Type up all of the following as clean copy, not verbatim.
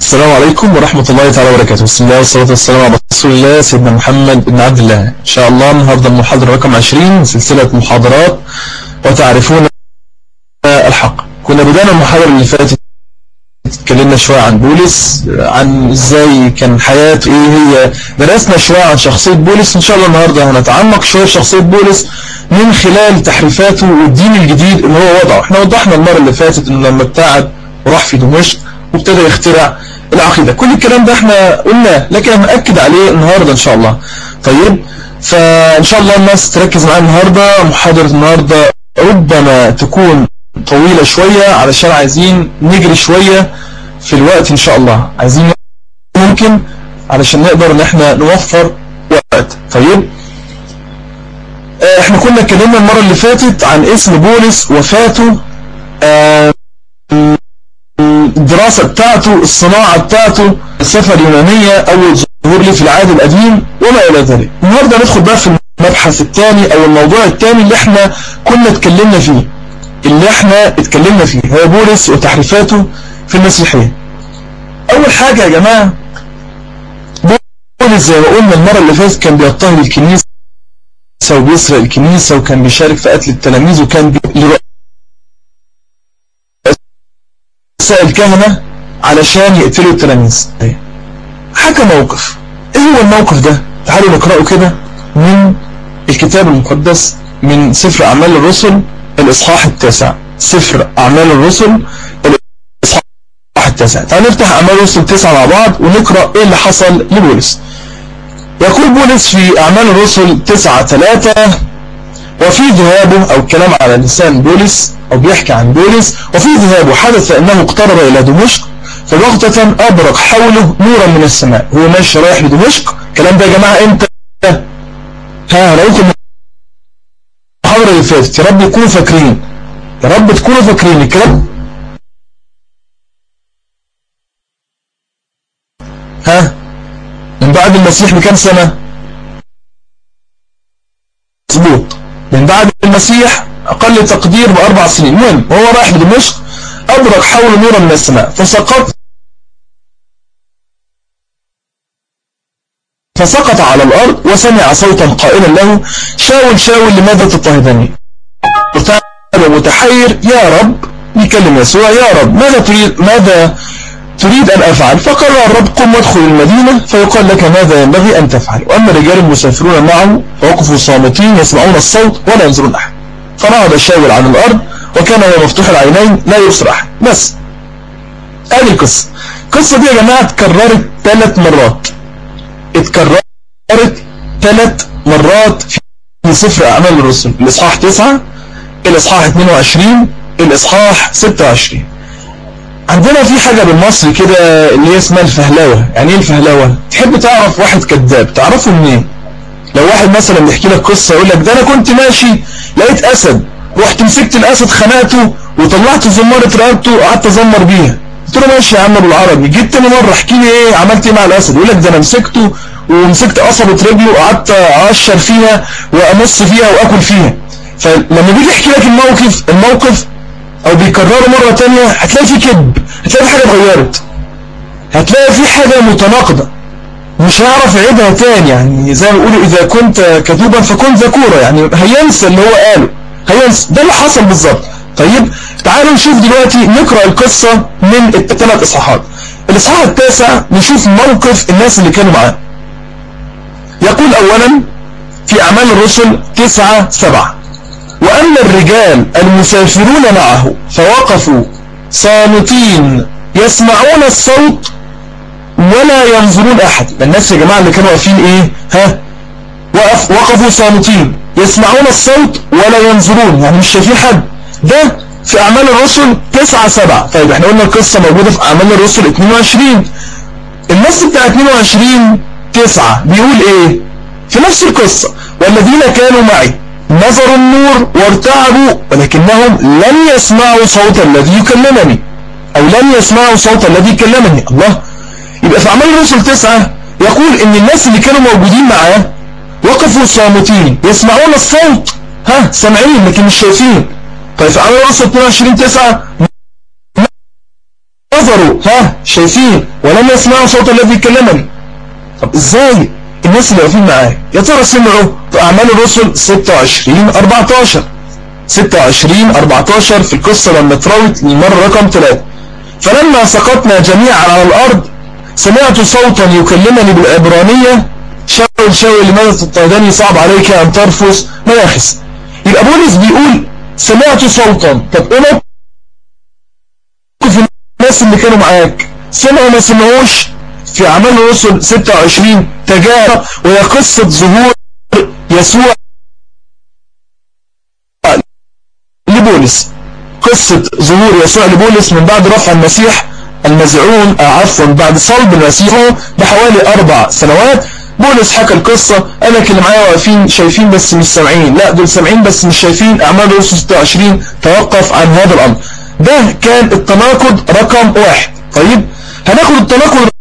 السلام عليكم ورحمة الله تعالى وبركاته. بسم الله والصلاة والسلام على رسول الله سيدنا محمد بن عبد الله. إن شاء الله النهاردة المحاضرة رقم 20 من سلسلة محاضرات وتعرفون الحق. كنا بدأنا المحاضرة اللي فاتت اتكلمنا شوية عن بولس، عن ازاي كان حياته ايه هي، درسنا شوية عن شخصية بولس. ان شاء الله النهاردة هنتعمق شوية في شخصية بولس من خلال تحريفاته والدين الجديد اللي هو وضعه. احنا وضحنا المرة اللي فاتت انه لما ابتعد وراح في دمشق وابتدى يخترع العقيدة، كل الكلام ده احنا قلناه، لكن هنأكد عليه النهاردة ان شاء الله. طيب، فان شاء الله الناس تركز معايا النهاردة. محاضرة النهاردة ربما تكون طويلة شوية علشان عايزين نجري شوية في الوقت ان شاء الله، عايزين ممكن علشان نقدر ان احنا نوفر وقت. طيب، احنا كنا اتكلمنا المرة اللي فاتت عن اسم بولس، وفاته، الدراسة بتاعته، الصناعة بتاعته، السفر اليونانية، أول ظهور لي في العهد القديم وما إلى ذلك. النهاردة ندخل بقى في المبحث الثاني أو الموضوع الثاني اللي احنا كنا اتكلمنا فيه، هو بولس وتحريفاته في المسيحية. أول حاجة يا جماعة، بولس زي ما قلنا المرة اللي فاتت كان بيضطهد الكنيسة وبيسرق الكنيسة، وكان بيشارك في قتل التلاميذ، وكان الكهنة علشان يقتلوا التلاميذ. حكى موقف. ايه هو الموقف ده؟ تعالوا نقرأه كده من الكتاب المقدس، من سفر أعمال الرسل الإصحاح 9. سفر أعمال الرسل الإصحاح 9. تعالوا نفتح أعمال الرسل 9 مع بعض ونقرأ ايه اللي حصل لبولس. يقول بولس في أعمال الرسل 9:3: وفي ذهابه، أو الكلام على لسان بولس أو بيحكي عن بولس، وفي ذهابه حدث أنه اقترب إلى دمشق، فبغتة أبرق حوله نورا من السماء. هو ماشي رايح لدمشق. الكلام ده يا جماعة امتى؟ هلاقيكم المحاضرة اللي فاتت. يا رب تكونوا فاكرين، يا رب تكونوا فاكرين الكلام. من بعد المسيح بكام سنة؟ مظبوط، من بعد المسيح أقل تقدير ب4 سنين. المهم وهو رايح لدمشق أبرق حول نورا من السماء، فسقط على الأرض، وسمع صوتا قائلا له: شاول شاول لماذا تضطهدني؟ ارتعب متحير: يا رب، يكلم يسوع: يا رب ماذا تريد أن أفعل؟ فقال الرب: قم وادخل المدينة فيقال لك ماذا ينبغي أن تفعل. وأما الرجال المسافرون معه فوقفوا صامتين يسمعون الصوت ولا ينظرون أحد. فنهض شاول عن الأرض، وكان هو مفتوح العينين لا يبصر أحد. بس هذه القصة دي يا جماعة اتكررت 3 مرات. اتكررت 3 مرات في سفر أعمال الرسل: الإصحاح 9، الإصحاح 22، الإصحاح 26. عندنا في حاجة بالمصري كده اللي هي اسمها الفهلوة. يعني ايه الفهلوة؟ تحب تعرف واحد كذاب تعرفه منين؟ لو واحد مثلا بيحكي لك قصة يقول لك: ده انا كنت ماشي لقيت اسد، رحت مسكت الاسد خنقته وطلعت زمارة رقبته وقعدت ازمر بيها. قلت له: ماشي يا عم بالعربي. جيت تاني مرة احكي لي ايه عملت ايه مع الاسد؟ يقول لك: ده انا مسكته ومسكت قصبة رجله وقعدت اقشر فيها وامص فيها واكل فيها. فلما بيجي يحكي لك الموقف او بيكرره مرة تانية، هتلاقي في كذب، هتلاقي في حاجة اتغيرت، هتلاقي في حاجة متناقضة، مش هيعرف يعيدها تاني. يعني زي ما بيقولوا: اذا كنت كذوبا فكن ذكورا. يعني هينسى اللي هو قاله، هينسى. ده اللي حصل بالظبط. طيب، تعالوا نشوف دلوقتي، نقرأ القصة من ال3 إصحاحات. الإصحاح 9 نشوف موقف الناس اللي كانوا معاه. يقول أولا في أعمال الرسل 9:7: وأما الرجال المسافرون معه فوقفوا صامتين يسمعون الصوت ولا ينظرون أحد. الناس يا جماعة اللي كانوا واقفين إيه؟ وقفوا صامتين يسمعون الصوت ولا ينظرون، يعني مش شايفين حد. ده في أعمال الرسل 9:7. طيب، احنا قلنا القصة موجودة في أعمال الرسل 22. النص بتاع 22:9 بيقول إيه؟ في نفس القصة: والذين كانوا معي نظروا النور وارتعبوا، ولكنهم لم يسمعوا صوت الذي يكلمني، أو لم يسمعوا صوت الذي كلمني. الله. يبقى في أعمال الرسل 9 يقول إن الناس اللي كانوا موجودين معاه وقفوا صامتين يسمعون الصوت، سامعين لكن مش شايفين. طيب في أعمال الرسل 22:9 نظروا شايفين ولم يسمعوا صوت الذي كلمني. طب ازاي الناس اللي واقفين معاه يا ترى سمعوا؟ في أعمال الرسل 26-14 في القصة لما اتراوت للمرة رقم 3. فلما سقطنا جميعا على الأرض سمعت صوتا يكلمني بالعبرانية شاول شاول لماذا تضطهدني صعب عليك أن ترفس مناخس. يبقى بولس بيقول سمعت صوتا. طب ايه موقف الناس اللي كانوا معاك؟ سمعوا ما سمعوش؟ في أعمال الرسل 26 تجارب وهي قصة ظهور يسوع لبولس. قصة ظهور يسوع لبولس من بعد رفع المسيح المزعوم بعد صلب المسيح بحوالي 4 سنوات. بولس حكى القصة، قال لك اللي معايا واقفين شايفين بس مش سامعين، لا دول سامعين بس مش شايفين. أعمال الرسل 26 توقف عن هذا الأمر. ده كان التناقض رقم 1. طيب هناخد التناقض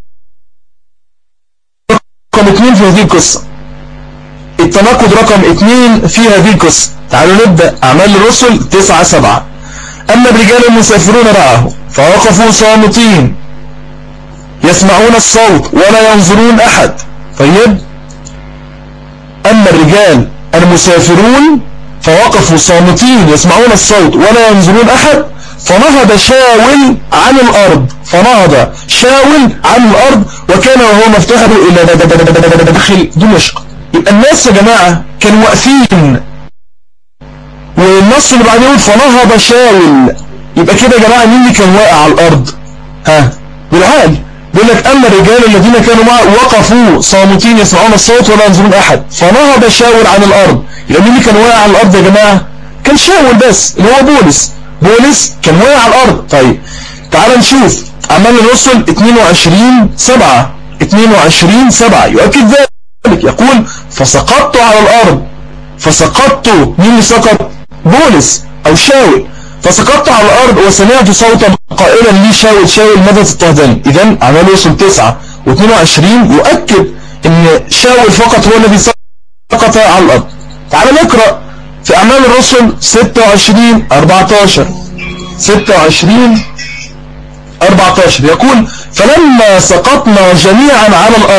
رقم 2 في هذه القصة. التناقض رقم 2 في هذه القصة. تعالوا نبدأ أعمال الرسل 9-7. أما الرجال المسافرون رعاه فوقفوا صامتين يسمعون الصوت ولا ينظرون أحد. طيب أما الرجال المسافرون فوقفوا صامتين يسمعون الصوت ولا ينظرون أحد فنهض شاول عن الأرض وكان وهو مفتوح إلى داخل دمشق. يبقى الناس يا جماعة كانوا واقفين، والنص اللي بعدين يقول فنهض شاول. يبقى كده يا جماعة مين اللي كان واقع على الأرض؟ بالعقل بيقول لك أما الرجال الذين كانوا معه وقفوا صامتين يسمعون الصوت ولا ينظرون أحد فنهض شاول عن الأرض. يبقى مين اللي كان واقع على الأرض يا جماعة؟ كان شاول بس اللي هو بولس كان واقع على الأرض. طيب تعال نشوف أعمال الرسل 22-7 يؤكد ذلك. يقول فسقطت على الأرض. مين اللي سقط؟ بولس أو شاول. فسقطت على الأرض وسمعت صوتا قائلا لي شاول ماذا تضطهدني. إذن أعمال الرسل 9-22 يؤكد أن شاول فقط هو الذي سقط على الأرض. تعال نقرأ في أعمال الرسل 26-14 يقول فلما سقطنا جميعا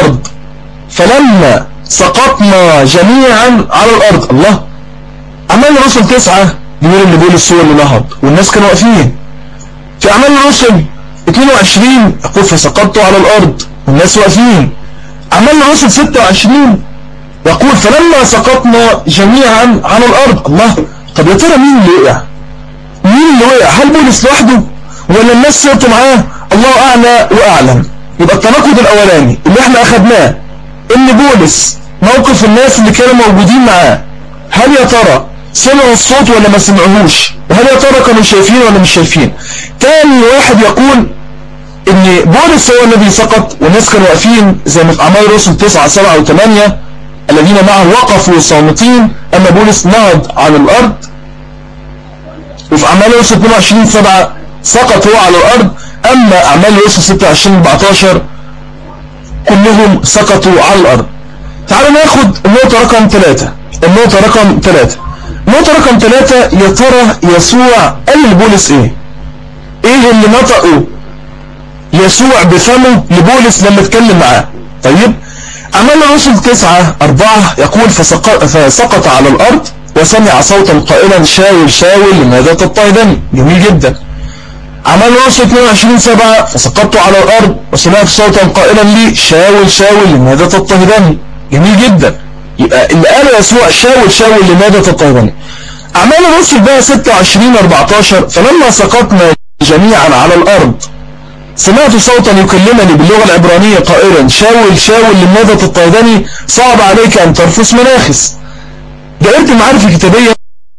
على الأرض. الله، أعمال الرسل 9 بيقول ان بولس هو اللي نهض والناس كانوا واقفين. في أعمال الرسل 22 يقول فسقطت على الأرض والناس واقفين. أعمال الرسل 26 يقول فلما سقطنا جميعا على الأرض. الله، طب يا ترى مين اللي وقع؟ هل بولس لوحده ولا الناس سقطوا معاه؟ الله أعلى وأعلم. يبقى التناقض الأولاني اللي احنا أخدناه ان بولس موقف الناس اللي كانوا موجودين معاه، هل يا ترى سمعوا الصوت ولا ما سمعوهوش؟ وهل يا ترى كانوا شايفين ولا مش شايفين؟ تاني واحد يقول ان بولس هو الذي سقط والناس كانوا واقفين زي ما في أعمال الرسل 9-7-8 الذين معه وقفوا صامتين أما بولس نهض عن الأرض. وفي أعمال الرسل 22-7 سقط هو على الأرض. أما أعمال الرسل 26-14 كلهم سقطوا على الأرض. تعالوا ناخد النقطة رقم 3. النقطة رقم 3 يا ترى يسوع قال لبولس ايه اللي نطقه يسوع بفمه لبولس لما اتكلم معاه؟ طيب أعمال الرسل 9-4 يقول فسقط على الأرض وسمع صوتا قائلا شاول لماذا تضطهدني. جميل جدا. أعمال الرسل 22-7 فسقطت على الأرض وسمعت صوتا قائلا لي شاول لماذا تضطهدني. جميل جدا. يبقى اللي قال يسوع شاول لماذا تضطهدني. أعمال الرسل بقى 26-14 فلما سقطنا جميعا على الأرض سمعت صوتا يكلمني باللغة العبرانية قائلا شاول لماذا تضطهدني صعب عليك أن ترفس مناخس. دائرة المعارف الكتابية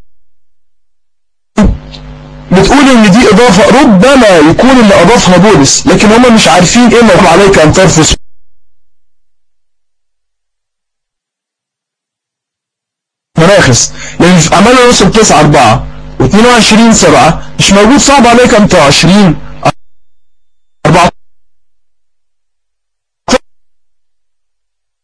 بتقول ان دي اضافة ربما يكون اللي اضافها بولس، لكن هم مش عارفين ايه مطلوب عليك ان ترفس مناخس. لان في اعمال الرسل 9-4 و22-7 مش موجود صعب عليك ان 20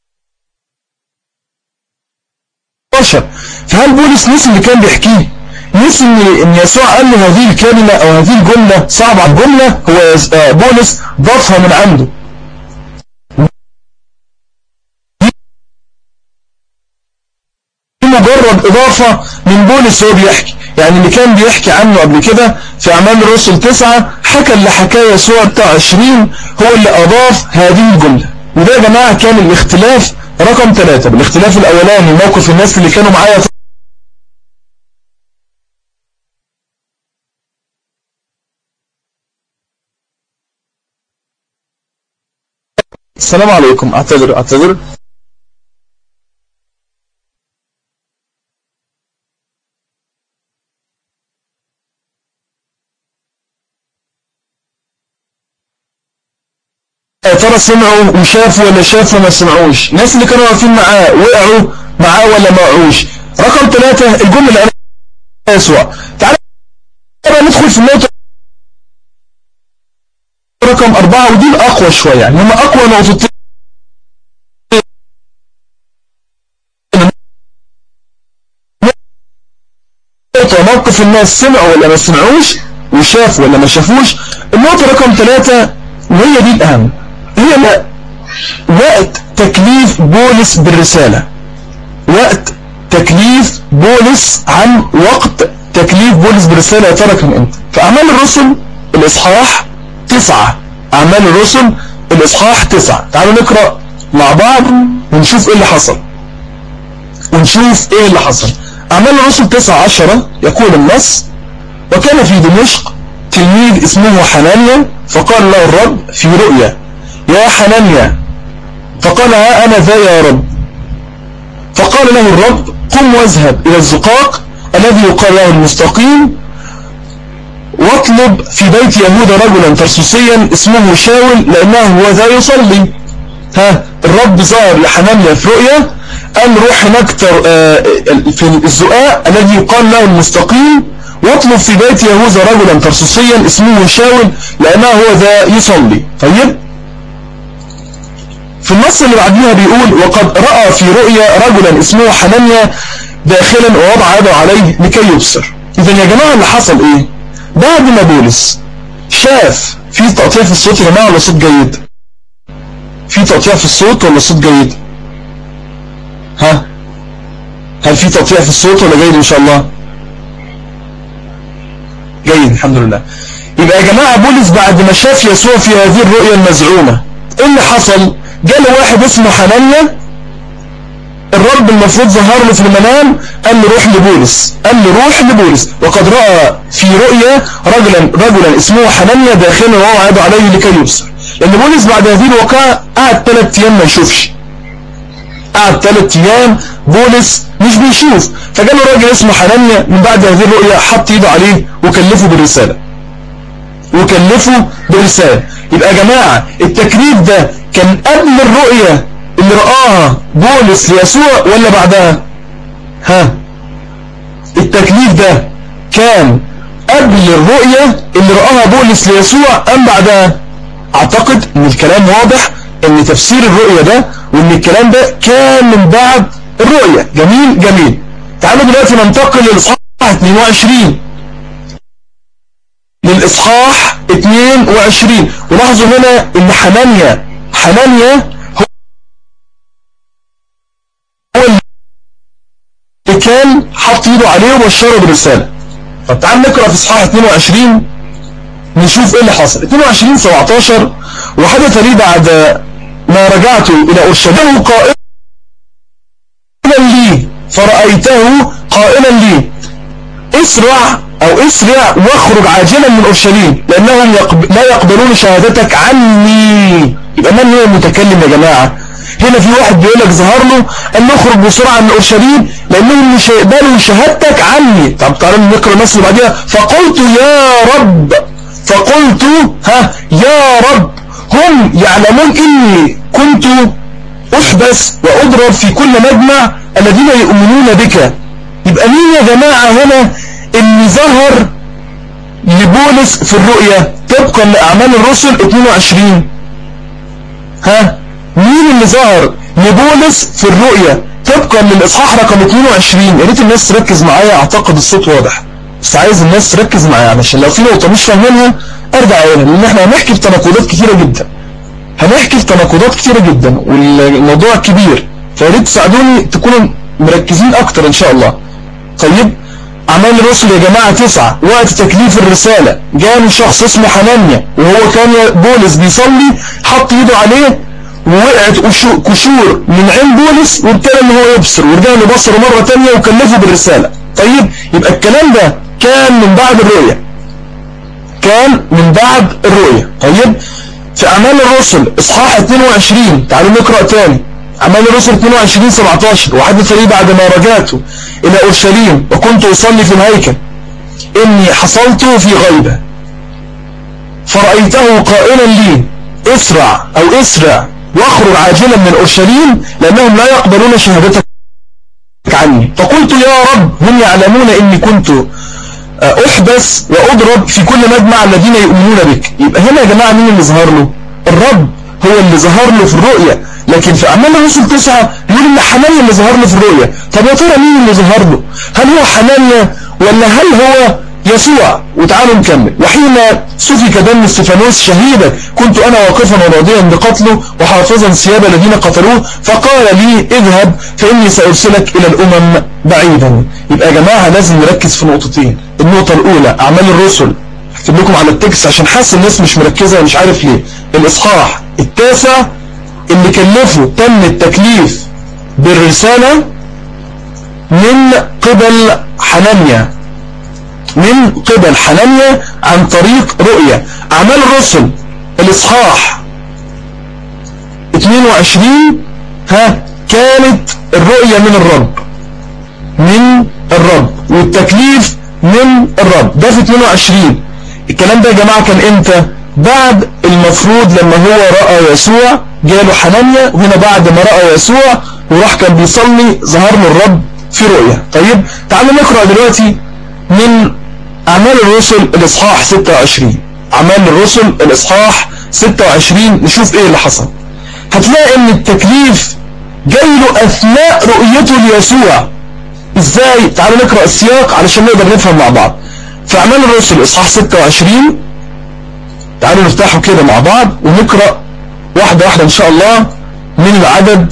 14. فهل بولس نسي اللي كان بيحكيه؟ نسي ان يسوع قال له هذه الكلمة او هذه الجملة صعبة. الجملة هو بولس ضافها من عنده، مجرد اضافة من بولس وهو بيحكي. يعني اللي كان بيحكي عنه قبل كده في اعمال الرسل 9 حكى اللي حكاه يسوع بتاع 20 هو اللي اضاف هذه الجملة. وده يا جماعة كان الاختلاف رقم 3. بالاختلاف الاولاني موقف الناس اللي كانوا معايا. السلام عليكم. اعتذر. ترى سمعوا وشافوا ولا شافوا ما سمعوش؟ الناس اللي كانوا واقفين معاه وقعوا معاه ولا ما وقعوش؟ رقم 3 الجملة اللي قالها يسوع. تعالى ندخل في النقطة رقم 4 ودي الأقوى شوية، يعني هم أقوى نقطتين. موقف الناس سمعوا ولا ما سمعوش وشافوا ولا ما شافوش. النقطة رقم 3 وهي دي الأهم، هي وقت تكليف بولس بالرسالة. وقت تكليف بولس عن وقت تكليف بولس بالرسالة يا ترى كان امتى؟ في أعمال الرسل الإصحاح 9. أعمال الرسل الإصحاح 9. تعالوا نقرأ مع بعض ونشوف ايه اللي حصل. أعمال الرسل 9:10 يقول النص: وكان في دمشق تلميذ اسمه حنانيا، فقال له الرب في رؤيا: يا حنانيا. فقال: ها أنا ذا يا رب. فقال له الرب: قم واذهب إلى الزقاق الذي يقال له المستقيم، واطلب في بيت يهوذا رجلا ترسوسيا اسمه شاول، لأنه هو ذا يصلي. الرب ظهر لحنانيا في رؤيا، قال روح هناك في الزقاق الذي يقال له المستقيم، واطلب في بيت يهوذا رجلا ترسوسيا اسمه شاول، لأنه هو ذا يصلي. طيب في النص اللي بعديها بيقول: وقد رأى في رؤيا رجلا اسمه حنانيا داخلا ووضع يده عليه لكي يبصر. إذا يا جماعة اللي حصل ايه؟ بعد ما بولس شاف، في تقطيع في الصوت يا جماعة ولا صوت جيد؟ في تقطيع في الصوت ولا صوت جيد؟ هل في تقطيع في الصوت ولا جيد ان شاء الله؟ جيد الحمد لله. يبقى يا جماعة بولس بعد ما شاف يسوع في هذه الرؤيا المزعومة ايه اللي حصل؟ جاله واحد اسمه حنانيا، الرب المفروض ظهر له في المنام، قال له روح لبولس. وقد رأى في رؤيا رجلا اسمه حنانيا داخلا وهو يده عليه لكي يبصر. لأن بولس بعد هذه الواقعة قعد 3 أيام ما يشوفش. قعد 3 أيام بولس مش بيشوف. فجاله راجل اسمه حنانيا من بعد هذه الرؤيا، حط ايده عليه وكلفه بالرسالة. يبقى يا جماعة التكليف ده كان قبل الرؤيا اللي رآها بولس ليسوع ولا بعدها؟ التكليف ده كان قبل الرؤيا اللي رآها بولس ليسوع أم بعدها؟ اعتقد ان الكلام واضح ان تفسير الرؤيا ده وان الكلام ده كان من بعد الرؤيا. جميل. تعالوا دلوقتي ننتقل للإصحاح 22. ولاحظوا هنا ان حنانيا هو اللي كان حط ايده عليه وبشره بالرسالة. طب تعال نقرأ في إصحاح 22 نشوف ايه اللي حصل. 22:17: وحدث لي بعد ما رجعت إلى أورشليم قائلا لي، فرأيته قائلا لي: اسرع واخرج عاجلا من أورشليم، لأنهم لا يقبلون شهادتك عني. يبقى من هو المتكلم يا جماعة؟ هنا في واحد بيقول لك ظهر له قال له اخرج بسرعة من أورشليم لأنهم مش هيقبلوا شهادتك عني. طب تعالوا نقرأ النص اللي بعديها: فقلت يا رب هم يعلمون إني كنت أحبس وأضرب في كل مجمع الذين يؤمنون بك. يبقى مين يا جماعة هنا اللي ظهر لبولس في الرؤيا طبقا لأعمال الرسل 22؟ مين اللي ظهر لبولس في الرؤيا طبقا للإصحاح رقم 22؟ يا ريت الناس تركز معايا، أعتقد الصوت واضح. بس عايز الناس تركز معايا علشان لو في نقطة مش فاهمينها ارجع اقولها، لان احنا هنحكي في تناقضات كتيرة جدا، والموضوع كبير، فياريت تساعدوني تكونوا مركزين اكتر ان شاء الله. طيب اعمال الرسل يا جماعة 9 وقت تكليف الرسالة جاء شخص اسمه حنانيا، وهو كان بولس بيصلي حط ايده عليه ووقعت كشور من عين بولس وابتدى ان هو يبصر، ورجع له بصره مرة تانية وكلفه بالرسالة. طيب يبقى الكلام ده كان من بعد الرؤية. طيب في اعمال الرسل اصحاح 22 تعالوا نقرأ تاني اعمال الرسل 22:17 وحدث لي بعد ما رجعت الى اورشليم وكنت اصلي في الهيكل اني حصلت في غيبة فرأيته قائلا لي اسرع واخرج عاجلا من اورشليم لانهم لا يقبلون شهادتك عني. فقلت يا رب هم يعلمون اني كنت احبس واضرب في كل مجمع الذين يؤمنون بك. يبقى هنا يا جماعة مين اللي ظهر له؟ الرب هو اللي ظهر له في الرؤية، لكن في اعمال الرسل 9 يقول ان حنانيا اللي ظهر له في الرؤية. طب يا ترى مين اللي ظهر له؟ هل هو حنانيا ولا هل هو يسوع؟ وتعالوا نكمل. وحين سفك دم استفانوس شهيدا كنت انا واقفا وراضيا بقتله وحافظا ثياب الذين قتلوه، فقال لي اذهب فاني سارسلك الى الامم بعيدا. يبقى يا جماعه لازم نركز في نقطتين. النقطه الاولى اعمال الرسل، هكتب لكم على التكست عشان حاسس الناس مش مركزه مش عارف ليه. الاصحاح 9 اللي كلفه تم التكليف بالرساله من قبل حنانيا عن طريق رؤية. اعمال الرسل الاصحاح 22 كانت الرؤية من الرب والتكليف من الرب، ده في 22. الكلام ده يا جماعة كان امتى؟ بعد المفروض لما هو رأى يسوع جاله حنانيا، وهنا بعد ما رأى يسوع وراح كان بيصلي ظهر له الرب في رؤية. طيب تعالوا نقرأ دلوقتي من اعمال الرسل الاصحاح 26. اعمال الرسل الاصحاح 26 نشوف ايه اللي حصل. هتلاقي ان التكليف جاي له اثناء رؤيته ليسوع. ازاي؟ تعالوا نقرأ السياق علشان نقدر نفهم مع بعض. في اعمال الرسل اصحاح 26 تعالوا نفتحه كده مع بعض ونقرأ واحدة واحدة ان شاء الله من العدد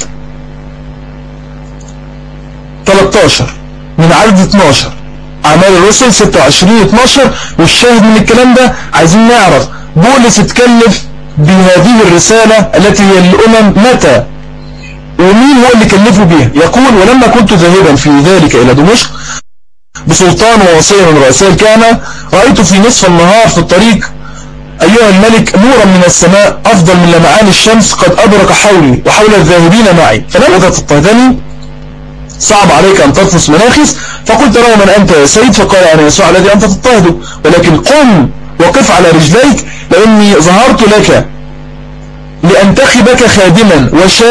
13 من عدد 12. اعمال الرسل 26:12. والشاهد من الكلام ده عايزين نعرف بولس اتكلف بهذه الرسالة التي هي للأمم متى ومين هو اللي كلفه بيها. يقول ولما كنت ذاهبا في ذلك الى دمشق بسلطان ووصية من رؤساء الكهنة رأيت في نصف النهار في الطريق أيها الملك نورا من السماء أفضل من لمعان الشمس قد أبرق حولي وحول الذاهبين معي. فلما تضطهدني صعب عليك أن تطمس مناخس، فقلت له من أنت يا سيد؟ فقال أنا يسوع الذي أنت تضطهده، ولكن قم وقف على رجليك لأني ظهرت لك لأنتخبك خادما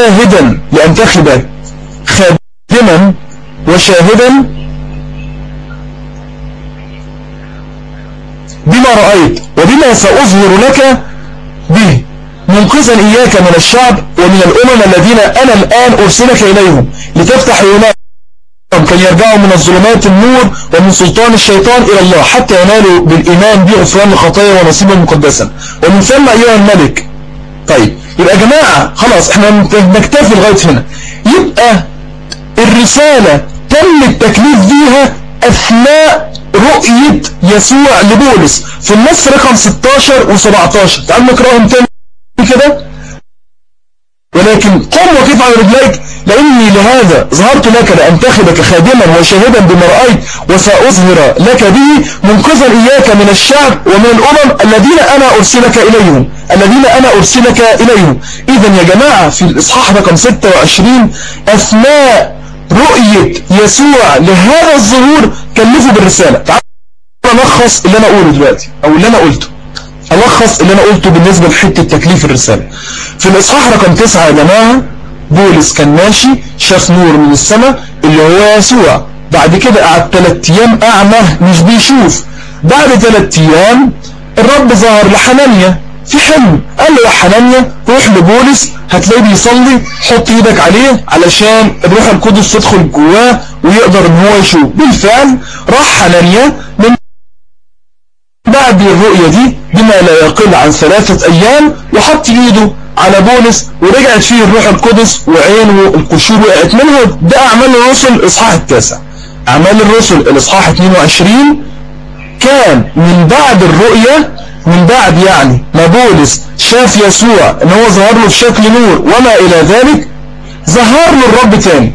وشاهدا بما رأيت وبما سأظهر لك به منقذا إياك من الشعب ومن الأمم الذين أنا الآن أرسلك إليهم لتفتح عيونهم كي يرجعوا من الظلمات النور ومن سلطان الشيطان إلى الله حتى ينالوا بالإيمان بغفران الخطايا ونصيبا مقدسا ومن ثم أيها الملك. طيب يبقى يا جماعة خلاص احنا نكتفي لغاية هنا. يبقى الرسالة تم التكليف بيها أثناء رؤية يسوع لبولس في النص رقم 16 و17. تعالوا نقرأهم تاني كده. ولكن قم وقف على رجليك لأني لهذا ظهرت لك لأنتخبك خادما وشاهدا بما رأيت وسأظهر لك به منقذا إياك من الشعب ومن الأمم الذين أنا أرسلك إليهم. إذن يا جماعة في الإصحاح رقم 26 أثناء رؤية يسوع لهذا الظهور كلفه بالرسالة. تعالوا ألخص اللي أنا أقوله دلوقتي أو اللي أنا قلته. ألخص اللي أنا قلته بالنسبة لحتة تكليف الرسالة. في الإصحاح رقم 9 يا جماعة بولس كان ماشي شاف نور من السماء اللي هو يسوع. بعد كده قعد 3 أيام أعمى مش بيشوف. بعد 3 أيام الرب ظهر لحنانيا في حلم، قال له يا حنانيا روح لبولس هتلاقيه بيصلي حط ايدك عليه علشان الروح القدس تدخل جواه ويقدر ان هو يشوف. بالفعل راح حنانيا من بعد الرؤية دي بما لا يقل عن 3 أيام وحط ايده على بولس ورجعت فيه الروح القدس وعينه القشور وقعت منه. ده أعمال الرسل الإصحاح 9. أعمال الرسل الإصحاح 22 كان من بعد الرؤية، من بعد يعني ما بولس شاف يسوع ان هو ظهر له في شكل نور وما الى ذلك، ظهر له الرب تاني،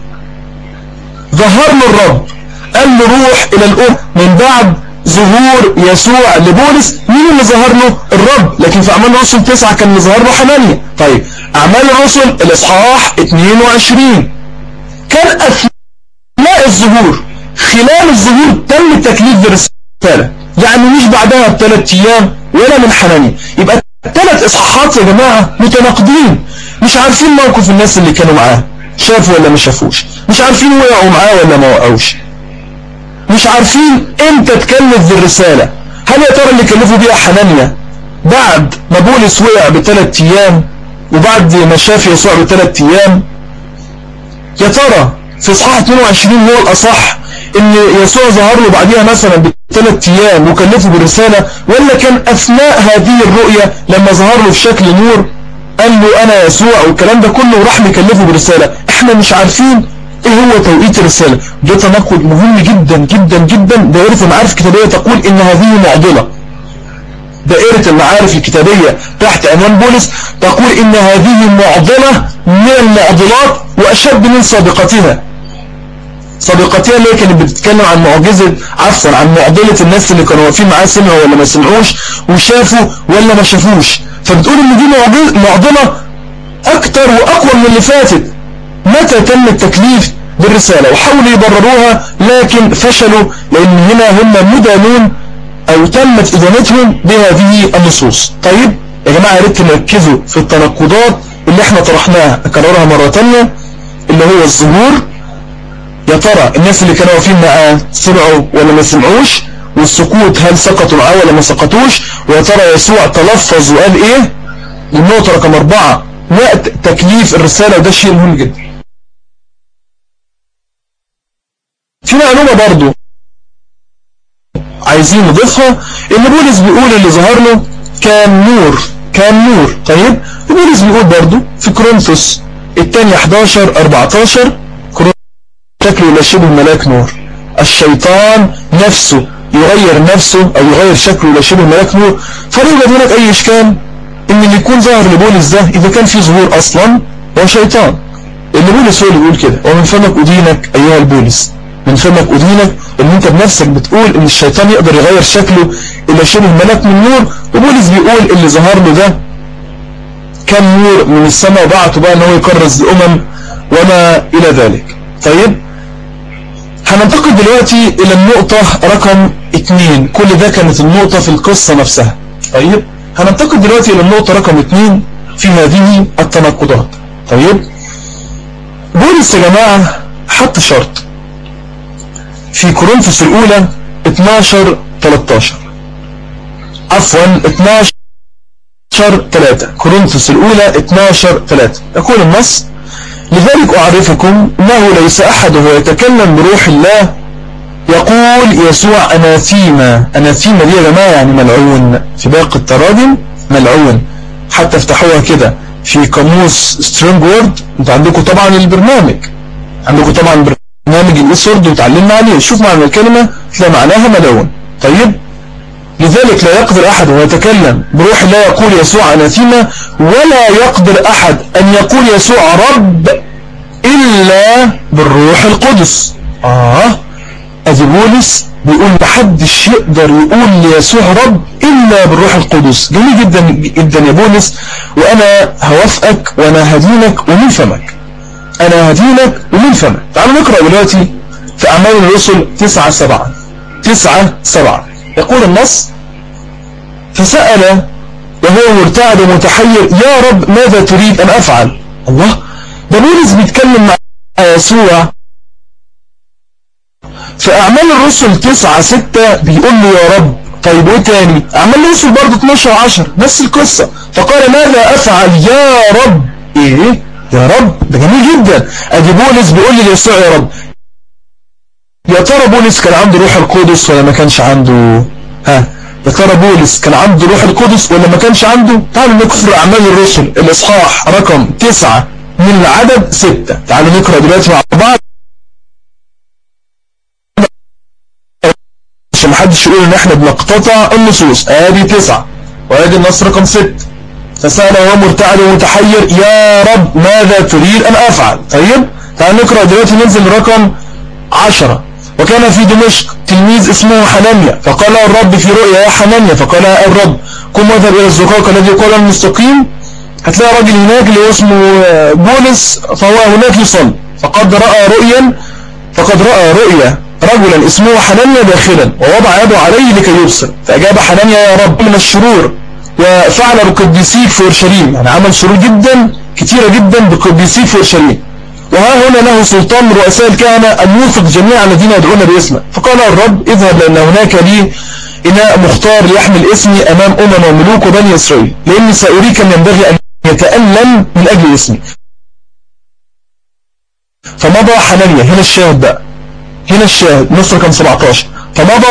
ظهر له الرب قال له روح الى الأم. من بعد ظهور يسوع لبولس مين اللي ظهر له؟ الرب. لكن في أعمال الرسل 9 كان اللي ظهر له حنانيا. طيب أعمال الرسل الإصحاح 22 كان أثناء الظهور، خلال الظهور تم التكليف بالرسالة، يعني مش بعدها ب3 أيام ولا من حنانيا. يبقى 3 إصحاحات يا جماعة متناقضين، مش عارفين موقف الناس اللي كانوا معاه شافوا ولا ما شافوش، مش عارفين وقعوا معاه ولا ما وقعوش، مش عارفين امتى تكلف بالرسالة. هل يا ترى اللي كلفوا بيها حنانيا بعد ما بولس وقع ب3 أيام وبعد ما شاف يسوع ب3 أيام؟ يا ترى في إصحاح 22 هو الأصح ان يسوع ظهر له بعديها مثلا ب3 أيام وكلفه بالرسالة، ولا كان أثناء هذه الرؤية لما ظهر له في شكل نور قال له أنا يسوع والكلام ده كله وراح مكلفه بالرسالة؟ احنا مش عارفين ايه هو توقيت الرسالة. ده تناقض مهم جدا جدا جدا. دائرة المعارف الكتابية تقول ان هذه معضلة. دائرة المعارف الكتابية تحت عنوان بولس تقول ان هذه معضلة من المعضلات واشد من سابقتها. سابقتها اللي كانت بتتكلم عن معجزة، عفوا عن معضلة الناس اللي كانوا واقفين معاه سمعوا ولا ما سمعوش، وشافوا ولا ما شافوش. فبتقول ان دي معضلة اكتر واقوى من اللي فاتت. متى تم التكليف بالرسالة؟ وحاولوا يبرروها لكن فشلوا، لان هنا هم مدانون او تمت ادانتهم بهذه النصوص. طيب يا جماعة يا ريت نركزوا في التناقضات اللي احنا طرحناها، اكررها مرة تانية، اللي هو الظهور. يا ترى الناس اللي كانوا واقفين معاه سمعوا ولا ما سمعوش؟ والسقوط هل سقطوا معاه ولا ما سقطوش؟ ويا ترى يسوع تلفظ وقال ايه؟ النقطة رقم 4 وقت تكليف الرسالة، وده شيء مهم جدا. في معلومة برضو عايزين نضيفها، ان بولس بيقول اللي ظهر له كان نور، كان نور. طيب بولس بيقول برضو في كورنثوس الثانية 11-14 شكله لا شبه ملاك نور. الشيطان نفسه يغير نفسه او يغير شكله لا شبه ملاك نور. فلا يوجد هناك اي اشكال ان اللي يكون ظاهر لبولس ده اذا كان في ظهور اصلا هو شيطان. اللي بولس هو اللي بيقول كده، ومن فمك ادينك ايها البولس، من فمك ادينك، ان انت بنفسك بتقول ان الشيطان يقدر يغير شكله الى شبه ملاك من نور. وبولس بيقول اللي ظهر له ده كان نور من السماء وبعته بقى ان هو يكرز الامم وما الى ذلك. طيب هننتقل دلوقتي الى النقطة رقم 2. كل ده كانت النقطة في القصة نفسها. طيب هننتقل دلوقتي الى النقطة رقم 2 في هذه التناقضات. طيب بولس يا جماعة حط شرط في كورنثوس الاولى 12-13، عفوا 12-3، كورنثوس الاولى 12-3. يقول النص: لذلك أعرفكم أنه ليس أحد هو يتكلم بروح الله يقول يسوع أناثيما. أناثيما دي يا جماعة يعني ملعون، في باقي التراجم ملعون. حتى افتحوها كده في قاموس سترونج وورد. انتوا عندكم طبعا البرنامج، عندكم طبعا برنامج الإسورد وتعلمنا عليه. شوف معنى الكلمة تلاقي معناها ملعون. طيب لذلك لا يقدر أحد هو يتكلم بروح الله يقول يسوع أناثيما، ولا يقدر أحد أن يقول يسوع رب إلا بالروح القدس. أدي بولس بيقول محدش يقدر يقول ليسوع رب إلا بالروح القدس. جميل جدا جدا يا بولس، وأنا هوافقك وأنا هدينك ومن فمك، أنا هدينك ومن فمك. تعالوا نقرأ دلوقتي في أعمال الرسل 9-7. يقول النص: فسأل وهو مرتعد ومتحير: يا رب ماذا تريد أن أفعل؟ الله، ده بولس بيتكلم مع يسوع في أعمال الرسل 9-6 بيقول له يا رب. طيب وايه تاني؟ أعمال الرسل برضه 12-10 نفس القصة. فقال: ماذا أفعل يا رب؟ ايه يا رب؟ ده جميل جدا. ادي بولس بيقول لي ليسوع يا رب. يا ترى بولس كان عنده روح القدس ولا ما كانش عنده؟ يا يا ترى بولس كان عنده روح القدس ولا ما كانش عنده؟ تعالوا نقرأ أعمال الرسل الإصحاح رقم 9 من العدد 6. تعالوا نقرأ دلوقتي مع بعض عشان محدش يقول ان احنا بنقتطع النصوص. ادي 9 وادي النص رقم 6. فسأل وهو مرتعد ومتحير يا رب ماذا تريد ان افعل؟ طيب تعالوا نقرأ دلوقتي، ننزل رقم 10. وكان في دمشق تلميذ اسمه حنانيا فقال الرب في رؤيا يا حنانيا، فقال الرب قم واذهب الى الزقاق الذي يقال المستقيم، هتلاقي راجل هناك اللي اسمه بولس فهو هناك يصلي، فقد رأى رؤيا رجلا اسمه حنانيا داخلا ووضع يده عليه لكي يبصر، فأجاب حنانيا يا رب من الشرور وفعل بقديسيك في اورشليم، يعني عمل شرور جدا كتيرة جدا بقديسيك في اورشليم، وها هنا له سلطان من رؤساء الكهنة أن يوثق جميع الذين يدعون باسمه. فقال الرب اذهب لأن هناك لي إناء مختار ليحمل اسمي أمام وملوك وبني إسرائيل، لأني سأريك أن ينبغي أن يتألم من أجل اسمي. فمضى حنانيا، هنا الشاهد بقى، هنا الشاهد نص رقم 17. فمضى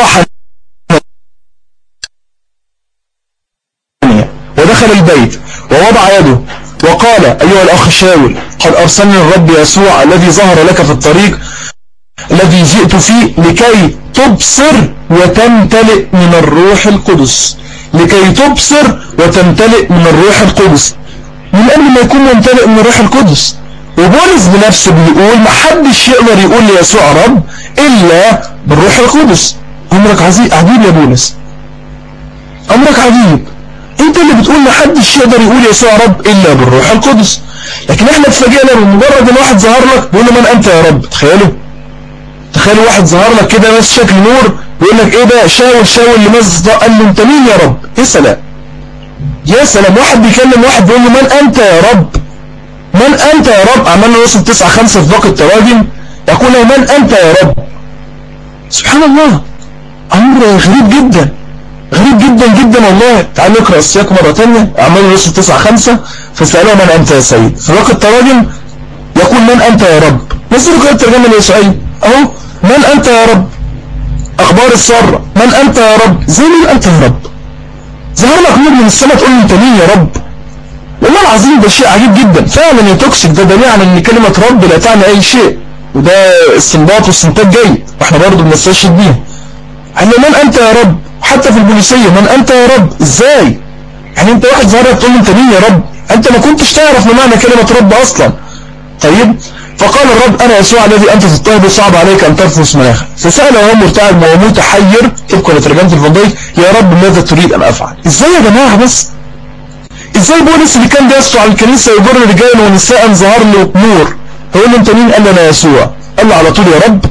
حنانيا ودخل البيت ووضع يده وقال أيها الأخ شاول قد أرسلني الرب يسوع الذي ظهر لك في الطريق الذي جئت فيه لكي تبصر وتمتلئ من الروح القدس، لكي تبصر وتمتلئ من الروح القدس، من قبل ما يكون ممتلئ من الروح القدس. وبولس بنفسه بيقول ما حدش يقدر يقول ليسوع رب إلا بالروح القدس. أمرك عجيب يا بولس، أمرك عجيب، انت اللي بتقول ما حدش يقدر يقول يسوع رب إلا بالروح القدس، لكن احنا اتفاجئنا بمجرد ان واحد ظهر لك بيقول له من أنت يا رب. تخيلوا واحد ظهر لك كده بس شكل نور بيقول لك ايه ده شاول لماذا؟ قال له انت مين يا رب؟ يا سلام يا سلام، واحد بيكلم واحد بيقول له من أنت يا رب، من أنت يا رب. عملنا وصل 9:5 في باقي التراجم يقول له من أنت يا رب. سبحان الله، أمر غريب جدا غريب جدا جدا والله. تعال نقرأ السياق مرة تانية. أعمال الرسل 9:5 فسألوا من أنت يا سيد. في باقي التراجم يقول من أنت يا رب. نزلوا كده الترجمة اليسوعية أهو، من أنت يا رب. أخبار السارة من أنت يا رب، زي من أنت يا رب. ظهر لك نور من السماء تقول أنت مين يا رب. والله العظيم ده شيء عجيب جدا فعلا. يتوكسك ده دليل على ان كلمة رب لا تعني اي شيء، وده استنباط واستنتاج جيد واحنا برضه بنستشهد بيها. قال من انت يا رب، حتى في البوليسية من انت يا رب. ازاي يعني انت واحد ظهر تقول انت مين يا رب، انت ما كنتش تعرف ما معنى كلمة رب اصلا. طيب فقال الرب انا يسوع الذي انت تضطهد صعب عليك ان ترفس مناخك. فسأل وهو مرتعب ومتحير طبقا لترجمة الفان دايك يا رب ماذا تريد ان افعل. ازاي يا جماعة بس، ازاي بولس اللي كان بيسطو على الكنيسة يجر رجالا ونساء ظهر له نور فيقول له انت مين؟ قال له انا يسوع. قال له على طول يا رب،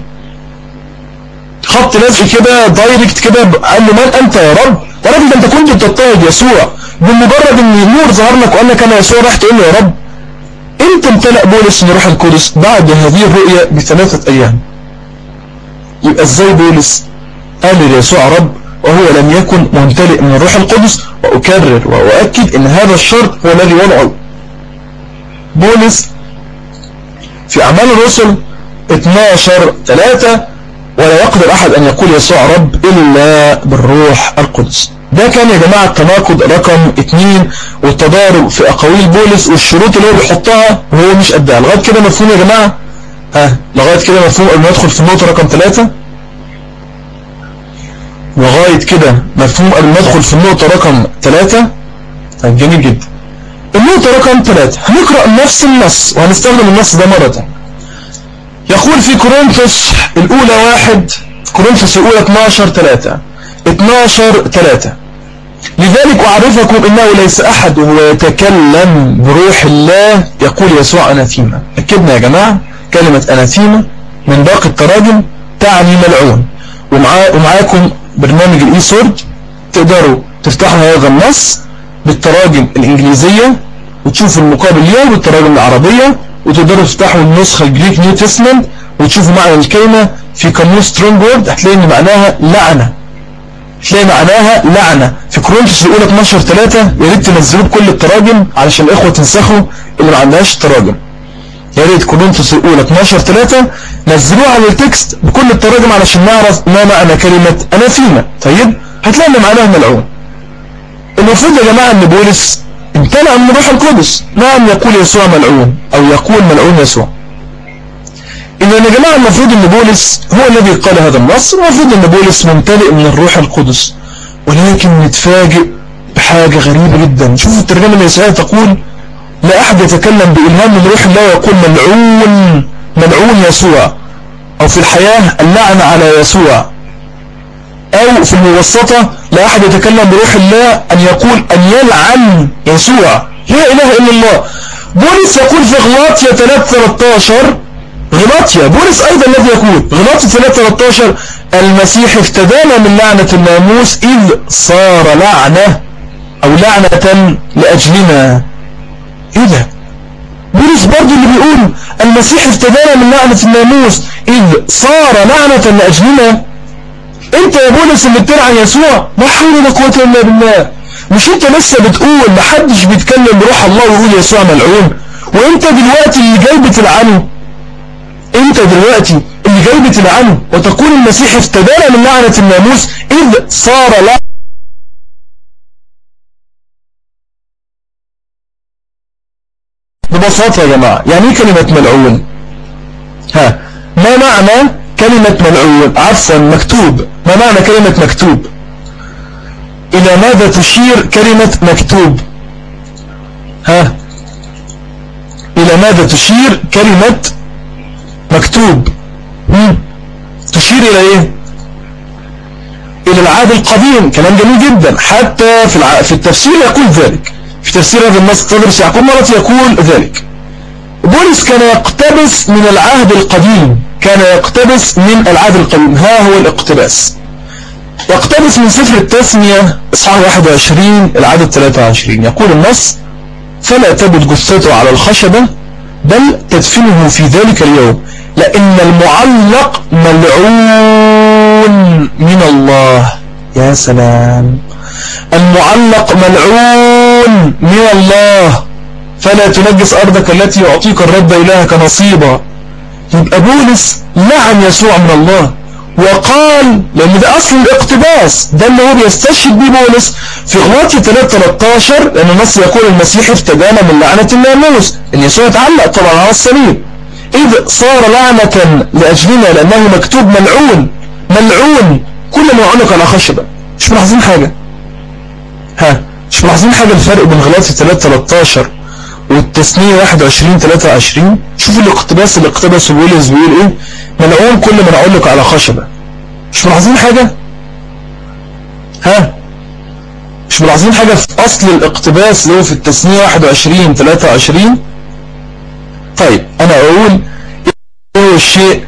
خط لازق كده دايركت كده، قال له من انت يا رب. يا راجل ده انت كنت بتضطهد يسوع، بمجرد ان النور ظهر لك وقال لك انا يسوع راح تقول له يا رب. امتى امتلأ بولس من روح القدس؟ بعد هذه الرؤيا ب3 أيام. يبقى ازاي بولس قال ليسوع رب وهو لم يكن ممتلئ من الروح القدس؟ وأكرر وأؤكد ان هذا الشرط هو الذي وضعه بولس في أعمال الرسل 12:3 ولا يقدر أحد أن يقول يسوع رب إلا بالروح القدس. ده كان يا جماعة التناقض رقم 2 والتضارب في أقاويل بولس والشروط اللي هو بيحطها وهو مش قدها. لغاية كده مفهوم يا جماعة؟ لغاية كده مفهوم قبل ما ندخل في النقطة رقم 3؟ لغاية كده مفهوم قبل ما ندخل في النقطة رقم 3؟ طيب جميل جدا. النقطة رقم 3 هنقرأ نفس النص وهنستخدم النص ده مرة تانية. يقول في كورنثوس الأولى 1 كورنثوس الأولى 12:3 لذلك أعرفكم إنه ليس أحد وهو يتكلم بروح الله يقول يسوع أناثيما. أكدنا يا جماعة كلمة أناثيما من باقي التراجم تعني ملعون، ومعاكم برنامج الإيسورد تقدروا تفتحوا هذا النص بالتراجم الإنجليزية وتشوفوا المقابل ليه بالتراجم العربية، وتقدروا تفتحوا النسخة الجريك نيو تستمنت وتشوفوا معنى الكلمة في قاموس سترونجورد هتلاقي ان معناها لعنة، هتلاقي معناها لعنة. في كورنثوس الأولى 12:3 يا ريت تنزلوه بكل التراجم علشان الإخوة تنسخوا اللي ما عندهاش تراجم. يا ريت كورنثوس الأولى 12:3 نزلوها على التكست بكل التراجم علشان نعرف ما معنى كلمة أناثيما. طيب هتلاقي ان معناه ملعون. المفروض يا جماعة ان بولس امتلأ من روح القدس. نعم يقول يسوع ملعون او يقول ملعون يسوع. إذا يا جماعة المفروض ان بولس هو الذي قال هذا النص. المفروض ان بولس ممتلئ من الروح القدس، ولكن نتفاجئ بحاجة غريبة جدا. شوفوا الترجمة اليسوعية تقول لا أحد يتكلم بإلهام من روح الله ويقول ملعون ملعون يسوع، أو في الحياة اللعنة على يسوع، أو في المبسطة لا أحد يتكلم بروح الله أن يقول أن يلعن يسوع. لا إله إلا الله. بولس يقول في غلاطيا 3:13 غلاطيا، بولس أيضا الذي يقول غلاطيا 3:13 المسيح افتدانا من لعنة الناموس إذ صار لعنة أو لعنة لأجلنا. إيه ده؟ بولس برضو اللي بيقول المسيح افتدانا من لعنة الناموس إذ صار لعنة لأجلنا. انت يا بولس اللي بتلعن يسوع؟ لا حول ولا قوة الا بالله. مش انت لسه بتقول محدش بيتكلم بروح الله ويقول يسوع ملعون؟ وانت دلوقتي اللي جاي بتلعنه، انت دلوقتي اللي جاي بتلعنه وتقول المسيح افتدانا من لعنة الناموس اذ صار لعنة. ببساطة يا جماعة يعني ايه كلمة ملعون؟ ما معنى كلمة ملعون؟ عفوا مكتوب. ما معنى كلمة مكتوب؟ إلى ماذا تشير كلمة مكتوب؟ إلى ماذا تشير كلمة مكتوب؟ تشير إلى إيه؟ إلى العهد القديم. كلام جميل جدا. حتى في التفسير يقول ذلك. في تفسير هذا النص تدرس يعقوب مرة يقول ذلك. بولس كان يقتبس من العهد القديم، كان يقتبس من العهد القديم. ها هو الاقتباس. يقتبس من سفر التثنية اصحاح 21 العدد 23. يقول النص فلا تبت جثته على الخشبة بل تدفنه في ذلك اليوم لأن المعلق ملعون من الله. يا سلام، المعلق ملعون من الله. فلا تنجس أرضك التي يعطيك الرب إلهك نصيبا. يبقى بولس لعن يسوع من الله وقال، لأن ده أصل الاقتباس، ده اللي هو بيستشهد بيه بولس في غلاطيا 3:13، لأن النص يقول المسيح افتدانا من لعنة الناموس، إن يسوع اتعلق طبعا على الصليب، إذ صار لعنة لأجلنا لأنه مكتوب ملعون. ملعون كل ما يعنق على خشبة. مش ملاحظين حاجة؟ مش ملاحظين حاجة الفرق بين غلاطيا 3:13 والتثنية 21:23؟ شوفوا الاقتباس اللي اقتبسه بولس بيقول ايه؟ ملعون كل ما نعلق على خشبة. مش ملاحظين حاجة؟ مش ملاحظين حاجة في أصل الاقتباس اللي هو في التثنية 21:23؟ طيب أنا أقول إيه هو الشيء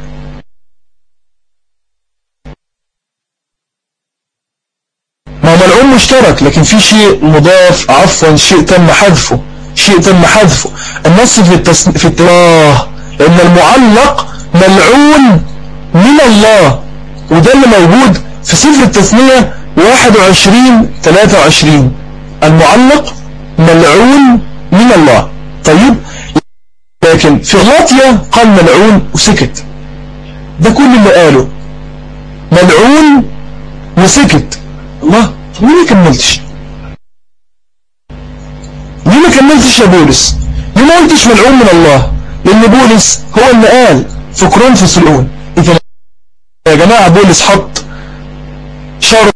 ما ملعون مشترك، لكن في شيء مضاف، عفوا شيء تم حذفه، شيء تم حذفه. النص في التلاة لأن المعلق ملعون من الله، وده اللي موجود في سفر التثنية 21:23. المعلق ملعون من الله. طيب لكن في غلاطيا قال ملعون وسكت. ده كل اللي قاله ملعون وسكت. الله، طب ليه ما كملتش؟ ليه ما كملتش يا بولس؟ ليه ما قلتش ملعون من الله؟ لأن بولس هو اللي قال في كورنثوس الأولى. إذا يا جماعة بولس حط شرط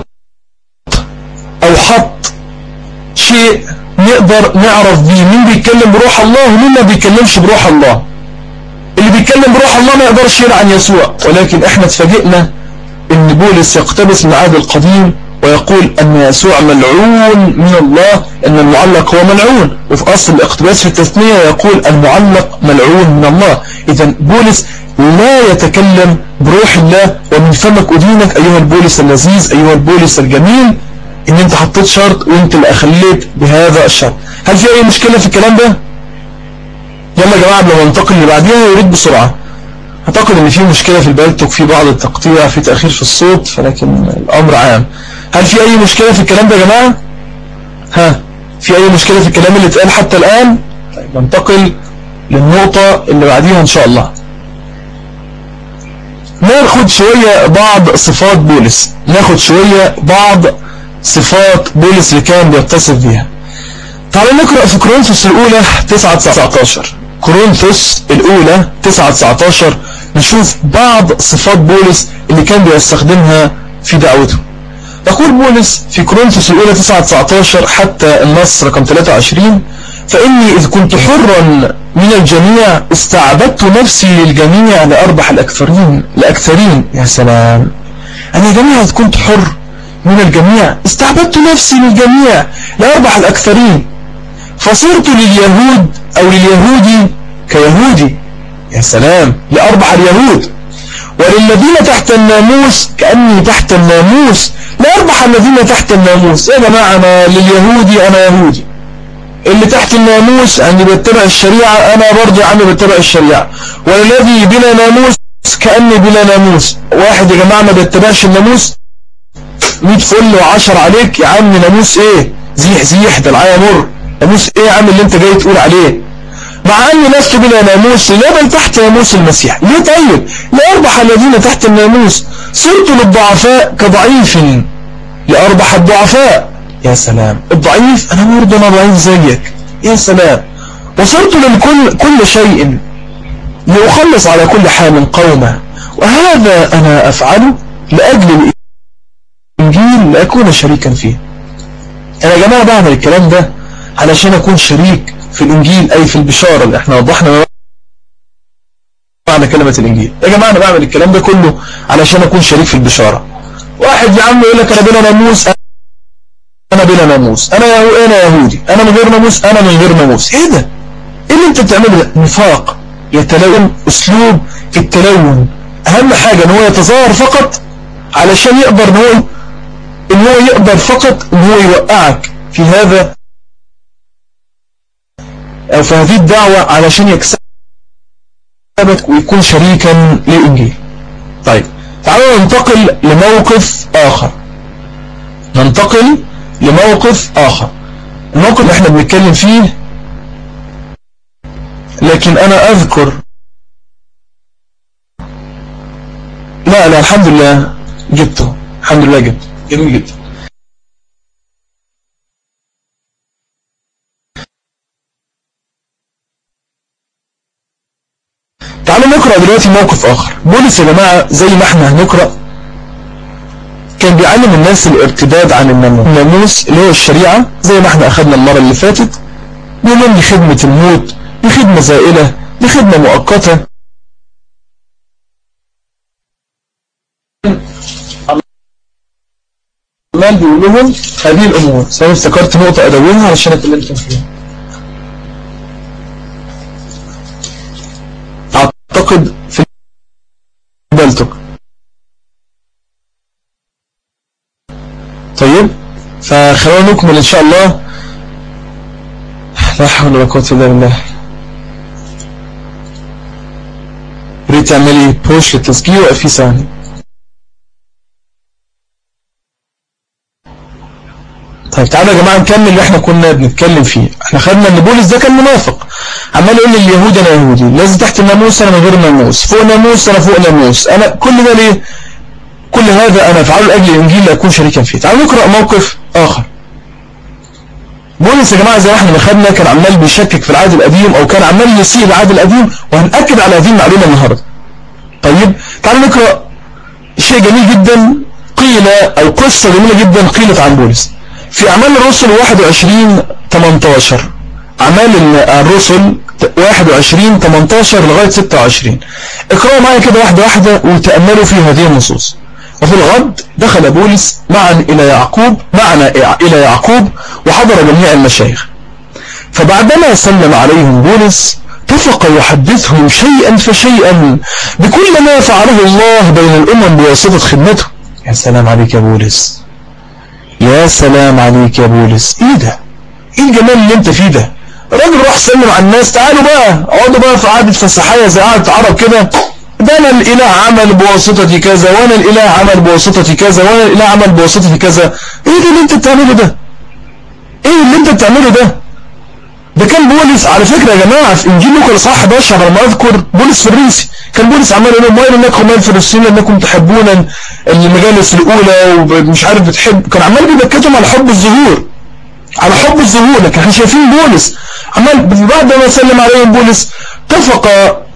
أو حط شيء نقدر نعرف بيه مين بيتكلم بروح الله ومين ما بيتكلمش بروح الله. اللي بيتكلم بروح الله ما يقدرش يلعن يسوع، ولكن احنا اتفاجئنا ان بولس يقتبس من العهد القديم ويقول أن يسوع ملعون من الله، أن المعلق هو ملعون، وفي أصل الاقتباس في التثنية يقول المعلق ملعون من الله. إذا بولس لا يتكلم بروح الله. ومن فمك أدينك أيها البولس اللذيذ، أيها البولس الجميل، إن أنت حطيت شرط وأنت اللي أخليت بهذا الشرط. هل في أي مشكلة في الكلام ده؟ يلا يا جماعة قبل ما ننتقل اللي بعديها يريد بسرعة. أعتقد أن في مشكلة في البالتوك، في بعض التقطيع، في تأخير في الصوت، فلكن الأمر عام. هل في أي مشكلة في الكلام ده يا جماعة؟ في أي مشكلة في الكلام اللي اتقال حتى الآن؟ طيب ننتقل للنقطة اللي بعديها إن شاء الله. ناخد شوية بعض صفات بولس، ناخد شوية بعض صفات بولس اللي كان بيتصف بيها. تعالوا نقرأ في كورنثوس الأولى 9-19. كورنثوس الأولى 9-19 نشوف بعض صفات بولس اللي كان بيستخدمها في دعوته. يقول بولس في كورنثوس الأولى 9-19 حتى النص رقم 23: فإني إذ كنت حرا من الجميع استعبدت نفسي للجميع لأربح الأكثرين. يا سلام، أنا يا جماعة إذ كنت حر من الجميع استعبدت نفسي للجميع لأربح الأكثرين، فصرت لليهود أو لليهودي كيهودي. يا سلام، لأربح اليهود، وللذين تحت الناموس كأني تحت الناموس لأربح الذين تحت الناموس. يا جماعة أنا لليهودي أنا يهودي، اللي تحت الناموس أني بتبع الشريعة أنا برضو عمي بتبع الشريعة، والذي بلا ناموس كأني بلا ناموس. واحد يا جماعة ما بيتبعش الناموس 100 فل و10 عليك يا عم، ناموس ايه زيح زيح ده العيا مر، ناموس ايه يا عم اللي انت جاي تقول عليه؟ مع اني لست بلا ناموس لا بل تحت ناموس المسيح. ليه طيب؟ لأربح الذين تحت الناموس. صرت للضعفاء كضعيف لأربح الضعفاء. يا سلام، الضعيف انا برضه انا ضعيف زيك. يا سلام، وصرت للكل كل شيء لأخلص على كل حال قوما، وهذا انا افعله لأجل الإنجيل لأكون شريكا فيه. أنا يا جماعة بعمل الكلام ده علشان أكون شريك في الإنجيل، أي في البشارة اللي احنا وضحنا معنى كلمة الإنجيل. يا جماعة أنا بعمل الكلام ده كله علشان أكون شريك في البشارة. واحد يا عم يقول لك أنا بلا ناموس، أنا بلا ناموس، أنا يهودي، أنا من غير ناموس، أنا من غير ناموس. إيه ده؟ إيه اللي أنت بتعمله ده؟ نفاق، يتلون، أسلوب التلون. أهم حاجة إن هو يتظاهر فقط علشان يقدر إن هو يقدر فقط إن هو يوقعك في هذا أو في هذه الدعوة علشان يكسبك ويكون شريكا للإنجيل. طيب تعالوا ننتقل لموقف آخر. الموقف اللي احنا بنتكلم فيه، لكن أنا أذكر لا الحمد لله جبته، الحمد لله جبته، جميل جدا. تعالوا نقرأ دلوقتي موقف آخر. بولس يا جماعة زي ما احنا هنقرأ كان بيعلم الناس الارتداد عن الناموس اللي هو الشريعة، زي ما احنا أخذنا المرة اللي فاتت، بيقوم لخدمة الموت، لخدمة زائلة، لخدمة مؤقتة. عمال بيقول لهم هذه الأمور. سواء افتكرت نقطة أدونها علشان أكلمكم فيها. أعتقد في بالتك. طيب فخلونا نكمل إن شاء الله. لا حول ولا قوة إلا بالله. بريد تعملي بوش للتسجيل وقفي ثاني. طيب تعالوا يا جماعة نكمل اللي احنا كنا بنتكلم فيه. احنا خدنا ان بولس ده كان منافق، عمال يقول لليهود انا يهودي، لازم تحت الناموس انا من غير الناموس، فوق ناموس انا فوق ناموس، انا كل ده ليه؟ كل هذا انا افعله لاجل الانجيل لاكون شريكا فيه. تعالوا نقرأ موقف اخر. بولس يا جماعة زي ما احنا خدنا كان عمال بيشكك في العهد القديم او كان عمال يسيء العهد القديم، وهنأكد على هذه المعلومة النهارده. طيب تعالوا نقرأ شيء جميل جدا قيل، او قصة جميلة جدا قيلت عن بولس في أعمال الرسل 21-18. أعمال الرسل 21-18 لغاية 26. اقرأوا معي كده واحدة واحدة وتأملوا في هذه النصوص. وفي الغد دخل بولس معنا إلى يعقوب وحضر جميع المشايخ. فبعدما سلم عليهم بولس طفق يحدثهم شيئا فشيئا بكل ما فعله الله بين الأمم بواسطة خدمته. يا سلام عليك يا بولس، يا سلام عليك يا بولس. ايه ده؟ ايه الجمال اللي انت فيه ده؟ الراجل راح سلم على الناس، تعالوا بقى اقعدوا بقى في قعده فسحيه زي قعده عرب كده، ده انا الاله عمل بواسطتي كذا، وانا الاله عمل بواسطتي كذا، وانا الاله عمل بواسطتي كذا. ايه ده اللي انت بتعمله ده؟ ايه اللي انت بتعمله ده؟ ده كان بولس على فكرة يا جماعة في إنجيل لوقا الإصحاح 11 على ما أذكر، بولس فريسي، كان بولس عمال يقول لهم ويل لكم أيها الفريسيين لأنكم تحبون المجالس الأولى ومش عارف بتحب، كان عمال بيبكتهم على حب الظهور، على حب الظهور. لكن احنا شايفين بولس عمال بعد ما سلم عليهم بولس طفق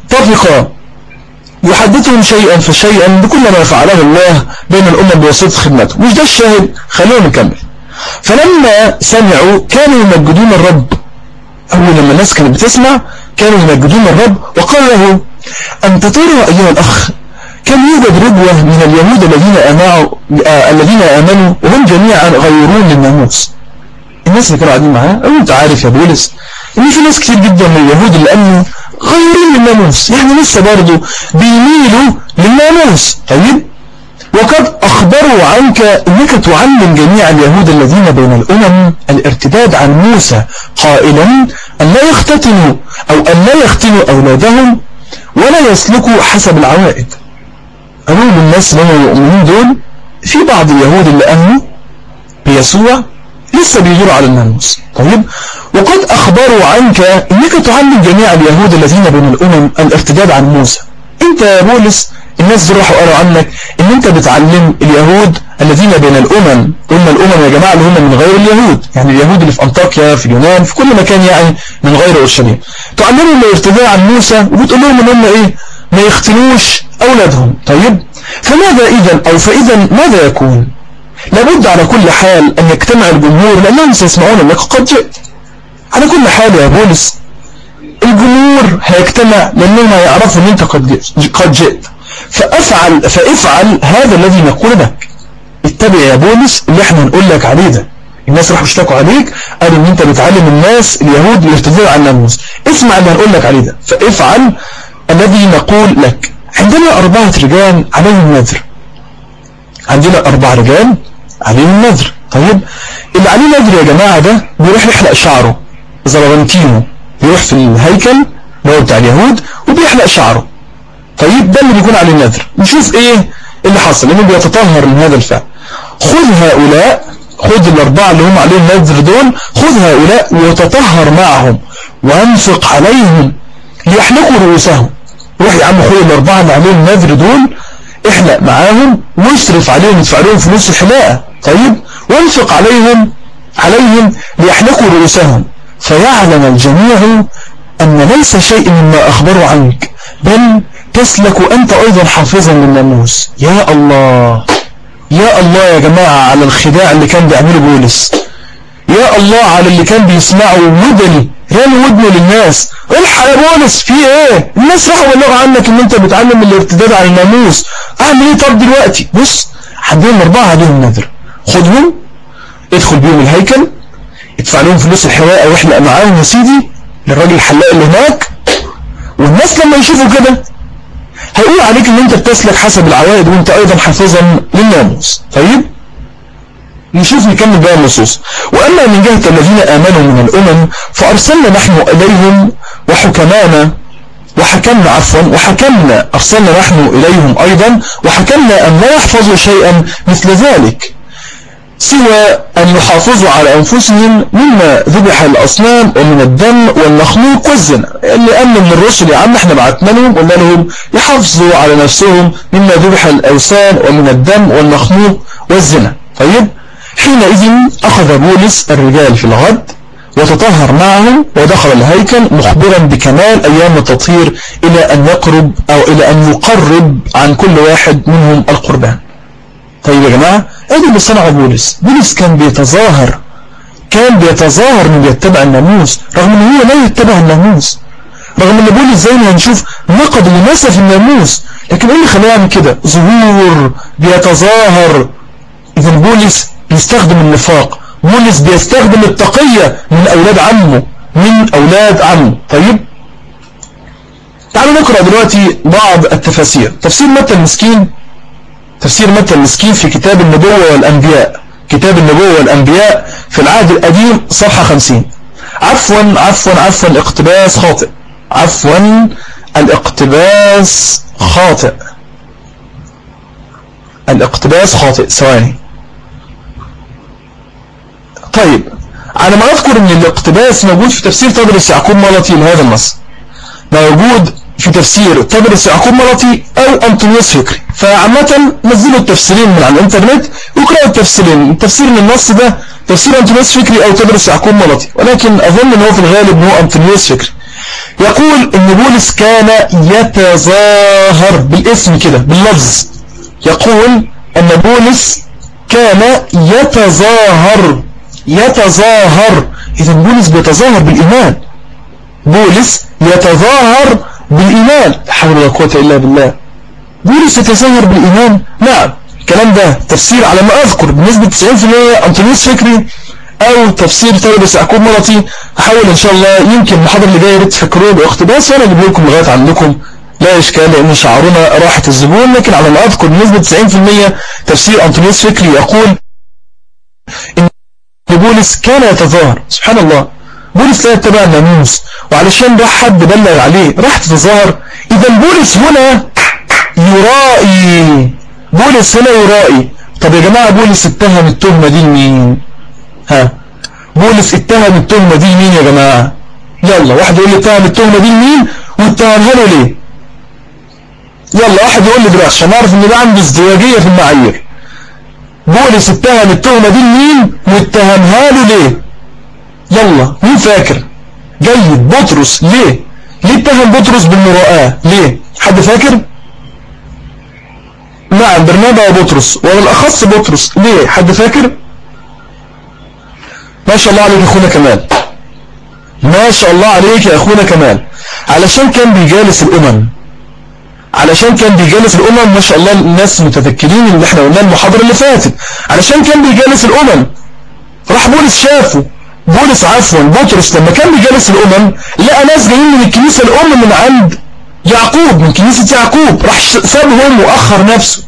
يحدثهم شيئا فشيئا بكل ما فعله الله بين الأمم بواسطة خدمته. مش ده الشاهد، خلونا نكمل. فلما سمعوا كانوا يمجدون الرب. أول لما الناس كانت بتسمع كانوا يمجدون الرب، وقال له أنت ترى أيها الأخ كان يوجد ربوة من اليهود الذين آمنوا وهم جميعا غيرون للناموس. الناس اللي كانوا قاعدين معاه قالوا أنت عارف يا بولس إن في ناس كتير جدا من اليهود اللي آمنوا غيرين للناموس، يعني لسه برضه بيميلوا للناموس. طيب وقد أخبروا عنك أنك تعلم جميع اليهود الذين بين الأمم الارتداد عن موسى، قائلا أن لا يختتنوا أو أن لا يختنوا أولادهم ولا يسلكوا حسب العوائد. قالوا للناس اللي هم المؤمنين دول في بعض اليهود اللي آمنوا بيسوع لسه بيدوروا على الناموس. طيب وقد أخبروا عنك أنك تعلم جميع اليهود الذين بين الأمم الارتداد عن موسى. أنت يا بولس الناس دول راحوا قالوا عنك ان انت بتعلم اليهود الذين بين الامم. قلنا الامم يا جماعة اللي هم من غير اليهود، يعني اليهود اللي في انطاكيا في اليونان في كل مكان، يعني من غير اورشليم، تعلمهم الارتداء عن موسى وبتقول لهم ان هم ايه ما يختنوش اولادهم. طيب فماذا اذا او فاذا ماذا يكون؟ لابد على كل حال ان يجتمع الجمهور لانهم سيسمعون انك قد جئت. على كل حال يا بولس الجمهور هيجتمع لانهم هيعرفوا ان انت قد جئت. فافعل هذا الذي نقول لك. اتبع يا بولس اللي احنا نقول لك عليه ده. الناس راحوا اشتكوا عليك قالوا ان انت بتعلم الناس اليهود الارتداد عن الناموس، اسمع اللي هنقول لك عليه ده. فافعل الذي نقول لك. عندنا 4 رجال عليهم نذر، عندنا 4 رجال عليهم نذر. طيب اللي عليه نذر يا جماعة ده بيروح يحلق شعره زربنتينه، بيروح في الهيكل اللي هو بتاع اليهود وبيحلق شعره. طيب ده اللي بيكون عليه النذر. نشوف ايه اللي حصل لانه بيتطهر من هذا الفعل. خذ هؤلاء، خذ ال4 اللي هم عليهم النذر دول، خذ هؤلاء وتطهر معهم وانفق عليهم ليحلقوا رؤوسهم. روح يا عم خذ ال4 اللي عليهم النذر دول احلق معاهم واصرف عليهم ادفع لهم فلوس الحلاقه. طيب وانفق عليهم ليحلقوا رؤوسهم فيعلم الجميع ان ليس شيء مما اخبروا عنك بل تسلك أنت أيضا حافظا للناموس. يا الله يا الله يا جماعة على الخداع اللي كان بيعمله بولس، يا الله على اللي كان بيسمعه ودني راني ودنه للناس. الحق يا بولس في ايه؟ الناس راحوا بلغوا عنك ان انت بتعلم الارتداد عن الناموس. اعمل ايه طب دلوقتي؟ بص عندهم 4 عليهم نذر، خدهم ادخل بيهم الهيكل ادفع لهم فلوس الحلاقة واحلق معاهم يا سيدي للراجل الحلاق اللي هناك، والناس لما يشوفوا كده هيقول عليك ان انت بتسلك حسب العوائد وانت ايضا حافظا للناموس. طيب نشوف نكمل بقى النصوص. واما من جهة الذين امنوا من الامم فارسلنا نحن اليهم وحكمنا ارسلنا نحن اليهم ايضا وحكمنا ان لا يحفظوا شيئا مثل ذلك سوى أن يحافظوا على أنفسهم مما ذبح الأصنام ومن الدم والمخلوق والزنا. اللي أمن من الرسل يا عم احنا بعتنا لهم قلنا لهم يحافظوا على نفسهم مما ذبح الأوثان ومن الدم والمخلوق والزنا. طيب حينئذ أخذ بولس الرجال في الغد وتطهر معهم ودخل الهيكل مخبرا بكمال أيام التطهير إلى أن يقرب عن كل واحد منهم القربان. طيب يا جماعة ادي اللي صنعه بولس. بولس كان بيتظاهر انه بيتبع الناموس رغم ان هو لا يتبع الناموس، رغم ان بولس زي ما هنشوف نقد ونسف الناموس، لكن ايه اللي خلاه يعمل كده؟ ظهور، بيتظاهر. اذا بولس بيستخدم النفاق، بولس بيستخدم التقية من اولاد عمه. طيب تعالوا نقرأ دلوقتي بعض التفاسير. تفسير متى المسكين في كتاب النبوة والأنبياء في العهد القديم صفحة 50. عفوا الاقتباس خاطئ ثواني. طيب على ما أذكر أن الاقتباس موجود في تفسير تدرس يعقوب ملطي لهذا النص، موجود في تفسير تدرس يعقوب ملطي أو أنطونيوس فكري. فعامة نزلوا التفسيرين من على الإنترنت وقرأوا التفسيرين، تفسير من النص ده تفسير أنطونيوس فكري أو تدرس يعقوب ملطي، ولكن أظن أنه في الغالب هو أنطونيوس فكري. يقول أن بولس كان يتظاهر بالاسم كده باللفظ، يقول أن بولس كان يتظاهر. إذن بولس بيتظاهر بالإيمان، بولس يتظاهر بالإيمان، لا حول ولا قوة إلا بالله. بولس يتظاهر بالإيمان، نعم. الكلام ده تفسير على ما أذكر بنسبة 90% أنطونيوس فكري أو تفسير تدرس يعقوب ملطي. أحاول إن شاء الله يمكن المحاضرة اللي جاية تفكروه باقتباس وأنا أجيب لكم لغاية عندكم، لا إشكال، لأن شعارنا راحة الزبون. لكن على ما أذكر بنسبة 90% تفسير أنطونيوس فكري يقول إن بولس كان يتظاهر. سبحان الله، بولس لا يتبع الناموس، وعلشان راح حد بلغ عليه راح تتظاهر. إذا بولس هنا يرائي، بولس هنا يرائي. طب يا جماعة بولس اتهم التهمة دي لمين؟ بولس اتهم التهمة دي لمين يا جماعة؟ يلا واحد يقول لي اتهم التهمة دي لمين واتهمها له ليه؟ يلا واحد يقول لي دلوقتي عشان نعرف ان ده عنده ازدواجية في المعايير. بولس اتهم التهمة دي لمين واتهمها له ليه؟ يلا مين فاكر؟ جيد. بطرس ليه اتهم بطرس بالمراءة؟ ليه؟ حد فاكر؟ نعم، برنابا وبطرس، وبالأخص بطرس. ليه؟ حد فاكر؟ ما شاء الله عليك يا أخونا كمال، ما شاء الله عليك يا أخونا كمال. علشان كان بيجالس الأمم، ما شاء الله الناس متذكرين اللي احنا قلنا المحاضرة اللي فاتت. علشان كان بيجالس الأمم راح بولس شافه، بطرس لما كان بيجالس الأمم لقى ناس جايين من الكنيسة الأم من عند يعقوب، من كنيسة يعقوب، راح سابهم وأخر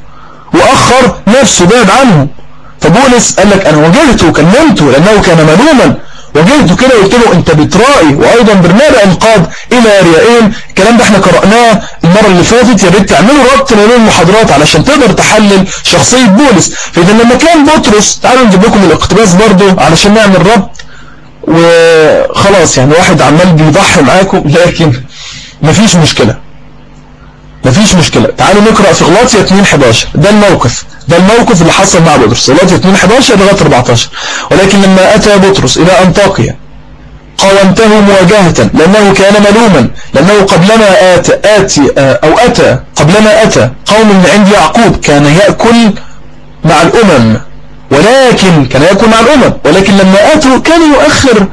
نفسه بعد عنهم. فبولس قال لك أنا واجهته وكلمته لأنه كان ملوما، واجهته كده وقلت له أنت بترائي. وأيضا برنابا انقاد إلى ريائين. الكلام ده احنا قرأناه المرة اللي فاتت، يا ريت تعملوا ربط ما بين المحاضرات علشان تقدر تحلل شخصية بولس. فإذا لما كان بطرس، تعالوا نجيب لكم الاقتباس برضو علشان نعمل ربط وخلاص. يعني واحد عمال بيضحي معاكم لكن مفيش مشكلة. تعالوا نقرأ في غلاطية 2:11. ده الموقف اللي حصل مع بطرس، غلاطية 2:11 لغاية 14. ولكن لما أتى بطرس إلى أنطاكيا قاومته مواجهة لأنه كان ملوما، لأنه قبلما أتى قوم من عند يعقوب كان يأكل مع الأمم، ولكن لما أتوا كان يؤخر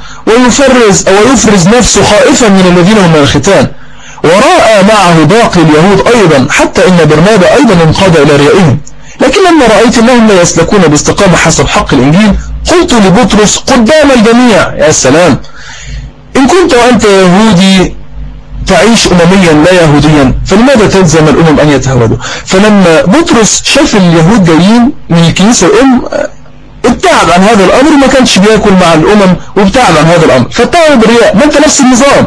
ويفرز نفسه خائفا من الذين هم من الختان، ورأى معه باقي اليهود أيضا، حتى إن برنابا أيضا انقاد إلى ريائهم. لكن لما رأيت أنهم لا يسلكون باستقامة حسب حق الإنجيل قلت لبطرس قدام الجميع، يا سلام، إن كنت وأنت يهودي تعيش أمميا لا يهوديا فلماذا تلزم الأمم أن يتهودوا؟ فلما بطرس شاف اليهود جايين من الكنيسة الأم ابتعد عن هذا الأمر، وما كانش بيأكل مع الأمم وابتعد عن هذا الأمر. فاتهموا بالرياء. ما أنت نفس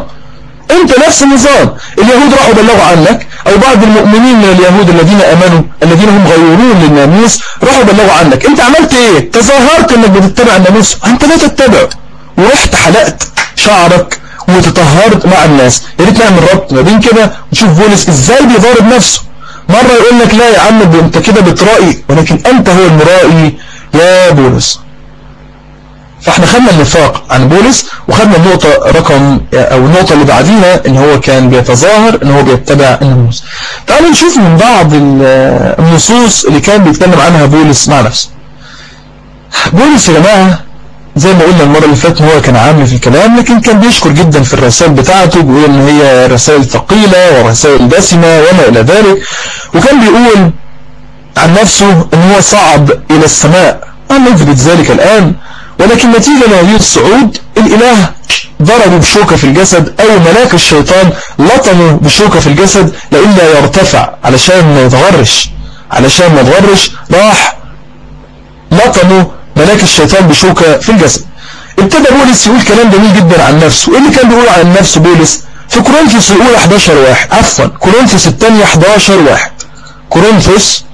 النظام، اليهود راحوا بلغوا عنك، أو بعض المؤمنين من اليهود الذين أمنوا الذين هم غيورون للناموس راحوا بلغوا عنك. أنت عملت إيه؟ تظاهرت أنك بتتبع الناموس، أنت لا تتبعه، ورحت حلقت شعرك وتطهرت مع الناس. يا ريت نعمل ربط ما بين كده ونشوف بولس ازاي بيضارب نفسه. مرة يقول لك لا يا عم انت كده بترائي، ولكن انت هو المرائي يا بولس. فاحنا خدنا النفاق عن بولس، وخدنا النقطة اللي بعدينا ان هو كان بيتظاهر ان هو بيتبع الناموس. تعالوا نشوف من بعض النصوص اللي كان بيتكلم عنها بولس مع نفسه. بولس يا جماعة زي ما قلنا المرة اللي فاتت هو كان عامل في الكلام، لكن كان بيشكر جدا في الرسائل بتاعته، بيقول ان هي رسائل ثقيلة ورسائل دسمة وما الى ذلك. وكان بيقول عن نفسه ان هو صعد الى السماء، أنا نثبت ذلك الآن، ولكن نتيجة لهذه الصعود الإله ضربوا بشوكة في الجسد، أو ملاك الشيطان لطموا بشوكة في الجسد لإلا يرتفع، علشان ما يتغرش راح لطموا ملاك الشيطان بشوكة في الجسد. ابتدى بولس يقول كلام جميل جدا عن نفسه. ايه اللي كان بيقول عن نفسه بولس؟ في كورنثوس الأولى 11:1، كورنثوس الثانية 11:1، كورنثوس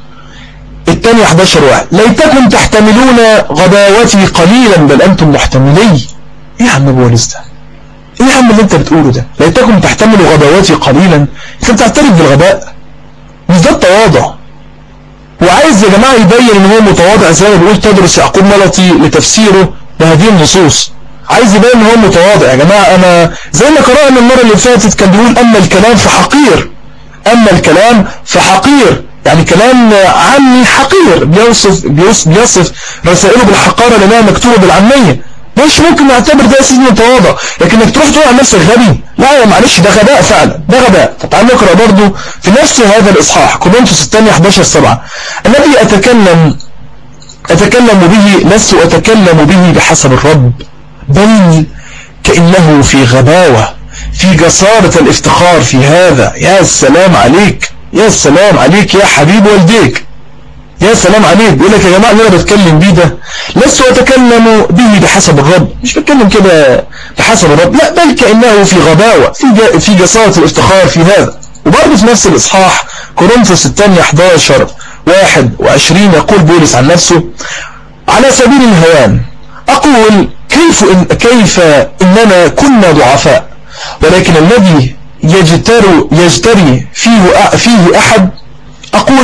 الثانية 11:1. ليتكم تحتملون غباوتي قليلا بل أنتم محتملي. ايه يا عم بولس ده؟ ايه يا عم اللي انت بتقوله ده؟ ليتكم تحتملوا غباواتي قليلا. انت بتعترف بالغباء؟ مش ده التواضع. وعايز يا جماعة يبين ان هو متواضع زي ما بيقول تدرس يعقوب ملطي لتفسيره لهذه النصوص. عايز يبين ان هو متواضع. يا جماعة انا زي ما قرأنا المرة اللي فاتت كان بيقول اما الكلام فحقير، اما الكلام فحقير، يعني كلام عامي حقير، بيصف رسائله بالحقارة لانها مكتوبة بالعامية. مش ممكن نعتبر ده اساس متواضع، لكن انك تروح تقول عن نفسك غبي، لا يا معلش ده غباء فعلا، ده غباء. فتعال نقرأ برضو في نفس هذا الإصحاح كورنثوس الثانية 11:7 الذي أتكلم به لست أتكلم به بحسب الرب، بل كأنه في غباوة، في جسارة الافتخار في هذا. يا سلام عليك، يا سلام عليك يا حبيب والديك، يا سلام عليك. بيقول لك يا جماعة اللي انا بتكلم بيه ده لست اتكلم به بحسب الرب، مش بتكلم كده بحسب الرب، لا بل كأنه في غباوة، في جسارة الافتخار في هذا. وبرضه في نفس الإصحاح كورنثوس الثانية 11:21 يقول بولس عن نفسه على سبيل الهوان أقول كيف إننا كنا ضعفاء، ولكن الذي يجتري فيه أحد أقول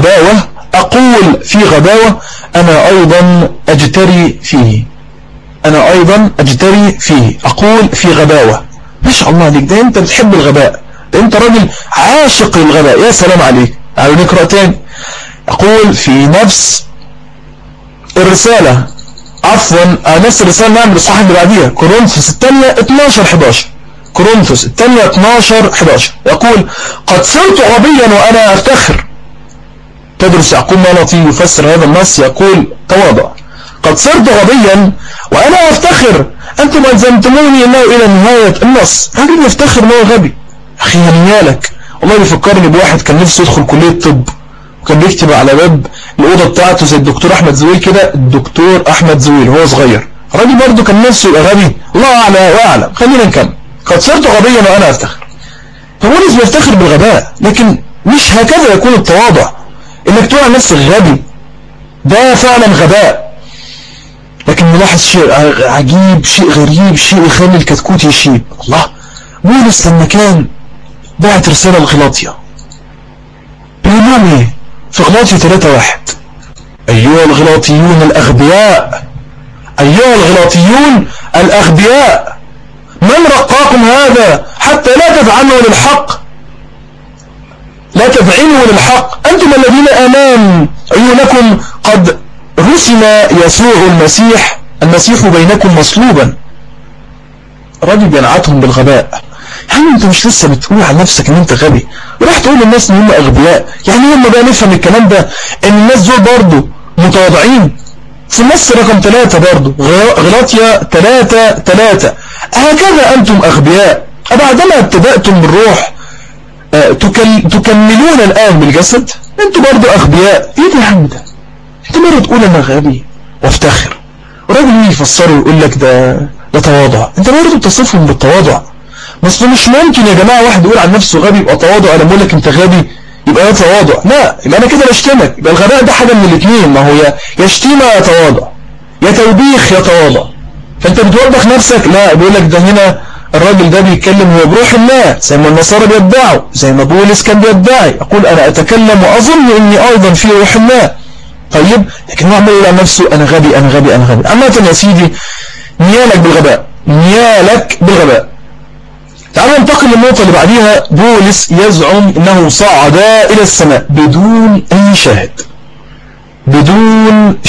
في غباوة أنا أيضا أجتري فيه، أقول في غباوة. ما شاء الله عليك، ده أنت بتحب الغباء، ده أنت راجل عاشق للغباء، يا سلام عليك. تعالوا نقرأ تاني. أقول في نفس الرسالة، نفس الرسالة نعمل الصحة اللي بعديها كورنثوس الثانية 12:11 كورنثوس الثانية 12:11 يقول قد صرت غبيا وأنا أفتخر. تدرس يعقوب ملطي يفسر هذا النص يقول تواضع. قد صرت غبيا وأنا أفتخر، أنتم ألزمتموني أنه إلى نهاية النص. راجل يفتخر أنه غبي. أخي هنيالك. والله يفكرني بواحد كان نفسه يدخل كلية طب، وكان بيكتب على باب الأوضة بتاعته زي الدكتور أحمد زويل كده، الدكتور أحمد زويل هو صغير. الراجل برضه كان نفسه يبقى غبي، الله أعلى وأعلم. خلينا نكمل. قد صرت غبيا وأنا أفتخر. فبولس بيفتخر بالغباء، لكن مش هكذا يكون التواضع. انك تقول عن نفسك غبي ده فعلا غباء. لكن نلاحظ شيء عجيب، شيء غريب، شيء يخلي الكتكوت يشيب. الله، بولس لما كان بعت رسالة لغلاطيا بيقول لهم ايه في غلاطيا 3:1 ايها الغلاطيون الاغبياء من رقاكم هذا حتى لا تذعنوا للحق أنتم الذين أمام عيونكم قد رسم يسوع المسيح بينكم مصلوبا. الراجل بينعتهم بالغباء. يعني انت مش لسه بتقول عن نفسك ان انت غبي وراح تقول للناس ان هم اغبياء؟ يعني هم بقى نفهم الكلام ده ان الناس دول برضو متواضعين. في النص رقم 3 برضو غلاطيا 3:3 هكذا انتم اغبياء بعدما ابتدأتم بالروح تكملون الآن بالجسد. انتوا برضو أغبياء. ايه ده يا عم ده؟ انت مرة تقول انا غبي وافتخر، وراجل يفسره ويقول لك ده تواضع. انت برضو بتصفهم بالتواضع. بس مش ممكن يا جماعة واحد يقول عن نفسه غبي يبقى تواضع، انا بقول لك انت غبي يبقى ده تواضع. لا، يبقى انا كده بشتمك. يبقى الغباء ده حاجة من الاثنين، ما هو يا شتيمة يا تواضع، يا توبيخ يا تواضع. فانت بتوبخ نفسك؟ لا، بيقول لك ده هنا الراجل ده بيتكلم هو بروح الله زي ما النصارى بيدعوا، زي ما بولس كان بيدعي. يقول أنا أتكلم وأظن إني أيضا في روح الله. طيب، لكن هو عمال يقول عن نفسه أنا غبي أنا غبي أنا غبي. عامة يا سيدي، نيالك بالغباء. تعالوا ننتقل للنقطة اللي بعديها. بولس يزعم إنه صعد إلى السماء بدون أي شاهد، بدون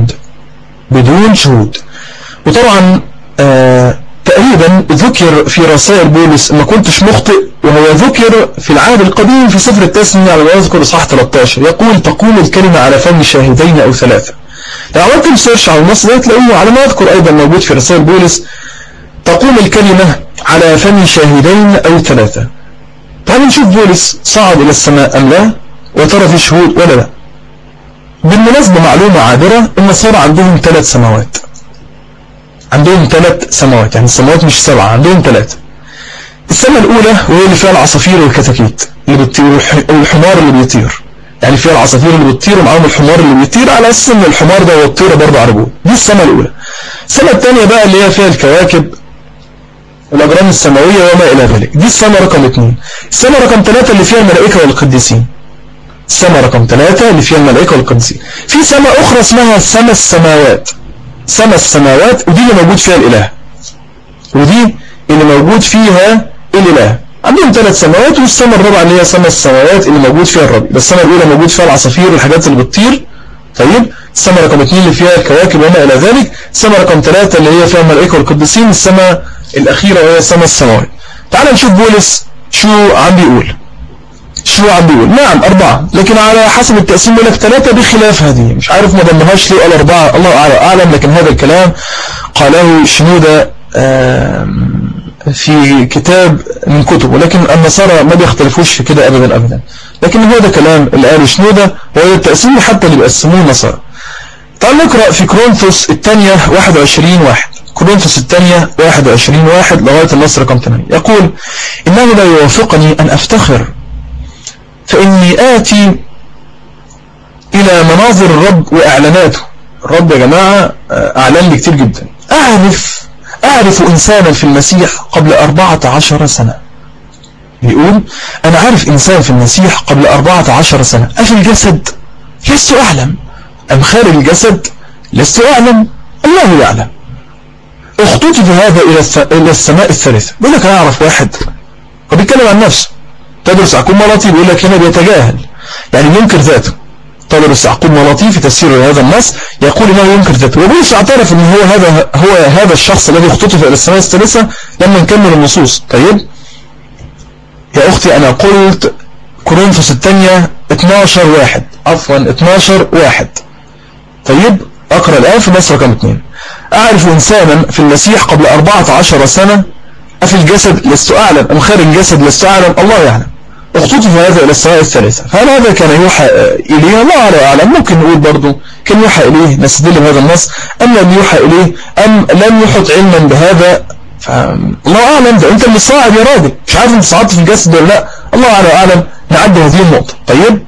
شهود. وطبعا تقريبا ذكر في رسائل بولس، ما كنتش مخطئ، وهو ذكر في العهد القديم في سفر التثنية على ما يذكر إصحاح 13 يقول تقوم الكلمة على فم شاهدين أو 3. لو عملت سيرش على النص ده تلاقوه على ما يذكر أيضا موجود في رسائل بولس تقوم الكلمة على فم شاهدين أو 3. تعالوا نشوف بولس صعد إلى السماء أم لا، وترى في شهود ولا لا. بالمناسبة معلومة عابرة، النصارى عندهم 3 سماوات. عندهم 3 سماوات، يعني السماوات مش 7، عندهم 3. السماء الأولى وهي اللي فيها العصافير والكتاكيت اللي بتطير والحمار اللي بيطير. يعني فيها العصافير اللي بتطير ومعاهم الحمار اللي بيطير، على اساس ان الحمار ده والطيره برضه عربون. دي السماء الاولى. السماء الثانيه بقى اللي هي فيها الكواكب الاجرام السماويه وما الى ذلك، دي السماء رقم 2. السماء رقم 3 اللي فيها الملائكه والقديسين. السماء رقم 3 اللي فيها الملائكه والقديسين. في سماء اخرى اسمها سماء السماوات. سماء السماوات ودي اللي موجود فيها الاله، ودي اللي موجود فيها الاله. عندهم 3 سماوات، والسماء الرابعه اللي هي سماء السماوات اللي موجود فيها الرب. بس السماء الاولى موجود فيها العصافير والحاجات اللي بتطير. طيب السماء رقم 2 اللي فيها الكواكب وما الى ذلك. السماء رقم 3 اللي هي فيها الملائكه والقديسين. السماء الاخيره وهي سماء السماوات. تعال نشوف بولس شو عم بيقول. نعم 4، لكن على حسب التقسيم يقول لك 3 بخلاف هذه. مش عارف ما ضمناهاش ليه قال 4، الله اعلم. لكن هذا الكلام قاله شنودة في كتاب من كتب، ولكن النصارى ما بيختلفوش في كده ابدا. لكن هو ده كلام اللي قاله شنودة، وهو التقسيم حتى اللي بيقسموه النصارى. تعال نقرأ في كورنثوس الثانية 21:1. كورنثوس الثانية 21:1 لغاية النص رقم 8. يقول: إنه لا يوافقني أن أفتخر، فإني آتي إلى مناظر الرب وإعلاناته. الرب يا جماعة أعلن لي كتير جدا. أعرف إنسانا في المسيح قبل 14 سنة. بيقول أنا عارف إنسان في المسيح قبل 14 سنة. أفي الجسد لست أعلم، أم خارج الجسد لست أعلم، الله يعلم. اختطف هذا إلى السماء الثالثة. بيقول لك أنا أعرف واحد، وبيتكلم عن نفسه. تدرس يعقوب ملاطي بيقول لك هنا بيتجاهل، يعني ينكر ذاته. تدرس يعقوب ملاطي في تفسير هذا النص يقول انه ينكر ذاته، وبولس اعترف ان هو هذا الشخص الذي اختطف الى السماء الثالثة لما نكمل النصوص. طيب يا اختي انا قلت كورنثوس الثانية 12:1، عفوا 12:1. طيب اقرأ الآن في نص رقم 2. اعرف انسانا في المسيح قبل 14 سنة، أفي الجسد لست أعلم، أم خارج الجسد لست أعلم، الله يعلم. اختطف هذا إلى السماء الثالثة. فهل هذا كان يوحى إليه؟ الله أعلم. ممكن نقول برضو كان يوحى إليه، نستدل بهذا النص، أم لم يوحى إليه، أم لم يحط علما بهذا، الله أعلم. ده أنت اللي صاعد يا راجل، مش عارف أنت صعدت في الجسد ولا لا، الله أعلم. نعد هذه النقطة. طيب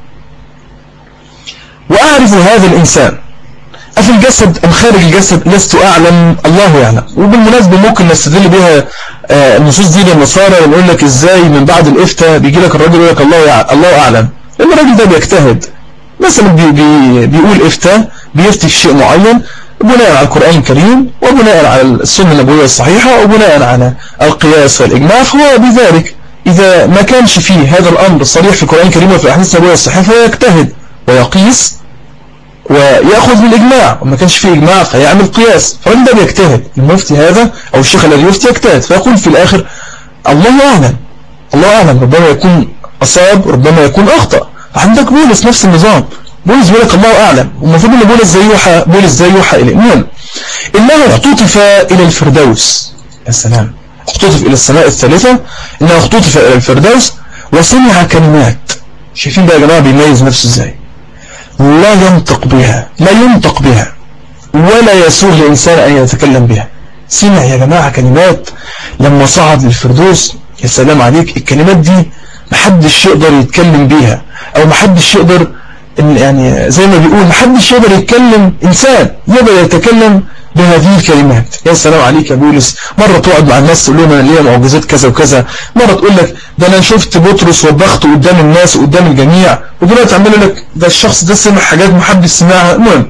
وأعرف هذا الإنسان أفي الجسد أم خارج الجسد لست أعلم، الله يعلم. وبالمناسبة ممكن نستدل بها النصوص دي للنصارى، ونقول لك إزاي من بعد الإفتاء بيجي لك الراجل يقول لك الله أعلم، لأن الراجل ده بيجتهد. مثلا بيقول إفتاء، بيفتي في شيء معين بناء على القرآن الكريم، وبناء على السنة النبوية الصحيحة، وبناء على القياس والإجماع. فهو بذلك إذا ما كانش فيه هذا الأمر صريح في القرآن الكريم وفي الأحاديث النبوية الصحيحة فيجتهد ويقيس ويأخذ بالإجماع، وما كانش فيه إجماع فيعمل قياس. فالراجل ده بيجتهد، المفتي هذا أو الشيخ الذي يفتي يجتهد، فيقول في الآخر الله أعلم، الله أعلم. ربما يكون أصاب، ربما يكون أخطأ. عندك بولس نفس النظام، بولس بيقول لك الله أعلم، والمفروض أن بولس زي يوحى إليه. المهم إنه اختطف إلى الفردوس. يا سلام، اختطف إلى السماء الثالثة، إنه اختطف إلى الفردوس وسمع كلمات. شايفين بقى يا جماعة بيميز نفسه إزاي؟ لا ينطق بها ولا يسوغ لإنسان أن يتكلم بها. سمع يا جماعة كلمات لما صعد للفردوس. يا سلام عليك، الكلمات دي محدش يقدر يتكلم بيها، أو محدش يقدر، يعني زي ما بيقول محدش يقدر يتكلم، إنسان يقدر يتكلم بهذه الكلمات. يا سلام عليك يا بولس. مرة تقعد مع الناس تقول لهم أنا ليا معجزات كذا وكذا، مرة تقول لك ده أنا شفت بطرس وبخته قدام الناس وقدام الجميع، ودلوقتي عمال لك ده الشخص ده سمع حاجات محدش سمعها. المهم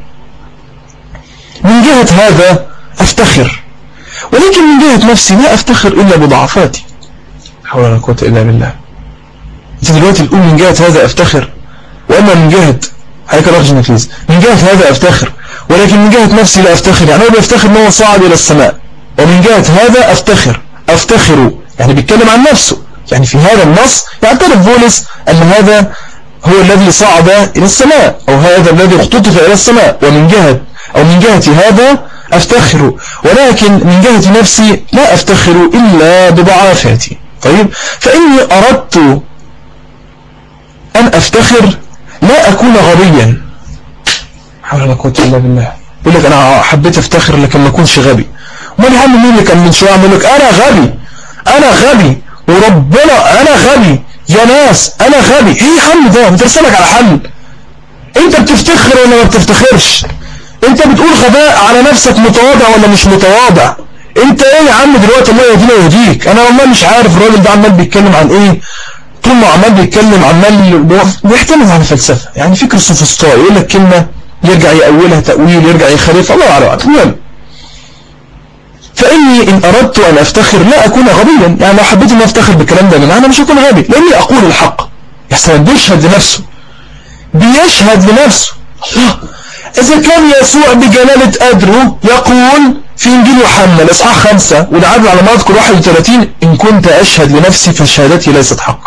من جهة هذا أفتخر، ولكن من جهة نفسي لا أفتخر إلا بضعفاتي. حول ولا قوة إلا بالله. أنت دلوقتي تقول من جهة هذا أفتخر، وأما من جهة هيك رخص نفيس، من جهة هذا أفتخر، ولكن من جهة نفسي لا أفتخر. يعني هو بيفتخر أنه صعد إلى السماء، ومن جهة هذا أفتخر، يعني بيتكلم عن نفسه. يعني في هذا النص يعترف بولس أن هذا هو الذي صعد إلى السماء، أو هذا الذي اختطف إلى السماء، ومن جهة هذا أفتخر، ولكن من جهة نفسي لا أفتخر إلا بضعفاتي. طيب فإني أردت أن أفتخر لا أكون غبيا. حول ولا قوة إلا بالله. يقول لك أنا حبيت أفتخر لكن ما أكونش غبي. وما يا عم مين اللي كان من شوية عمل لك أنا غبي وربنا أنا غبي يا ناس، أنا غبي. إيه يا عم ده؟ أنت رسالك على حل. انت بتفتخر ولا ما بتفتخرش؟ انت بتقول غباء على نفسك متواضع ولا مش متواضع؟ انت ايه يا عم دلوقتي؟ الله يهدينا ويهديك. انا والله مش عارف الراجل ده عمال بيتكلم عن ايه، طول ما عمال بيتكلم عمال بيعتمد على فلسفه، يعني فكر سوفسطائي، يقول لك كلمه يرجع يأولها تأويل، يرجع يخالفها، الله أعلم. المهم، فإني إن أردت أن أفتخر لا أكون غبيا، يعني لو حبيت أن أفتخر بالكلام ده أنا مش هكون غبي، لأني أقول الحق. يحسن بيشهد لنفسه، بيشهد لنفسه. الله، إذا كان يسوع بجلالة قدره يقول في إنجيل يوحنا الإصحاح 5 والعدد على ما أذكر 31: إن كنت أشهد لنفسي فشهادتي ليست حق.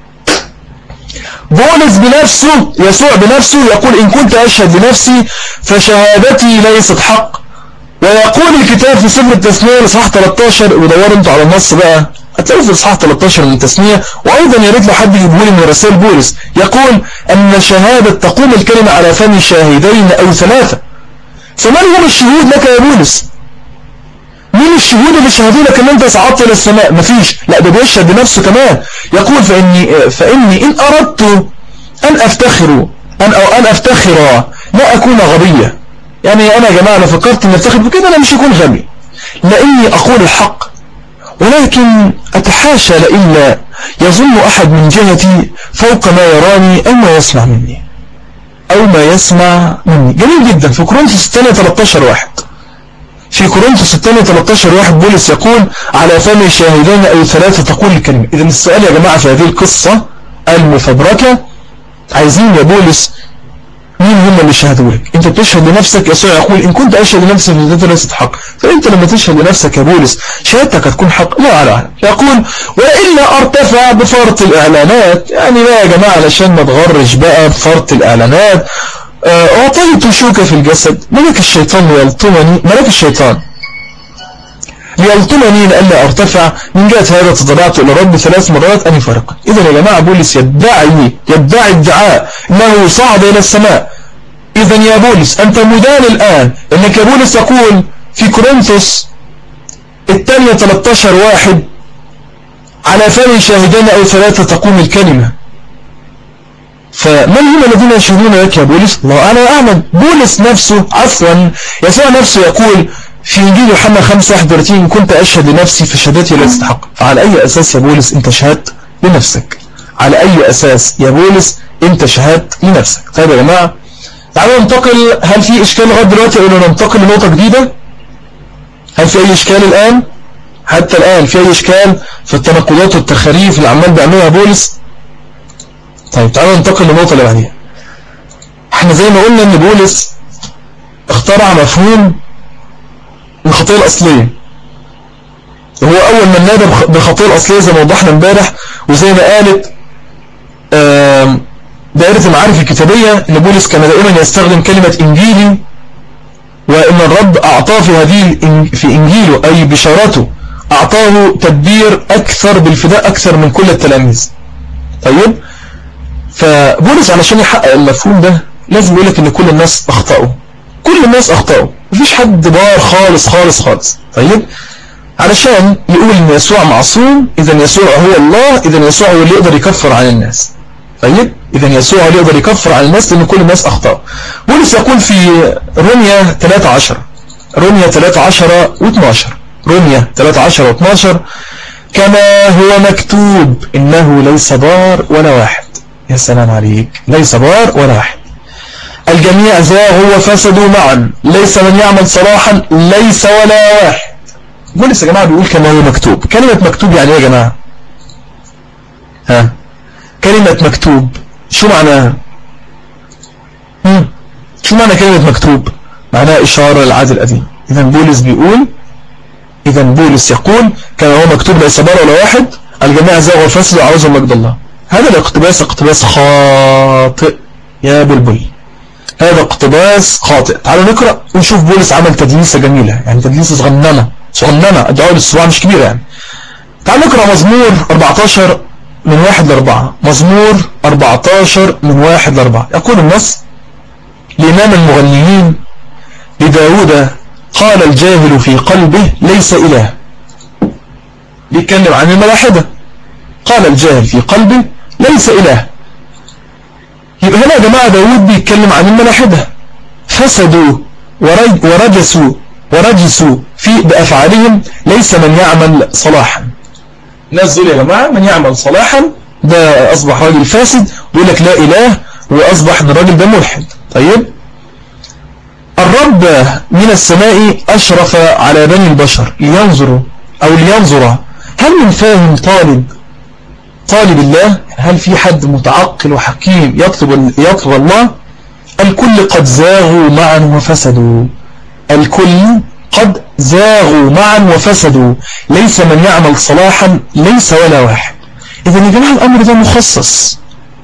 بولس بنفسه، يسوع بنفسه يقول إن كنت أشهد لنفسي فشهادتي ليست حق. ويقول الكتاب في سفر التثنية الإصحاح 13، ودوروا انتوا على النص بقى هتلاقوا في الإصحاح 13 من التثنية، وأيضا يا ريت لو حد يجيبه لي من رسائل بولس، يقول أن شهادة تقوم الكلمة على فم شاهدين أو ثلاثة. فمن هم الشهود لك يا بولس؟ مين الشهود اللي شهدوا لك ان انت صعدت الى السماء؟ مفيش. لا، ده بيشهد بنفسه كمان، يقول فاني ان اردت ان افتخر لا اكون غبيا. يعني انا يا جماعه لو فكرت ان افتخر بكده انا مش هكون غبي، لاني اقول الحق، ولكن اتحاشى لئلا يظن احد من جهتي فوق ما يراني او ما يسمع مني جميل جدا. في كورنثوس الثانية 13:1، في كورنثوس الثانية 13:1 بولس يقول على فم شاهدين أو ثلاثة تقول الكلمة. إذن السؤال يا جماعة في هذه القصة المفبركة، عايزين يا بولس مين هم اللي شهدوا لك؟ أنت بتشهد لنفسك، يسوع يقول إن كنت أشهد لنفسك فشهادتي ليست حق. فأنت لما تشهد لنفسك يا بولس شهادتك هتكون حق. لا أعلم. يقول وإلا أرتفع بفرط الإعلانات. يعني لا يا جماعة علشان ما تغرش بقى بفرط الإعلانات، أعطيت شوكة في الجسد، ملك الشيطان ليلطمني لألا أرتفع، من جهة هذا تضرعت إلى رب 3 مرات أن يفارقني. إذن يا جماعة بولس يدعي ادعاء أنه صعد إلى السماء. إذن يا بولس أنت مدان الآن أنك يا بولس يقول في كورنثوس الثانية 13:1 على فم شاهدين أو ثلاثة تقوم الكلمة. فمن هم الذين يشهدون لك يا بولس؟ الله أنا أعلم. بولس نفسه يسوع نفسه يقول في إنجيل يوحنا 5:31 إن كنت أشهد لنفسي فشهادتي لا تستحق. فعلى أي أساس يا بولس أنت شهدت لنفسك؟ على أي أساس يا بولس أنت شهدت لنفسك؟ طيب يا جماعة تعالوا ننتقل. هل في إشكال لغاية دلوقتي ولا ننتقل لنقطة جديدة؟ هل في أي إشكال الآن؟ حتى الآن في أي إشكال في التناقضات والتخاريف اللي عمال بيعملها بولس؟ طيب تعالوا ننتقل للنقطة اللي بعديها. احنا زي ما قلنا ان بولس اخترع مفهوم الخطيئة الأصلية، وهو أول من نادى بالخطيئة الأصلية زي ما وضحنا امبارح، وزي ما قالت دائرة المعارف الكتابية ان بولس كان دائما يستخدم كلمة إنجيلي، وإن الرب أعطاه في إنجيله أي بشارته أعطاه تدبير أكثر بالفداء أكثر من كل التلاميذ. طيب فبولس علشان يحقق المفهوم ده لازم يقول لك ان كل الناس اخطأوا، مفيش حد بار خالص خالص خالص. طيب علشان يقول ان يسوع معصوم، اذا يسوع هو الله، اذا يسوع هو اللي يقدر يكفر عن الناس. طيب اذا يسوع هو اللي يقدر يكفر عن الناس لان كل الناس اخطأوا. بولس يقول في روميا 13 و12، روميا 13 و12 كما هو مكتوب إنه ليس بار ولا واحد. يا سلام عليك، ليس بار ولا واحد، الجميع زاغوا وفسدوا معا، ليس من يعمل صلاحا، ليس ولا واحد. بولس يا جماعة بيقول كما هو مكتوب. كلمة مكتوب يعني ايه يا جماعة؟ كلمة مكتوب شو معناها؟ شو معنى كلمة مكتوب؟ معناها إشارة للعهد القديم. إذا بولس يقول كما هو مكتوب ليس بار ولا واحد، الجميع زاغوا وفسدوا وعوزوا مجد الله. هذا اقتباس خاطئ يا بلبل، هذا اقتباس خاطئ. تعالوا نقرأ ونشوف بولس عمل تدليسة جميلة، يعني تدليسة صغننة الدعوة للصباع مش كبيرة يعني. تعالوا نقرأ مزمور 14 من 1-4. مزمور 14 من 1-4 يقول النص: لإمام المغنيين لداود قال الجاهل في قلبه ليس إله. بيتكلم عن الملاحدة. قال الجاهل في قلبه ليس إله، يبقى هنا يا جماعة داود بيتكلم عن الملاحدة، فسدوا ورجسوا في بأفعالهم، ليس من يعمل صلاحا. الناس دول يا جماعة من يعمل صلاحا ده أصبح راجل فاسد، ويقول لك لا إله، وأصبح ان الراجل ده ملحد. طيب، الرب من السماء أشرف على بني البشر لينظر هل من فاهم طالب الله؟ هل في حد متعقل وحكيم يطلب الله؟ الكل قد زاغوا معا وفسدوا، الكل قد زاغوا معا وفسدوا، ليس من يعمل صلاحا، ليس ولا واحد. إذن يا جماعة الأمر ده مخصص،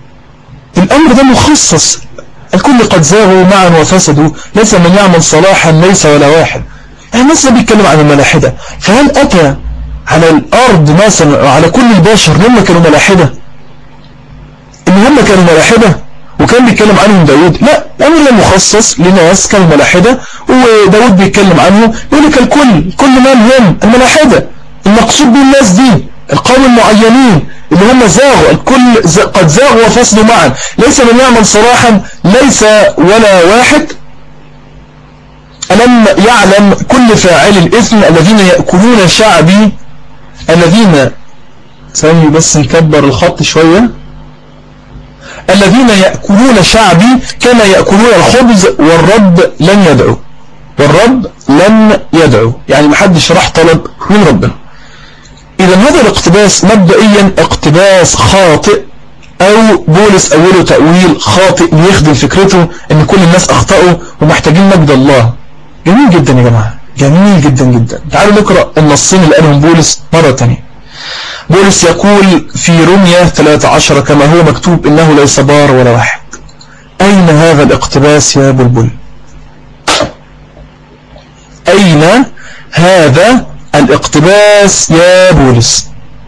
الكل قد زاغوا معا وفسدوا، ليس من يعمل صلاحا، ليس ولا واحد. الناس بيتكلم عن الملاحدة، فهل أتى على الأرض مثلا على كل البشر لما كانوا ملاحدة؟ إن هم كانوا ملاحدة وكان بيتكلم عنهم داود؟ لا، الأمر ده مخصص لناس كانوا ملاحدة، وداود بيتكلم عنه يقول لك كل من هم الملاحدة. المقصود بالناس دي القوم المعينين اللي هم زاغوا، الكل قد زاغوا وفسدوا معا، ليس من يعمل صلاحا، ليس ولا واحد. ألم يعلم كل فاعل الإثم الذين يأكلون شعبي، ثاني بس نكبر الخط شوية، الذين يأكلون شعبي كما يأكلون الخبز والرب لن يدعو، يعني محدش راح طلب من ربنا. إذا هذا الاقتباس مبدئيا اقتباس خاطئ، أو بولس أوله تأويل خاطئ ليخدم فكرته أن كل الناس أخطأوا ومحتاجين مجد الله. جميل جدا يا جماعة، جميل جدا جدا. تعالوا نقرأ النصين اللي قالهم بولس مرة تانية. بولس يقول في رومية 13 كما هو مكتوب إنه ليس بار ولا واحد. أين هذا الاقتباس يا بلبل؟ أين هذا الاقتباس يا بولس؟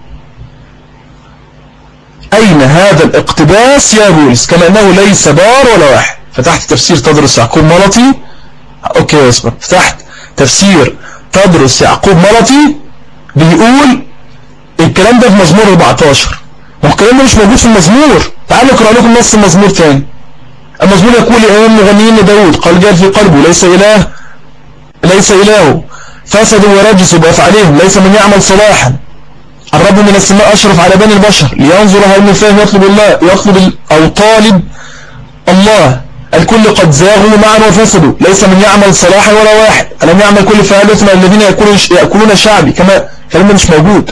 أين هذا الاقتباس يا بولس؟ كما أنه ليس بار ولا واحد. فتحت تفسير تدرس يعقوب ملطي، أوكي أصبر، فتحت تفسير تدرس يعقوب ملطي بيقول الكلام ده في مزمور 14، والكلام ده مش موجود في المزمور. تعالوا اقرأ لكم نص المزمور تاني. المزمور يقول أيام مغنيين لداود قال جال في قلبه ليس إله فسدوا ورجسوا بأفعالهم، ليس من يعمل صلاحا. الرب من السماء أشرف على بني البشر لينظر هل من فاهم طالب الله. الكل قد زاغوا معا وفسدوا، ليس من يعمل صلاحا ولا واحد. ألم يعمل كل فاعل إثما الذين يأكلون شعبي كما. الكلام ده مش موجود.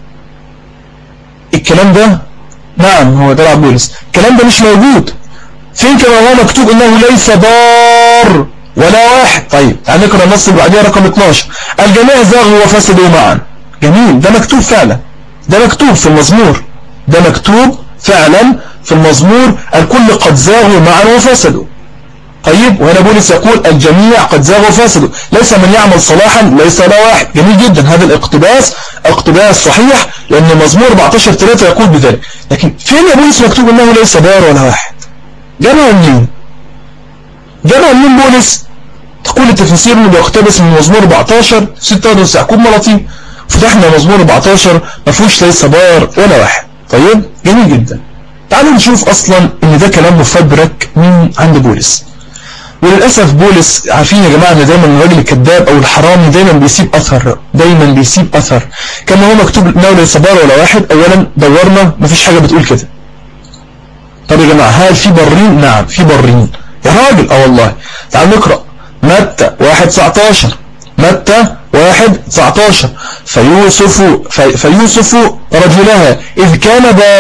الكلام ده نعم هو ده بولس، الكلام ده مش موجود. فين كما هو مكتوب إنه ليس ضار ولا واحد. طيب تعال نقرأ النص اللي بعديها رقم 12. الجميع زاغوا وفسدوا معا. جميل، ده مكتوب فعلا، ده مكتوب في المزمور، ده مكتوب فعلا في المزمور، الكل قد زاغوا معا وفسدوا. طيب وهنا بولس يقول الجميع قد زاغوا وفسدوا، ليس من يعمل صلاحا، ليس لا واحد. جميل جدا، هذا الاقتباس اقتباس صحيح، لأن مزمور 14:3 يقول بذلك. لكن فين يا بولس مكتوب انه ليس بار ولا واحد؟ جابها منين بولس؟ تقول التفسير انه بيقتبس من مزمور 14 6 يعقوب ملطي. فتحنا مزمور 14 ما فيهوش ليس بار ولا واحد. طيب جميل جدا. تعالوا نشوف اصلا ان ده كلام مفبرك من عند بولس. وللأسف بولس عارفين يا جماعة ان دايما الراجل الكذاب او الحرامي دايما بيسيب اثر، كما هو مكتوب انه ليس بار ولا واحد. اولا دورنا مفيش حاجة بتقول كده. طب يا جماعة هل في برين؟ نعم في برين يا راجل. والله تعالوا نقرأ متى 1:19. متى 1:19 فيوسف رجلها إذ كان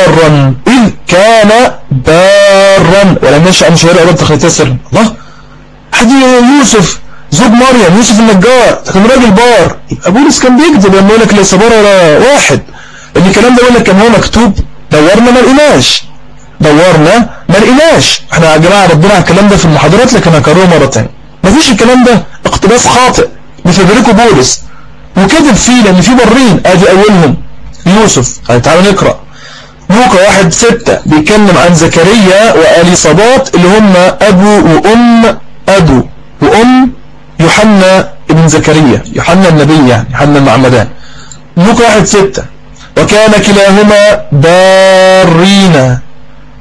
بارا ولم يشأ أن شهر أرد تخليتها سرا. الله، حد يوسف زوج مريم، يوسف النجار، كان راجل بار. يبقى بولس كان بيكذب لما يقول لك ليس بار ولا واحد، لأن الكلام ده يقول لك كان هو مكتوب. دورنا ما لقيناش. احنا يا جماعة ربنا على الكلام ده في المحاضرات، لكن هكرره مرة تانية. مفيش الكلام ده، اقتباس خاطئ بفبركه بولس وكذب فيه، لأن في برين ادي أولهم يوسف. تعالوا نقرأ لوقا 1:6 بيتكلم عن زكريا وأليصابات اللي هم أبو وأم يوحنا ابن زكريا، يوحنا النبي يعني يوحنا المعمدان. لوقا 1:6 وكان كلاهما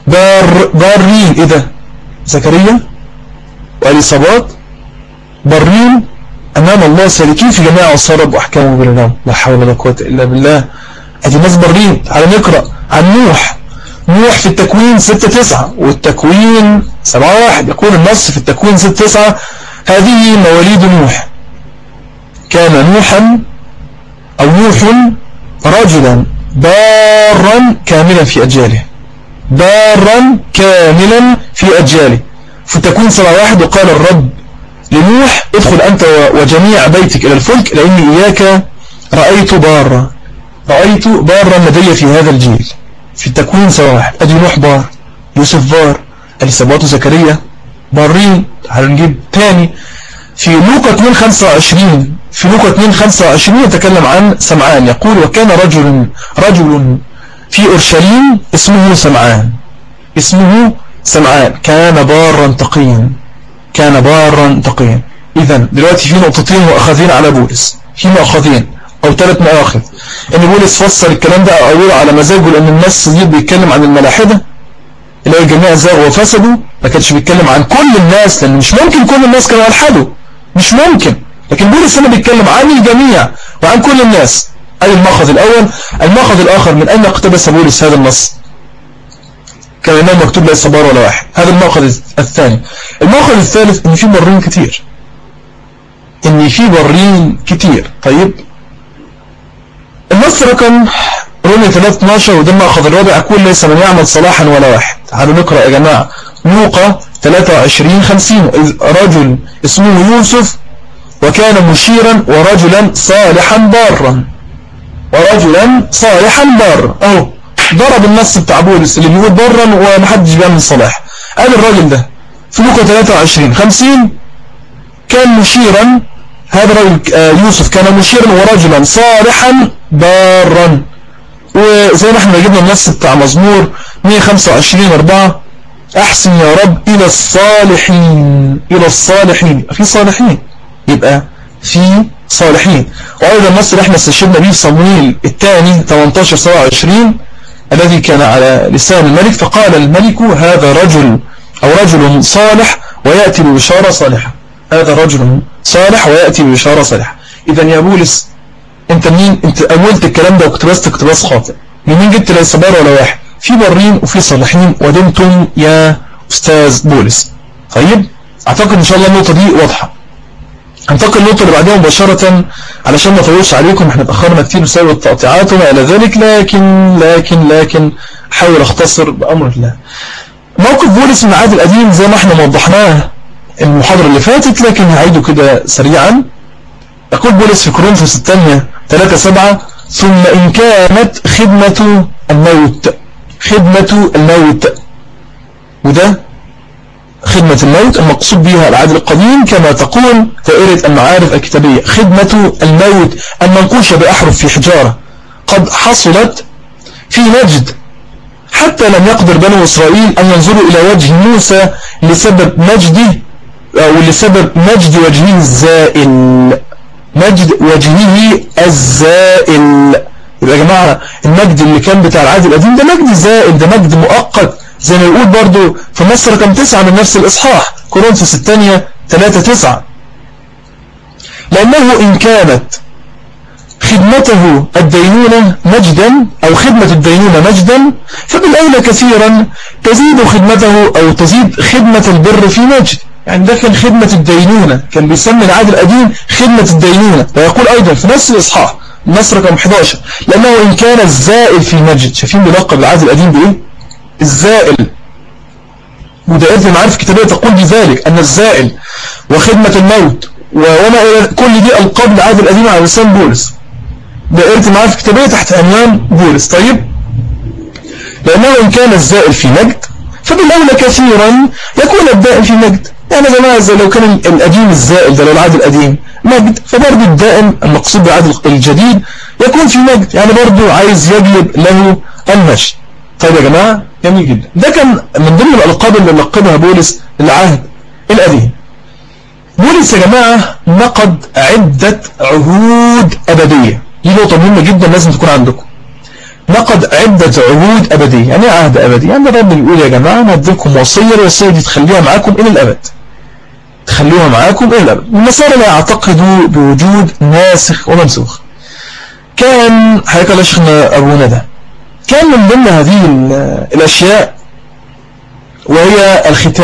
بارين. إيه ده؟ زكريا وإليصابات بارين أمام الله سالكين في جميع الصرب وأحكامه بالنوم. لا حول ولا قوة إلا بالله. أدي الناس بارين. تعالى نقرأ عن نوح. نوح في التكوين 6:9 والتكوين 7:1. يقول النص في التكوين 6:9 هذه مواليد نوح. كان نوحا أو نوح رجلا بارا كاملا في أجياله. بارا كاملا في أجياله. في التكوين 7:1 وقال الرب لنوح ادخل أنت وجميع بيتك إلى الفلك لأني إياك رأيت بارا. رأيت بارا لدي في هذا الجيل. في التكوين 7:1. أدي نوح بار، يوسف بار، إليصابات وزكريا بارين. تعالوا نجيب تاني في لوقا 2:25. في لوقا 2:25 يتكلم عن سمعان. يقول وكان رجل في أورشليم اسمه سمعان. اسمه سمعان كان بارا تقيا. كان بارا تقيا. إذن دلوقتي في نقطتين مؤخذين على بولس. في مؤخذين أو 3 مؤاخذ. إن بولس فسر الكلام ده أوله على مزاجه لأن النص دي بيتكلم عن الملاحدة اللي هو الجميع زاغوا وفسدوا. ما كانش بيتكلم عن كل الناس لأن مش ممكن كل الناس كانوا ألحدوا. مش ممكن. لكن بولس هنا بيتكلم عن الجميع وعن كل الناس. أي المأخذ الأول. المأخذ الآخر من أين اقتبس بولس هذا النص؟ كان إنه مكتوب ليس بار ولا واحد. هذا المأخذ الثاني. المأخذ الثالث إن في برين كتير. إن في برين كتير. طيب النص رقم رومية 3:12 وده المأخذ الرابع يقول ليس من يعمل صلاحا ولا واحد. تعالوا نقرأ يا جماعة لوقا 23:50 رجل اسمه يوسف وكان مشيرا ورجلا صالحا بارا. ورجلا صالحا بارا. اهو ضرب النص بتاع بولس اللي بيقول بارا ومحدش بيعمل صلاح. قال الراجل ده في لوقا 23:50 كان مشيرا. هذا الرجل يوسف كان مشيرا ورجلا صالحا بارا. وزي ما احنا جبنا النص بتاع مزمور 125:4 احسن يا رب الى الصالحين. الى الصالحين. في صالحين يبقى في صالحين. وأيضا النص اللي احنا استشهدنا به في صموئيل الثاني 18:27 الذي كان على لسان الملك فقال الملك هذا رجل أو رجل صالح ويأتي ببشارة صالحة. هذا رجل صالح ويأتي ببشارة صالحة. إذن يا بولس انت منين؟ انت أولت الكلام ده واقتبست اقتباس خاطئ. منين جبت ليس بار ولا واحد؟ في برين وفي صالحين ودمتم يا أستاذ بولس. طيب أعتقد إن شاء الله النقطة دي واضحة. هنتقل النقطة اللي بعدها مباشرة علشان ما اطولش عليكم. احنا اتأخرنا كتير بسبب التقطيعات وما إلى ذلك. لكن احاول اختصر بأمر الله. موقف بولس من العهد القديم زي ما احنا موضحناه المحاضرة اللي فاتت لكن هعيده كده سريعا. يقول بولس في كورنثوس الثانية 3:7 ثم إن كانت خدمة الموت. خدمة الموت. وده خدمة الموت المقصود بها العهد القديم كما تقول دائرة المعارف الكتابية. خدمة الموت المنقوشة بأحرف في حجارة قد حصلت في نجد حتى لم يقدر بنو إسرائيل أن ينظروا إلى وجه موسى لسبب مجده أو لسبب مجد وجهه الزائل. مجد وجهه الزائل. يبقى يا جماعة المجد اللي كان بتاع العهد القديم ده مجد زائل. ده مجد مؤقت زي ما يقول برضو في النص رقم 9 من نفس الإصحاح كورنثوس الثانية 3:9 لأنه إن كانت خدمته الدينونة مجدا أو خدمة الدينونة مجدا فبالأولى كثيرا تزيد خدمته أو تزيد خدمة البر في مجد. يعني ده كان خدمة الدينونة. كان بيسمي العهد القديم خدمة الدينونة. ويقول أيضا في نفس الإصحاح النص رقم 11 لأنه إن كان الزائل في مجد. شايفين بلقب العهد القديم بإيه؟ الزائل. ودائرة المعارف الكتابية تقول بذلك أن الزائل وخدمة الموت وما إلى كل دي ألقاب العهد القديم على لسان بولس. دائرة المعارف الكتابية تحت عنوان بولس. طيب لأنه إن كان الزائل في مجد فبالأولى كثيرا يكون الدائم في مجد. يعني يا جماعة لو كان القديم الزائل ده لو العهد القديم مجد فبرضه الدائم المقصود بالعهد الجديد يكون في مجد. يعني برضه عايز يجلب له المجد. طيب يا جماعة جميل جدا. ده كان من ضمن الألقاب اللي لقبها بولس للعهد القديم. بولس يا جماعة نقض عدة عهود أبدية. دي نقطة مهمة جدا لازم تكون عندكم. نقض عدة عهود أبدية. يعني عهد أبدي، يعني الرب بيقول يا جماعة أنا هديكم وصية، الوصية دي تخليها معاكم إلى الأبد، تخلوها معاكم إلى الأبد. النصارى لا يعتقدوا بوجود ناسخ ومنسوخ. كان هيكل شيخنا أبونا ده كان من ضمن هذه الأشياء وهي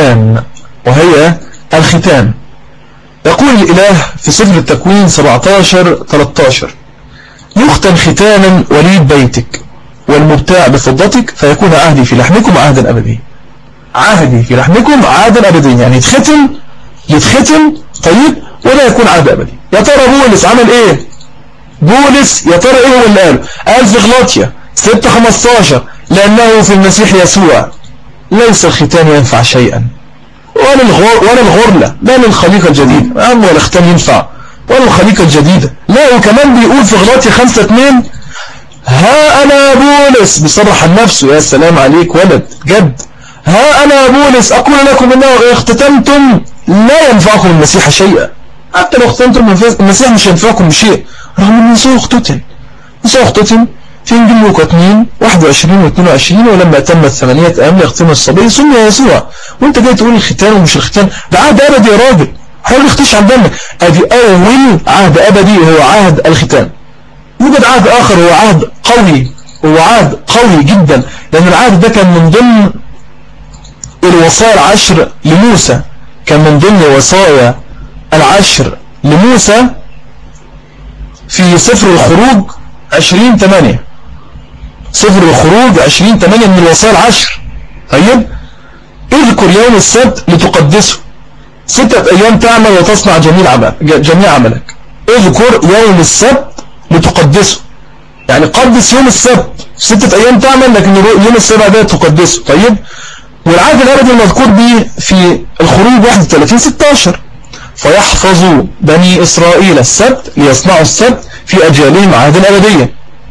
الختان. يقول الإله في سفر التكوين 17:13 يختن ختانا وليد بيتك والمبتاع بفضتك فيكون عهدي في لحمكم عهدا أبديا. عهدي في لحمكم عهدا أبديا، يعني يتختم طيب ولا يكون عهد أبدي. يا ترى بولس عمل إيه؟ بولس يا ترى إيه هو اللي قال في غلاطيا 6:15 لأنه في المسيح يسوع ليس الختان ينفع شيئا ولا الغرلة لا للخليقة الجديدة، ولا الختان ينفع ولا الخليقة الجديدة. لا، وكمان بيقول في غلاطيا 5:2 ها أنا بولس، بيصرح عن نفسه. يا سلام عليك ولد جد. ها أنا بولس أقول لكم إنه اختتمتم لا ينفعكم المسيح شيئا. حتى لو اختتمتم المسيح مش ينفعكم بشيء، رغم أن يسوع اختتم في إنجيل لوقا 2:21 ولما تمت 8 أيام ليختم الصبي سمي يسوع. وانت جاي تقول الختان ومش الختان، ده عهد أبدي يا راجل، حاول يختش عن دمك. ادي أول عهد أبدي هو عهد الختان. يوجد عهد آخر هو عهد قوي، هو عهد قوي جدا، لأن العهد ده كان من ضمن الوصايا العشر لموسى، كان من ضمن وصايا العشر لموسى في سفر الخروج 20:8. سفر الخروج 20:8 من الوصايا العشر. طيب اذكر يوم السبت لتقدسه، 6 أيام تعمل وتصنع جميع عملك. اذكر يوم السبت لتقدسه، يعني قدس يوم السبت، 6 أيام تعمل لكن يوم السبت ده تقدسه. طيب والعهد الأبدي المذكور به في الخروج 31:16 فيحفظوا بني إسرائيل السبت ليصنعوا السبت في أجيالهم عهدا أبديا.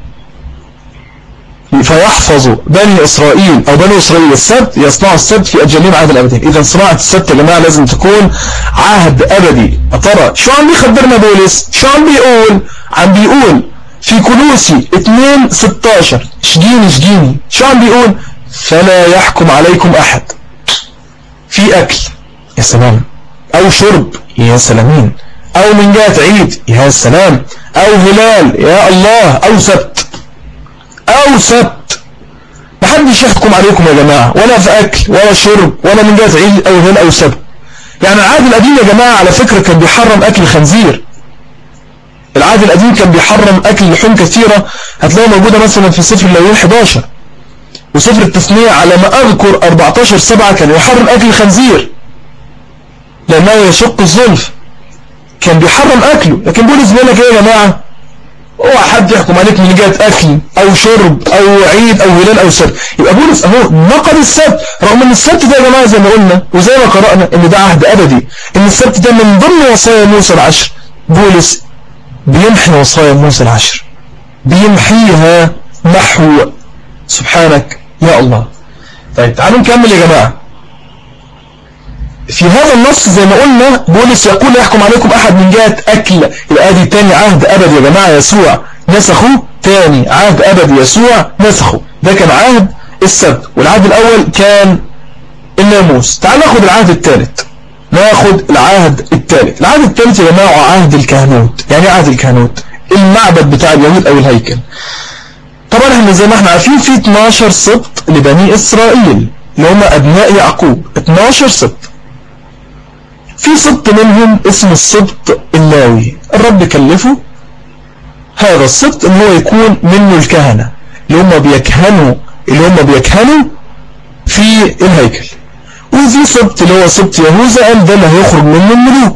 فيحفظوا بني إسرائيل السبت يصنعوا السبت في أجيالهم عهدا أبديا. إذا صناعة السبت يا جماعة لازم تكون عهد أبدي. ترى شو عم بيخبرنا بولس؟ شو عم بيقول في كولوسي 2:16 شجيني شو عم بيقول؟ فلا يحكم عليكم أحد في أكل، يا سلام، أو شرب، يا سلامين، أو من جهة عيد، يا سلام، أو هلال، يا الله، أو سبت. محدش يحكم عليكم يا جماعة، ولا في أكل ولا شرب ولا من جهة عيد أو هلال أو سبت. يعني العهد القديم يا جماعة على فكرة كان بيحرم أكل الخنزير. العهد القديم كان بيحرم أكل لحوم كثيرة، هتلاقيها موجودة مثلا في سفر اللاويين 11 وسفر التثنية على ما أذكر 14:7 كان يحرم أكل الخنزير لأنه يشق الظلف، كان بيحرم أكله. لكن بولس بيقول لك إيه يا جماعة؟ اوعى حد يحكم عليك من جهة أكل أو شرب أو عيد أو هلال أو سبت. يبقى بولس أهو نقض السبت، رغم أن السبت ده يا جماعة زي ما قلنا وزي ما قرأنا إن ده عهد أبدي، إن السبت ده من ضمن وصايا موسى العشر. بولس بيمحي وصايا موسى العشر، بيمحيها محو. سبحانك يا الله. طيب تعالوا نكمل يا جماعة. في هذا النص زي ما قلنا بولس يقول لا يحكم عليكم أحد من جهة أكل. يبقى ادي تاني عهد أبدي يا جماعة يسوع نسخه، تاني عهد أبدي يسوع نسخه. ده كان عهد السبت، والعهد الأول كان الناموس. تعال ناخد العهد الثالث. العهد الثالث يا جماعة عهد الكهنوت. يعني عهد الكهنوت المعبد بتاع اليهود أو الهيكل. طبعا احنا زي ما احنا عارفين في 12 سبط لبني إسرائيل اللي هم أبناء يعقوب، 12 سبط. في سبط منهم اسمه السبط اللاوي، الرب كلفه هذا السبط ان هو يكون منه الكهنة اللي هم بيكهنوا في الهيكل. وفي سبط اللي هو سبط يهوذا، قال ده اللي هيخرج منه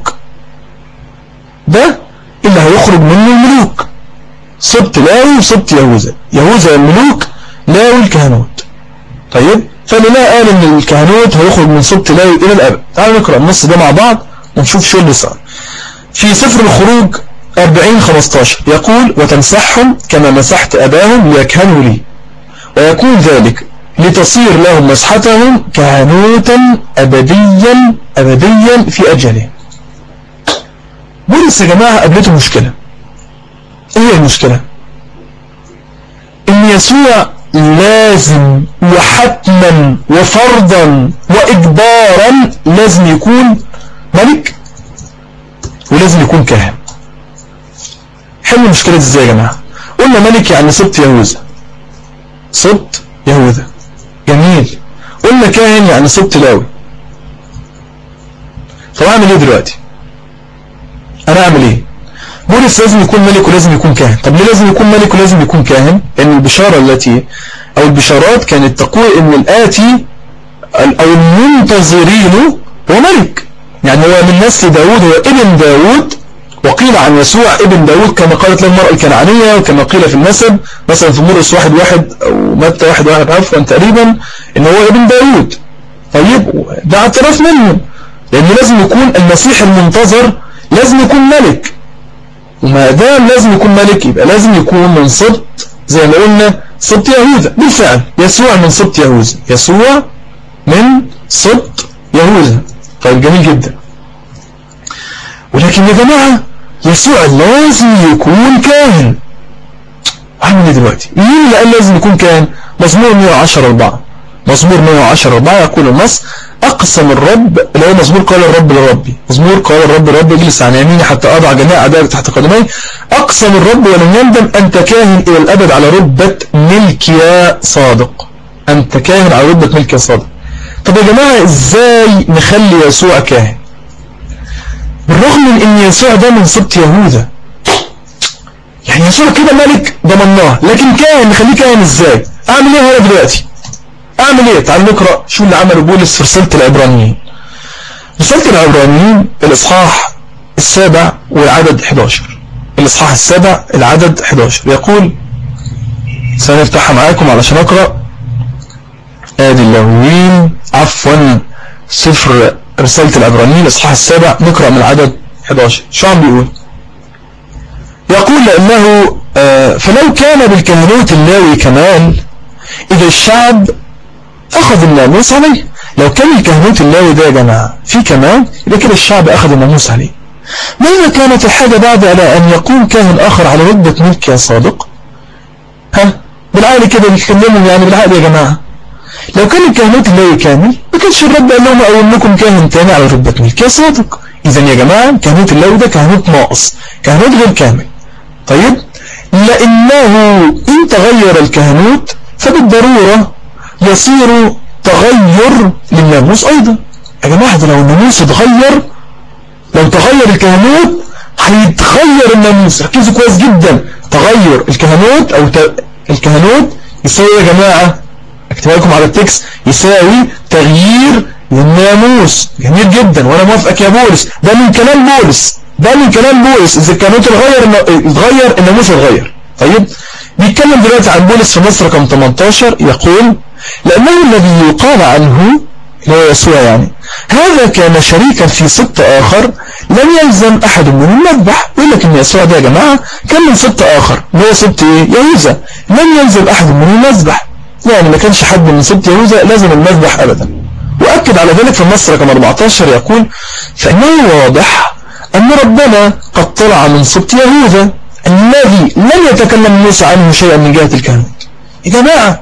الملوك، سبط لاوي وسبط يهوذا الملوك، لاوي الكهنوت. طيب فالله قال ان الكهنوت هيخرج من سبط لاوي الى الابد. تعالوا نقرأ النص ده مع بعض ونشوف شو اللي صار. في سفر الخروج 40:15 يقول وتمسحهم كما مسحت اباهم ليكهنوا لي، ويكون ذلك لتصير لهم مسحتهم كهنوتا ابديا في اجله. بولس يا جماعة قابلته مشكلة. ايه هي المشكلة؟ ان يسوع لازم وحتما وفرضا وإجبارا لازم يكون ملك ولازم يكون كاهن. حل المشكلة ازاي يا جماعة؟ قلنا ملك يعني سبط يهوذا، سبط يهوذا، جميل. قلنا كاهن يعني سبط لاوي. طب اعمل ايه دلوقتي؟ انا اعمل ايه؟ بولس لازم يكون ملك ولازم يكون كاهن. طب ليه لازم يكون ملك ولازم يكون كاهن؟ لان البشارة التي او البشارات كانت تقول ان الآتي او المنتظرين هو ملك، يعني هو من نسل داود، هو ابن داود. وقيل عن يسوع ابن داود كما قالت له المرأة الكنعانية، وكما قيل في النسب مثلا في مرقس 1:1 او متى 1:1 عفوا تقريبا ان هو ابن داود. طيب ده اعتراف منه، لان لازم يكون المسيح المنتظر لازم يكون ملك، وما دام لازم يكون ملك يبقى لازم يكون من سبط زي ما قلنا سبط يهوذا. بالفعل يسوع من سبط يهوذا، يسوع من سبط يهوذا. طيب جميل جدا. ولكن يا جماعة يسوع لازم يكون كاهن. اعمل ايه دلوقتي؟ مين اللي قال لازم يكون كاهن؟ مزمور 110:4. مزمور 110:4 يقول النص: أقسم الرب، اللي هو مزمور قال الرب لربي، مزمور قال الرب لربي اجلس عن يميني حتى أضع جميع أعدائك تحت قدمي. أقسم الرب ولن يندم: أنت كاهن إلى الأبد على رتبة ملك يا صادق. أنت كاهن على رتبة ملك يا صادق. طب يا جماعة إزاي نخلي يسوع كاهن؟ بالرغم من ان يسوع ده من سبط يهوذا، يعني يسوع كده ملك ضمناه، لكن كاهن نخليه كاهن ازاي؟ اعمل ايه هنا دلوقتي؟ اعمل ايه؟ تعالوا نقرا شو اللي عمله بولس في رسالة العبرانيين. رسالة العبرانيين الاصحاح 7 والعدد 11. الاصحاح 7 العدد 11 يقول، سنفتحها معاكم علشان اقرا. ادي اللاويين عفوا سفر رسالة العبرانيين الاصحاح 7 نقرأ من العدد 11. شو عم بيقول؟ يقول: لأنه فلو كان بالكهنوت اللاوي كمال إذا الشعب أخذ الناموس عليه. لو كان الكهنوت اللاوي ده يا جماعة في كمال يبقى كده الشعب أخذ الناموس عليه. ماذا كانت الحاجة بعد على أن يقوم كاهن آخر على رتبة ملك يا صادق؟ بالعقل كده بيتكلموا، يعني بالعقل يا جماعة لو كان الكهنوت اللاوي كامل ما كانش الرب قال لهم أقول لكم كاهن تاني على رتبة ملك يا صادق. إذن يا جماعة كهنوت اللاوي ده كهنوت ناقص، كهنوت غير كامل. طيب لأنه إن تغير الكهنوت فبالضرورة يصير تغير للناموس أيضا. يا جماعة ده لو الناموس اتغير، لو تغير الكهنوت هيتغير الناموس. ركزوا كويس جدا، تغير الكهنوت أو الكهنوت يساوي يا جماعة، اكتبها لكم على التكست، يساوي تغيير للناموس. جميل جدا وانا موافقك يا بولس، ده من كلام بولس، ده من كلام بولس. اذا الكهنوت اتغير الناموس اتغير. طيب بيتكلم دلوقتي عن بولس في نص رقم 18 يقول: لأنه الذي يقال عنه اللي هو يسوع يعني هذا كان شريكا في سبط آخر لم يلزم أحد من المذبح. يقول لك إن يسوع ده يا جماعة كان من سبط آخر اللي هو سبط إيه؟ يهوذا. لم يلزم أحد من المذبح، يعني ما كانش حد من سبط يهوذا لازم المذبح أبدا. وأكد على ذلك في النص رقم 14 يقول: فإنه واضح أن ربنا قد طلع من سبط يهوذا الذي لم يتكلم موسى عنه شيئا من جهة الكهنوت. يا جماعة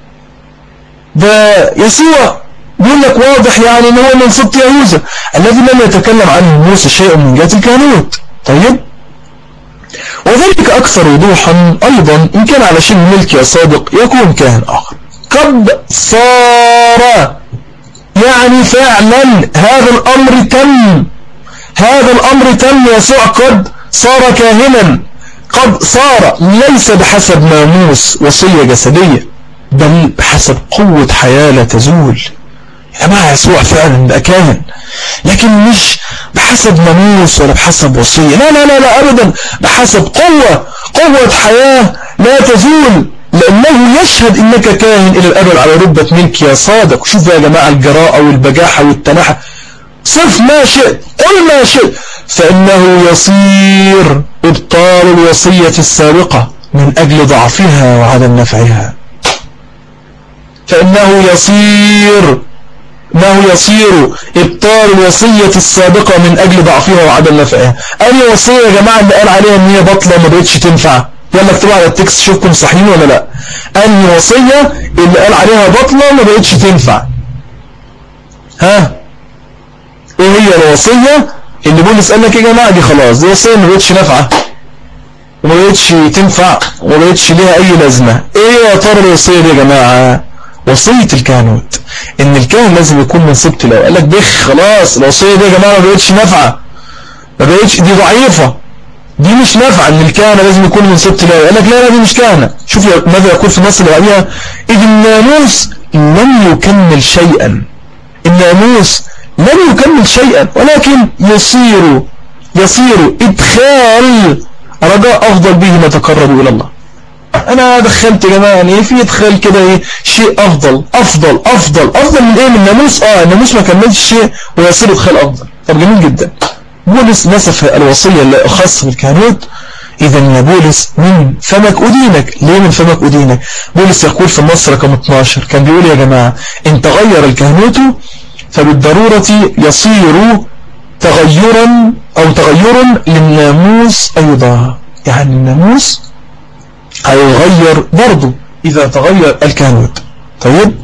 ده يسوع بيقول لك واضح يعني ان هو من سبط يهوذا الذي لم يتكلم عنه موسى شيئا من جهة الكهنوت. طيب وذلك أكثر وضوحا أيضا إن كان على شبه ملك يا صادق يكون كاهن آخر قد صار، يعني فعلا هذا الأمر تم، هذا الأمر تم. يسوع قد صار كاهنا، قد صار ليس بحسب ناموس وصية جسدية بل بحسب قوة حياة لا تزول. يا جماعة يسوع فعلا بقى كاهن، لكن مش بحسب ناموس ولا بحسب وصية، لا لا لا لا أبدا، بحسب قوة حياة لا تزول، لأنه يشهد إنك كاهن إلى الأبد على رتبة ملك يا صادق. شوف يا جماعة الجراءة والبجاحة والتناحة. صف ما شئت، قل ما شئت، فإنه يصير إبطال الوصية السابقة من أجل ضعفها وعدم نفعها. فإنه يصير إبطال الوصية السابقة من أجل ضعفها وعدم نفعها. أي وصية يا جماعة اللي قال عليها إن هي بطلة ما بقتش تنفع؟ يلا اكتبوا على التكست شوفكم صحيحين ولا لا. انهي وصية اللي قال عليها بطلة ما بقتش تنفع؟ ها، ايه هي الوصية اللي بولس قال لك يا جماعة دي خلاص دي وصية ما بقتش نافعة وما بقتش تنفع وما بقتش ليها اي لازمة؟ ايه يا ترى الوصية دي يا جماعة؟ وصية الكهنوت، ان الكاهن لازم يكون من سبط لاوي. قال لك بخ خلاص الوصية دي يا جماعة ما بقتش نافعة، ما بقتش، دي ضعيفة، دي مش نافعة ان الكهنة لازم يكون من سبط لاوي. قال لك لا دي مش كهنة. شوف ماذا يقول في النص اللي بعديها: إذ الناموس لم يكمل شيئا. الناموس لم يكمل شيئا ولكن يصير إدخال رجاء أفضل به ما تقربوا إلى الله. أنا دخلت يا جماعة يعني في إدخال كده إيه شيء أفضل من إيه؟ من الناموس. الناموس ما كملش شيء ويصير إدخال أفضل. طب جميل جدا. بولس نسف الوصية الخاصة بالكهنوت. إذا يا بولس من فمك أدينك. ليه من فمك أدينك؟ بولس يقول في النص رقم 12 كان بيقول يا جماعة إن تغير الكهنوت فبالضرورة يصير تغيرا للناموس أيضا. يعني الناموس هيغير برضه إذا تغير الكهنوت. طيب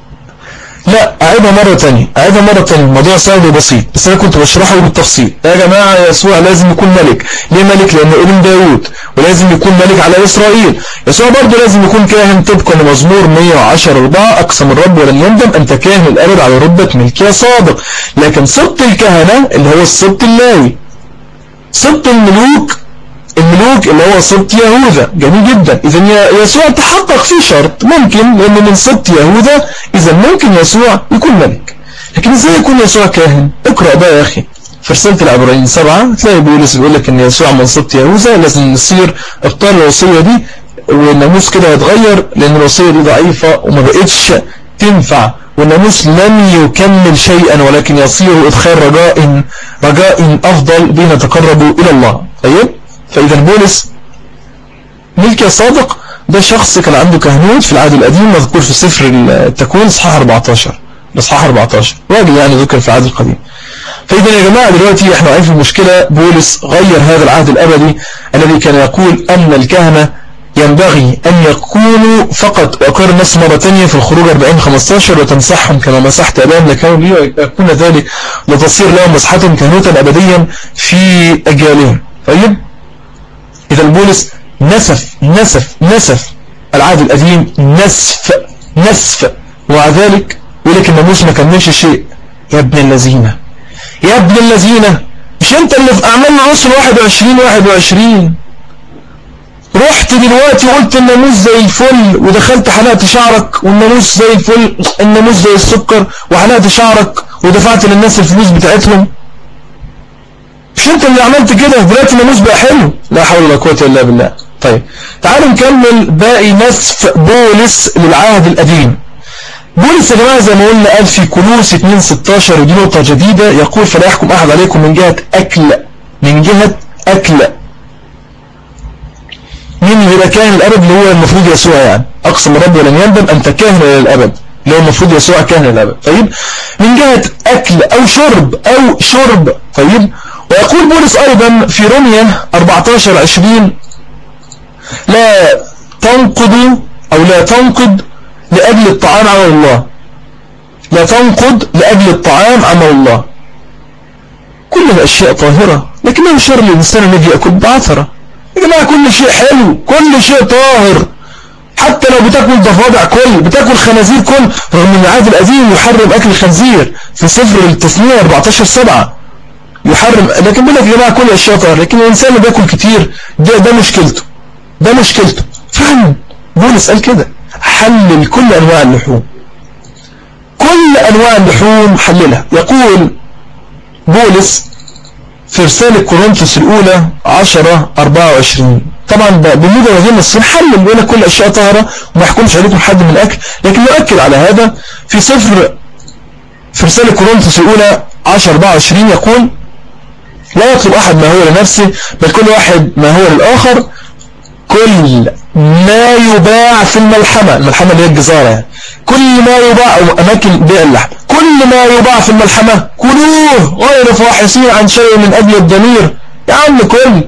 لا أعيدها مرة تانية. الموضوع سهل وبسيط بس أنا كنت بشرحه بالتفصيل. يا جماعة يسوع لازم يكون ملك. ليه ملك؟ لأنه ابن داود ولازم يكون ملك على إسرائيل. يسوع برضه لازم يكون كاهن طبقا لمزمور 110:4 أقسم الرب ولن يندم أنت كاهن الأبد على رتبة ملكية صادق. لكن سبط الكهنة اللي هو السبط اللاوي، سبط الملوك اللي هو سبط يهوذا. جميل جدا. إذا يسوع تحقق فيه شرط ممكن لأنه من سبط يهوذا، إذا ممكن يسوع يكون ملك. لكن إزاي يكون يسوع كاهن؟ اقرأ بقى يا أخي في رسالة العبرانيين 7 تلاقي بولس بيقول لك إن يسوع من سبط يهوذا لازم نصير ابطال الوصية دي، والناموس كده هيتغير لأن الوصية دي ضعيفة وما بقتش تنفع، والناموس لم يكمل شيئا ولكن يصير إدخال رجاء أفضل بين تقربوا إلى الله. طيب فإذا بولس ملكي صادق ده شخص كان عنده كهنوت في العهد القديم مذكور في سفر التكوين اصحاح 14 راجل يعني ذكر في العهد القديم. فإذا يا جماعة دلوقتي احنا عارفين المشكلة. بولس غير هذا العهد الأبدي الذي كان يقول أن الكهنة ينبغي أن يكونوا فقط، وأقر النص مرة تانية في الخروج 40:15 وتمسحهم كما مسحت أباهم لكانوا ليكون ذلك لتصير لهم مسحتهم كهنوتا أبديا في أجيالهم. طيب إذا بولس نسف العهد القديم نسف ومع ذلك يقول لك الناموس ما كملش شيء. يا ابن الذين مش انت اللي في أعمال الرسل 21 رحت دلوقتي وقلت الناموس زي الفل ودخلت حلقت شعرك والناموس زي الفل، الناموس زي السكر وحلقت شعرك ودفعت للناس الفلوس بتاعتهم؟ مش انت اللي عملت كده؟ دلوقتي الناموس بقى حلو. لا حول ولا قوة الا بالله. طيب تعالوا نكمل باقي نسف بولس للعهد القديم. بولس يا جماعة زي ما قلنا قال في كولوس 2:16 ودي نقطة جديدة يقول فلا يحكم أحد عليكم من جهة أكل. مين اللي يبقى كاهن الأبد؟ اللي هو المفروض يسوع. يعني أقسم الرب ولن يندم أنت كاهن للأبد، اللي هو المفروض يسوع كاهن للأبد. طيب من جهة أكل أو شرب. طيب ويقول بولس أيضا في رومية 14:20 لا تنقض لأجل الطعام عمل الله. لا تنقض لأجل الطعام عمل الله. كل الأشياء طاهرة لكنه شر الإنسان الذي يأكل بعثرة. يا جماعة كل شيء حلو، كل شيء طاهر، حتى لو بتاكل ضفادع بتاكل خنازير رغم ان العهد القديم يحرم أكل الخنزير في سفر التثنية 14:7 يحرم. لكن بيقول لك يا جماعة كل الأشياء طاهرة، لكن الإنسان اللي بياكل كتير ده مشكلته. فعلا بولس قال كده حلل كل أنواع اللحوم، حللها. يقول بولس في رسالة كورنثوس الأولى 10:24 طبعا بموجب هذه النص حلل بيقول لك كل الأشياء طاهرة وما يحكمش عليكم حد من الأكل، لكن يؤكد على هذا في رسالة كورنثوس الأولى 10:24 يقول لا يطلب أحد ما هو لنفسه بل كل واحد ما هو للآخر. كل ما يباع في الملحمة اللي هي الجزارة يعني. كل ما يباع أماكن بيع اللحم، كل ما يباع في الملحمة كلوه غير فاحصين عن شيء من أجل الضمير. يا عم كل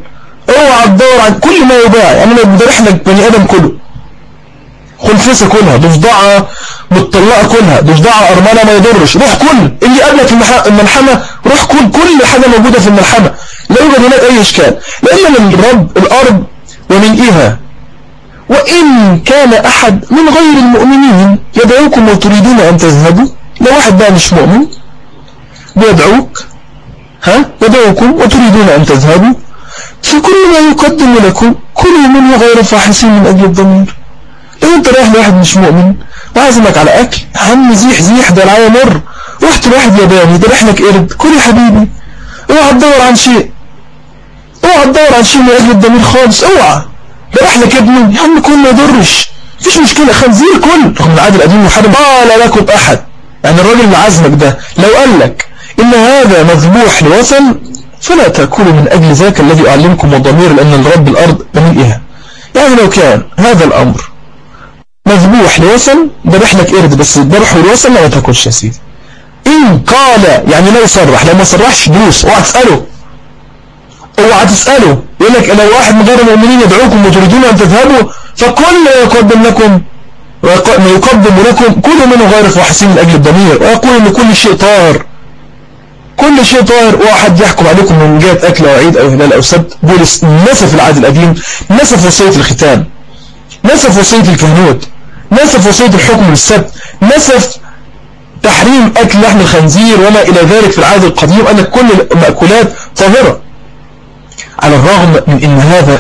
اوعى تدور عن كل ما يباع. يعني لو بيدرح لك بني ادم كله، خنفسه كلها، ضفدعه متطلقه كلها، ضفدعه ارمله، ما يضرش. روح كل اللي قبلك الملحمه، روح كل حاجه موجوده في الملحمه، لا يوجد هناك اي اشكال. لان من رب الارض وملئها، وان كان احد من غير المؤمنين يدعوكم وتريدون ان تذهبوا. لو واحد بقى مش مؤمن بيدعوك، يدعوكم وتريدون ان تذهبوا، فكل ما يقدم لكم كلوا منه غير فاحسين من اجل الضمير. لو انت رايح لواحد مش مؤمن وعازمك على اكل، عم زيح ده العيا مر، رحت لواحد ياباني ده لك قرد، كل يا حبيبي، اوعى تدور عن شيء، اوعى تدور عن شيء من اجل الضمير خالص، اوعى. ده لك ابنه يا عم كل ما يضرش، مفيش مشكله، خنزير كل. رغم العهد القديم محرم قال لكم احد. يعني الراجل اللي عازمك ده لو قال لك ان هذا مذبوح لوثن فلا تاكلوا من اجل ذاك الذي اعلمكم الضمير، لان الرب الارض بملئها. يعني لو كان هذا الامر مذبوح لوثن، ذبح لك قرد بس ذبحه لوثن، ما تاكلش يا سيدي. ان قال يعني لو صرح، لو ما صرحش دوس، اوعى تساله، اوعى تساله. يقول لك لو واحد من غير المؤمنين يدعوكم وتريدون ان تذهبوا فكل يقدم لكم ما يقدم لكم كلوا منه غير فاحسين من اجل الضمير، ويقول ان كل شيء طاهر، كل شيء طاهر، واحد يحكم عليكم من جهه اكل او عيد او هلال او سبت. بولس نسف العهد القديم، نسف وصيه الختان، نسف وصيه الكهنوت، نسف وصيه الحكم بالسبت، نسف تحريم اكل لحم الخنزير وما الى ذلك في العهد القديم، ان كل المأكولات طاهره. على الرغم من ان هذا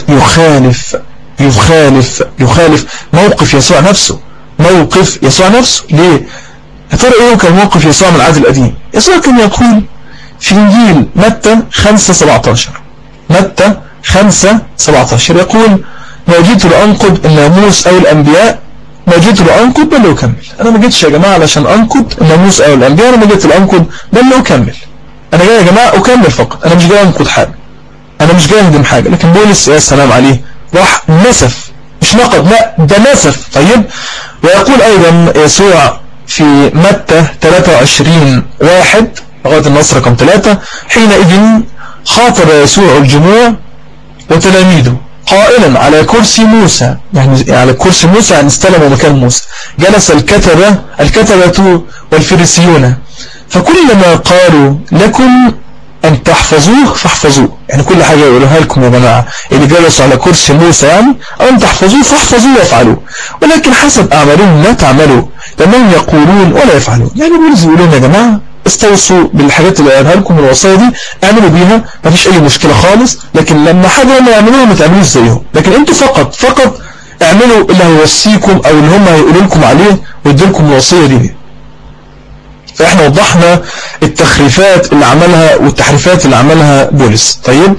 يخالف موقف يسوع نفسه، موقف يسوع نفسه. ليه؟ يا ترى ايه كان موقف يسوع من العهد القديم؟ يسوع كان يقول في انجيل متى 5:17، متى 5:17 يقول: ما جئت لأنقض الناموس او الانبياء، ما جئت لأنقض بل لأكمل. انا ما جيتش يا جماعه علشان انقض الناموس او الانبياء، انا ما جيت لأنقض بل لأكمل. انا جاي يا جماعه اكمل فقط، انا مش جاي انقض حاجه، انا مش جاي اهدم حاجه. لكن بولس يا سلام عليه راح نسف، مش نقض، لا ده نسف. طيب، ويقول ايضا يسوع في متى 23:1 لغايه النص رقم 3: حينئذ خاطب يسوع الجموع وتلاميذه قائلا: على كرسي موسى، يعني على كرسي موسى يعني استلموا مكان موسى، جلس الكتبة والفريسيون، فكلما قالوا لكم أن تحفظوه فاحفظوه. يعني كل حاجة يقولوها لكم يا جماعة اللي جلسوا على كرسي موسى، يعني أن تحفظوه فاحفظوه وافعلوه، ولكن حسب أعمالهم لا تعملوا، لأنهم يقولون ولا يفعلون. يعني بولس يقولون يا جماعة استوصوا بالحاجات اللي قالها لكم الوصايا دي، اعملوا بيها، ما فيش أي مشكلة خالص، لكن لما حاجة ما يعملوها ما تعملوش زيهم. لكن انتوا فقط اعملوا اللي هيوصيكم أو اللي هم هيقولوا لكم عليه ويدوا لكم الوصية دي. فاحنا وضحنا التخريفات اللي عملها والتحريفات اللي عملها بولس. طيب،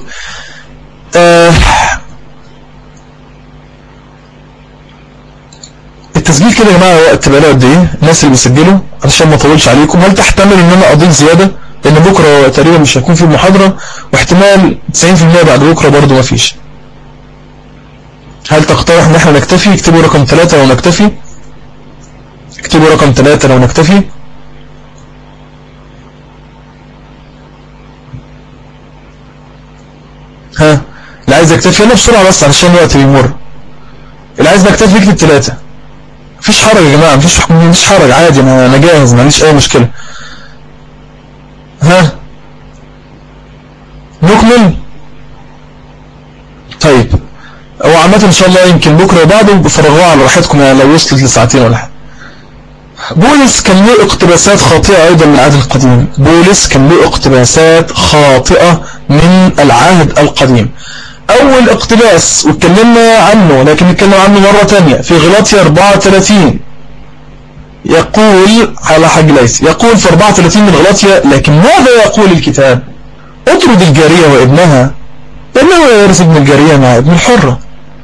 التسجيل كده يا جماعه وقت بقى قد ايه؟ الناس اللي بيسجلوا علشان ما اطولش عليكم، هل تحتمل ان انا اضيف زياده؟ لان بكره تقريبا مش هيكون في محاضره، واحتمال 90% بعد بكره برضه ما فيش. هل تقترح ان احنا نكتفي؟ اكتبوا رقم 3 لو نكتفي، اكتبوا رقم 3 لو نكتفي. ها، اللي عايز يكتفي يلا بسرعه بس علشان الوقت بيمر. اللي عايز نكتفي يكتب 3. مفيش حرج يا جماعه، مفيش حرج، عادي، انا جاهز، ما عنديش اي مشكله. ها، نكمل. طيب، هو عامه ان شاء الله يمكن بكره وبعده بفرغوها على راحتكم، يعني لو وصلت لساعتين ولا حاجه. بولس كان له اقتباسات خاطئه ايضا من العهد القديم. بولس كان له اقتباسات خاطئه من العهد القديم. اول اقتباس واتكلمنا عنه، لكن نتكلم عنه مرة تانية في غلاطيا 34. يقول على حاج ليس، يقول في 34 من غلاطيا: لكن ماذا يقول الكتاب؟ اطرد الجارية وابنها، لأنه لا يرث ابن الجارية مع ابن الحرة.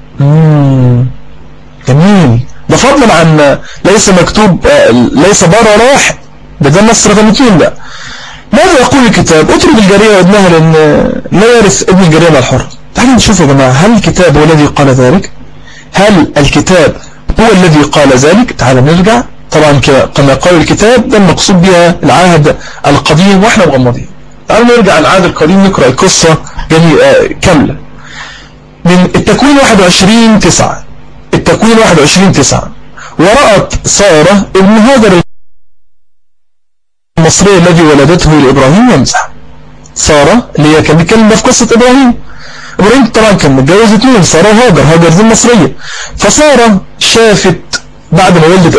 جميل، ده فضلا عن ليس مكتوب ليس بار ولا واحد، ده النص رقم 2 بقى. ماذا يقول الكتاب؟ اطرد الجارية وابنها لأن لا يرث ابن الجارية مع الحرة. تعالوا نشوف يا جماعة، هل الكتاب هو الذي قال ذلك؟ هل الكتاب هو الذي قال ذلك؟ تعالوا نرجع. طبعا كما قال الكتاب ده المقصود بها العهد القديم، واحنا مغمضين. تعالوا نرجع العهد القديم نقرأ القصة كاملة. من التكوين 21:9. التكوين 21:9. ورأت سارة ابن هاجر المصري الذي ولدته لإبراهيم يمزح. سارة اللي هي كان بيتكلم في قصة إبراهيم طبعا كان متجوز 2، سارة وهاجر. هاجر دي المصرية. فسارة شافت بعد ما ولدت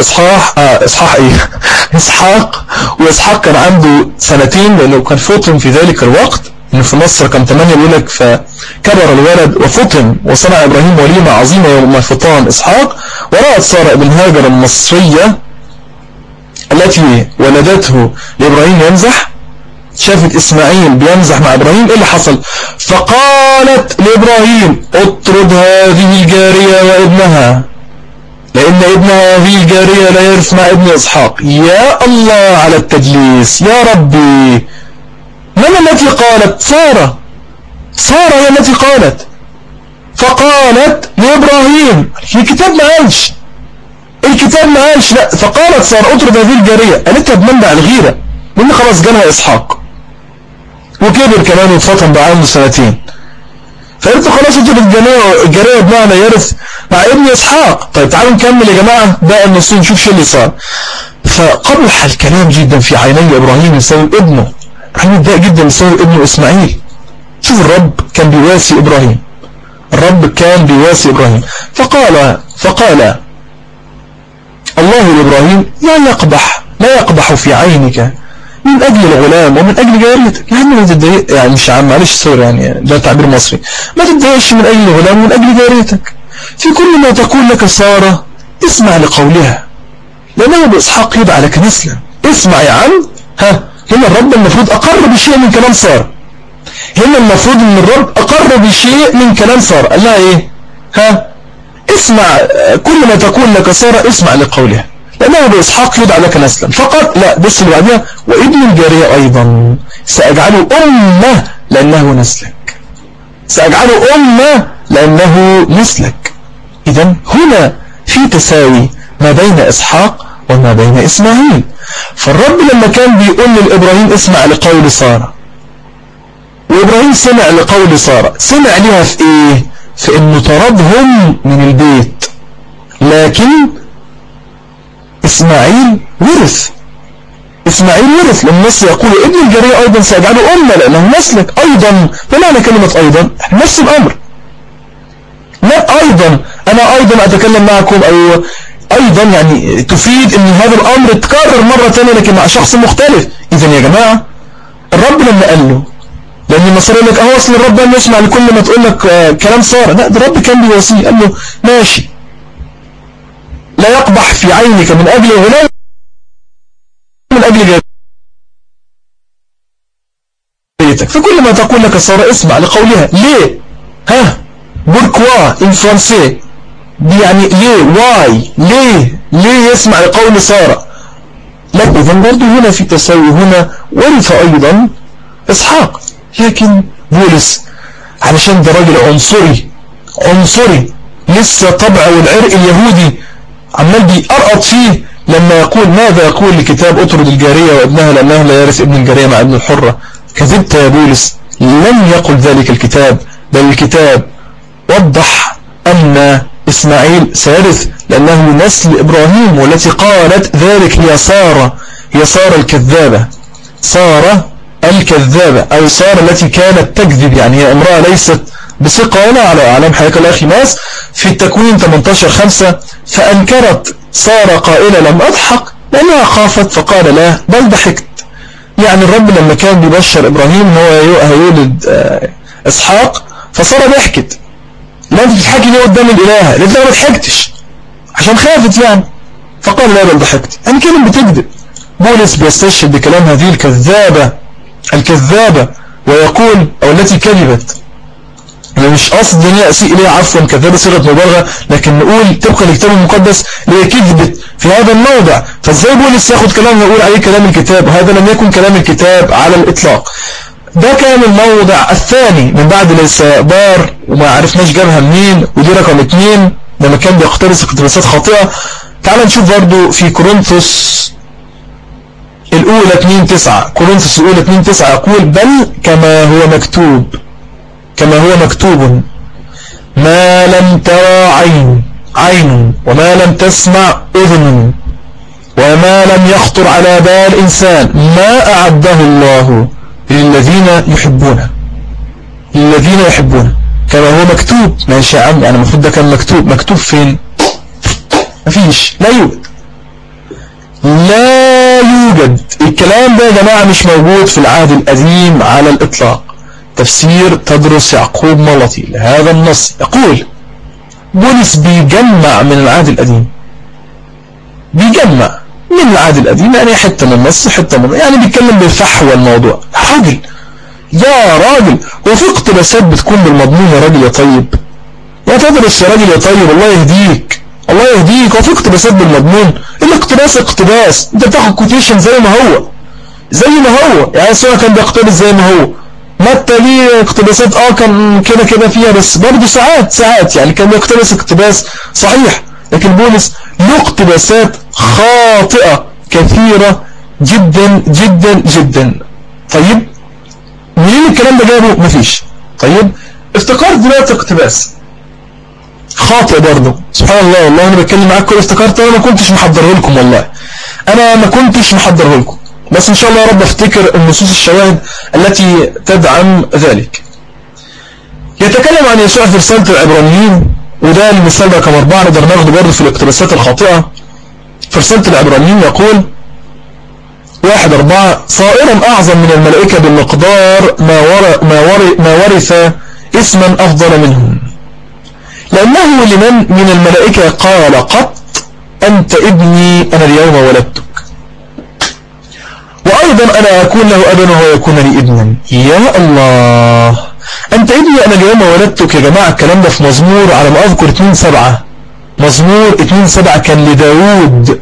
إسحاق، وإسحاق كان عنده 2 لأنه كان فطن في ذلك الوقت، إنه في مصر كان 8 يقول لك، فكبر الولد وفطن، وصنع إبراهيم وليمة عظيمة يوم فطان إسحاق. ورأت سارة ابن هاجر المصرية التي ولدته لإبراهيم يمزح، شافت إسماعيل بيمزح مع إبراهيم. إيه اللي حصل؟ فقالت لإبراهيم اطرد هذه الجارية وابنها، لأن ابن هذه الجارية لا يرث مع ابن إسحاق. يا الله على التدليس يا ربي. من التي قالت؟ سارة هي التي قالت. فقالت لإبراهيم، الكتاب ما قالش لا. فقالت سارة اطرد هذه الجارية، قالتها بمنبع الغيرة، لأن خلاص جالها إسحاق وكبر كمان واتفطن بقى عنده 2 فقلت خلاص اطرد الجارية ابنها لا يرث مع ابن إسحاق. طيب تعالوا نكمل يا جماعة بقى النصين نشوف شو اللي صار. فقبح الكلام جدا في عيني إبراهيم بسبب ابنه. إبراهيم اتضايق جدا بسبب ابنه إسماعيل. شوف الرب كان بيواسي إبراهيم. فقال الله لإبراهيم لا يقبح في عينك من أجل الغلام ومن أجل جاريتك. يعني ما تتضايق، يعني مش معلش سوري، يعني ده تعبير مصري، ما تتضايقش من أجل الغلام ومن أجل جاريتك. في كل ما تقول لك سارة اسمع لقولها، لأنه بإسحاق يدعى لك نسلا. اسمع يا عم. هنا الرب المفروض أقر بشيء من كلام سارة. قال لها إيه؟ اسمع كل ما تقول لك سارة اسمع لقولها، لأنه بإسحاق يدعى لك نسلا. فقط لا، بص اللي بعدها، وابن الجارية أيضا سأجعله أمة لأنه نسلك. إذن هنا في تساوي ما بين إسحاق وما بين إسماعيل. فالرب لما كان بيقول لإبراهيم اسمع لقول سارة، وإبراهيم سمع لقول سارة، سمع لها في إيه؟ في إنه طردهم من البيت. لكن إسماعيل ورث، لأن النص يقول ابن الجارية أيضا سيجعله أمة لأنه نسلك. أيضا بمعنى كلمة أيضا نفس الأمر. لا أيضا أنا أيضا أتكلم معكم، أو أيضا يعني تفيد أن هذا الأمر تكرر مرة ثانية لكن مع شخص مختلف. إذن يا جماعة الرب لما قال له، لأن النصارى يقول لك أصل الرب قال له اسمع لكل ما تقول لك كلام سارة، لا، ده الرب كان بيوصيه، قال له ماشي، لا يقبح في عينك من أجل غلام من أجل جاريتك. فكل ما تقول لك سارة اسمع لقولها. ليه؟ بوركوا ان فرنسي، يعني ليه يسمع لقول سارة. لكن إذن برضو هنا في تساوي، هنا ورث أيضا إسحاق. لكن بولس علشان ده راجل عنصري لسه طبع والعرق اليهودي عمال بيقرقط فيه، لما يقول ماذا يقول الكتاب اطرد الجارية وابنها لأنه لا يرث ابن الجارية مع ابن الحرة. كذبت يا بولس، لم يقل ذلك الكتاب، بل الكتاب وضح أن إسماعيل سيرث لأنه نسل إبراهيم، والتي قالت ذلك هي سارة الكذابة أو سارة التي كانت تكذب، يعني هي امرأة ليست بثقة ولا على أعلام حياك الأخي ناس. في التكوين 18:5 فأنكرت سارة قائلة لم أضحك لأنها خافت، فقال لا بل ضحكت. يعني الرب لما كان بيبشر إبراهيم أنه هيولد إسحاق، فسارة ضحكت. لا أنت بتضحكي ليه قدام الإله؟ قالت لا ما ضحكتش عشان خافت يعني. فقال لا بل ضحكت، يعني كلمة بتكذب. بولس بيستشهد بكلام هذه الكذابة ويقول أو التي كذبت. أنا مش قصد أن يأسي إليه عفوا كذابة صيغة مبالغة، لكن نقول طبقا للكتاب المقدس اللي كذبت في هذا الموضع. فازاي بولس ياخد كلام يقول عليه كلام الكتاب؟ هذا لم يكن كلام الكتاب على الإطلاق. ده كان الموضع الثاني من بعد ليس بار وما عرفناش جابها منين، ودي رقم 2 لما كان بيقتبس اقتباسات خاطئة. تعال نشوف برضو في كورنثوس الأولى 2:9. كورنثوس الأولى 2:9 يقول بل كما هو مكتوب ما لم ترى عين وما لم تسمع أذن وما لم يخطر على بال إنسان ما أعده الله للذين يحبونه كما هو مكتوب. ماشي يا عم، أنا المفروض ده كان مكتوب فين؟ مفيش، لا يوجد. الكلام ده يا جماعة مش موجود في العهد القديم على الإطلاق. تفسير تدرس يعقوب ملطي لهذا النص يقول بولس بيجمع من العهد القديم، يعني حتة من النص حتة من، يعني بيتكلم بالفحوى الموضوع. يا راجل وفي اقتباسات بتكون بالمضمون يا راجل يا طيب، يا تدرس يا راجل يا طيب، الله يهديك وفي اقتباسات بالمضمون. اقتباس انت بتاخد كوتيشن زي ما هو يعني سواء كان بيقتبس زي ما هو. متى ليه اقتباسات كان كده فيها، بس برضه ساعات يعني كان بيقتبس اقتباس صحيح، لكن بولس له اقتباسات خاطئة كثيرة جدا جدا جدا. طيب منين الكلام ده جابه؟ مفيش. طيب افتكرت دلوقتي اقتباس خاطئ برضه، سبحان الله. والله انا بتكلم معاك كل افتكرت، انا ما كنتش محضره لكم، والله انا ما كنتش محضره لكم، بس ان شاء الله يا رب افتكر النصوص الشواهد التي تدعم ذلك. يتكلم عن يسوع في رسالة العبرانيين، وده المثال رقم 4 نقدر ناخده برضه في الاقتباسات الخاطئة. في رسالة العبرانيين يقول 1:4 صائرا أعظم من الملائكة بمقدار ما ورث اسما أفضل منهم، لأنه لمن من الملائكة قال قط أنت ابني أنا اليوم ولدتك، وأيضا أنا أكون له أبا وهو يكون لي ابنا. يا الله، أنت ابني أنا اليوم ولدتك. يا جماعة الكلام ده في مزمور على ما أذكر 2:7. مزمور 2:7 كان لداود.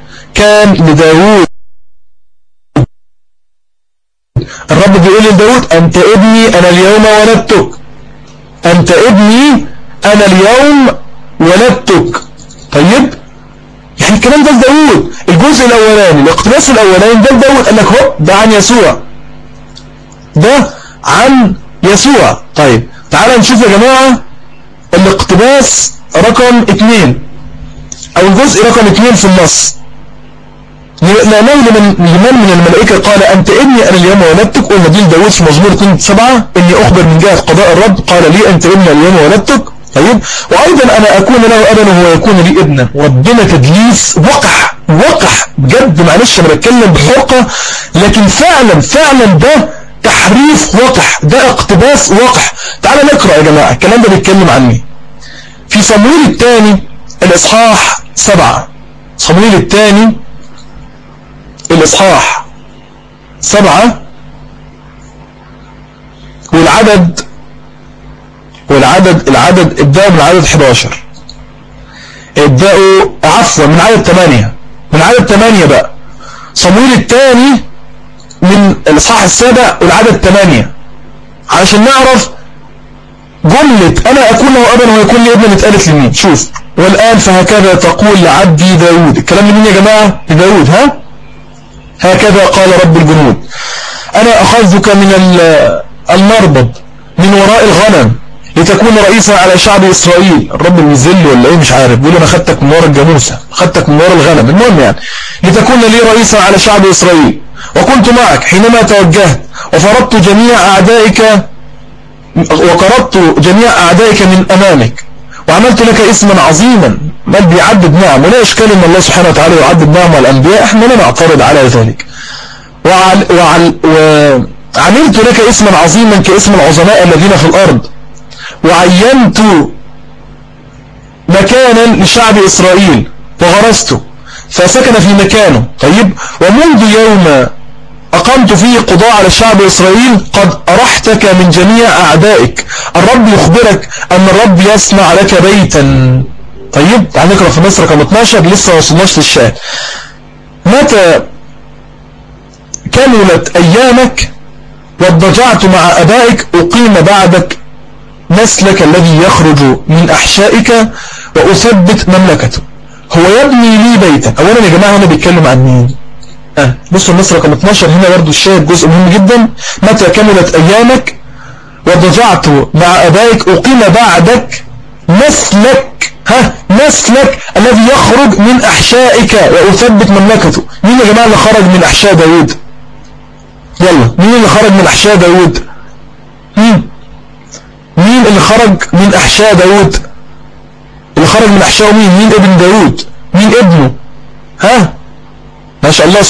الرب بيقول لداود أنت ابني أنا اليوم ولدتك، أنت ابني أنا اليوم ولدتك. طيب يعني الكلام ده لداود. الجزء الأولاني الاقتباس الأولاني ده لداود، قال لك هو ده عن يسوع. طيب تعال نشوف يا جماعة الاقتباس رقم 2 أو الجزء رقم 2 في النص. لأنه لمن من الملائكة قال أنت ابني أنا اليوم ولدتك. قلنا دي لداود في مزمور 2:7 إني أخبر من جهة قضاء الرب قال لي أنت ابني اليوم ولدتك. طيب وأيضا أنا أكون له أبا وهو يكون لي ابنا. ربنا تدليس وقح بجد، معلش أنا بتكلم بحرقة، لكن فعلا ده تحريف وقح، ده اقتباس وقح. تعال نقرأ يا جماعة الكلام ده بيتكلم عني في صموئيل الثاني الإصحاح 7. صموئيل الثاني الإصحاح 7 والعدد ابدأوا من عدد 11، ابدأوا عفوا من عدد 8 بقى. صموئيل الثاني من الإصحاح 7 والعدد 8 علشان نعرف جملة أنا أكون له أبا ويكون لي ابن اتقالت لمين. شوف والآن فهكذا تقول لعبدي داود. الكلام لمين يا جماعة؟ لداود. هكذا قال رب الجنود أنا أخذتك من المربض من وراء الغنم لتكون رئيسا على شعب إسرائيل. الرب المذل ولا إيه مش عارف، بيقول أنا أخذتك من وراء الجاموسة، أخذتك من وراء الغنم، المهم يعني لتكون لي رئيسا على شعب إسرائيل. وكنت معك حينما توجهت وقربت جميع أعدائك من أمامك وعملت لك اسما عظيما. بل بيعدد نعم، ولا إشكال إن الله سبحانه وتعالى يعدد نعم والأنبياء، احنا لا نعترض على ذلك. وعملت لك اسما عظيما كاسم العظماء الذين في الأرض، وعينت مكانا لشعب إسرائيل وغرسته فسكن في مكانه. طيب ومنذ يوم أقمت فيه قضاء على الشعب إسرائيل قد أرحتك من جميع أعدائك. الرب يخبرك أن الرب يصنع لك بيتا. طيب تعال نقرأ في النص رقم 12، لسه ما وصلناش للشاهد. متى كملت أيامك واضطجعت مع أبائك أقيم بعدك نسلك الذي يخرج من أحشائك وأثبت مملكته. هو يبني لي بيتا. أولا يا جماعة هنا بيتكلم عن مين؟ بصوا النص رقم 12 هنا برضو الشاهد جزء مهم جدا. متى كملت أيامك واضطجعت مع أبائك أقيم بعدك نسلك نسلك الذي يخرج من أحشائك وأثبت مملكته. مين يا جماعة اللي خرج من أحشاء داود؟ يلا مين اللي خرج من أحشاء داود؟ مين اللي خرج من أحشاء داود؟ اللي خرج من أحشاء مين ابن داود؟ مين ابنه؟ ما شاء الله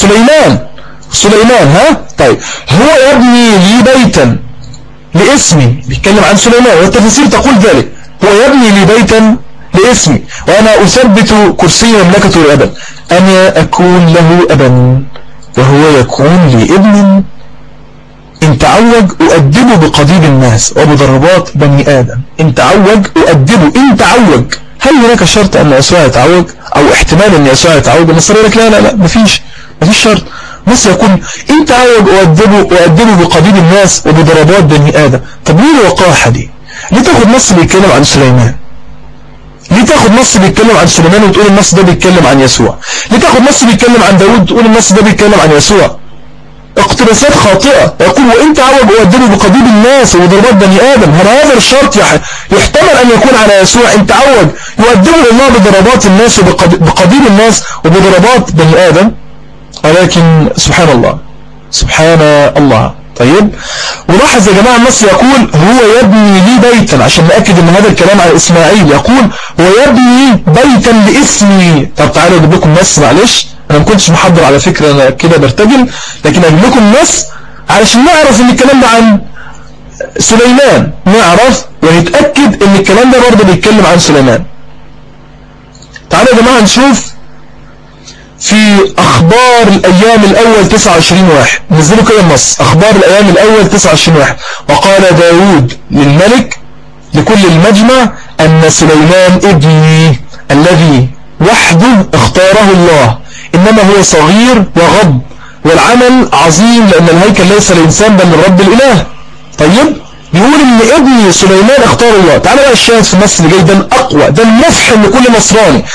سليمان. طيب هو يبني لي بيتا لاسمي، بيتكلم عن سليمان والتفاسير تقول ذلك، هو يبني لي بيتا لاسمي وأنا أثبت كرسي مملكته للأبد، أنا أكون له أبا وهو يكون لي ابن، إن تعوج أؤدبه بقضيب الناس وبضربات بني آدم. إن تعوج أؤدبه، إن تعوج. هل هناك شرط أن يسوع يتعوج أو احتمال أن يسوع يتعوج؟ النص يقول لك لا مفيش شرط. بس يكون إن تعوج أؤدبه بقضيب الناس وبضربات بني آدم. طب ليه الوقاحة دي؟ ليه تاخد نص بيتكلم عن سليمان؟ ليه تاخد نص بيتكلم عن سليمان وتقول النص ده بيتكلم عن يسوع؟ ليه تاخد نص بيتكلم عن داود وتقول النص ده بيتكلم عن يسوع؟ اقتباسات خاطئة. يقول وإن تعوج أؤدبه بقضيب الناس وضربات بني آدم. هل هذا الشرط يحتمل أن يكون على يسوع؟ إن تعوج يؤدبه الله بضربات الناس وبقضيب الناس وبضربات بني آدم. ولكن سبحان الله. طيب ولاحظ يا جماعة النص يقول هو يبني لي بيتا، عشان نأكد ان هذا الكلام عن إسماعيل. يقول هو يبني بيتا لاسمي. طب تعالوا اجيب لكم نص، معلش انا ما كنتش محضر على فكرة، انا كده برتجل، لكن اجيب لكم نص علشان نعرف ان الكلام ده عن سليمان، نعرف ونتأكد ان الكلام ده برضه بيتكلم عن سليمان. تعالوا يا جماعة نشوف في أخبار الأيام الأول 29:1. نزلوا كده النص، أخبار الأيام الأول 29:1. وقال داود للملك لكل المجمع أن سليمان ابني الذي وحده اختاره الله، إنما هو صغير وغض والعمل عظيم، لأن الهيكل ليس لإنسان بل للرب الإله. طيب بيقول ان ابن سليمان اختار الله. تعالى بقى الشاهد في النص اللي جاي ده الاقوى، ده المفحم لكل نصراني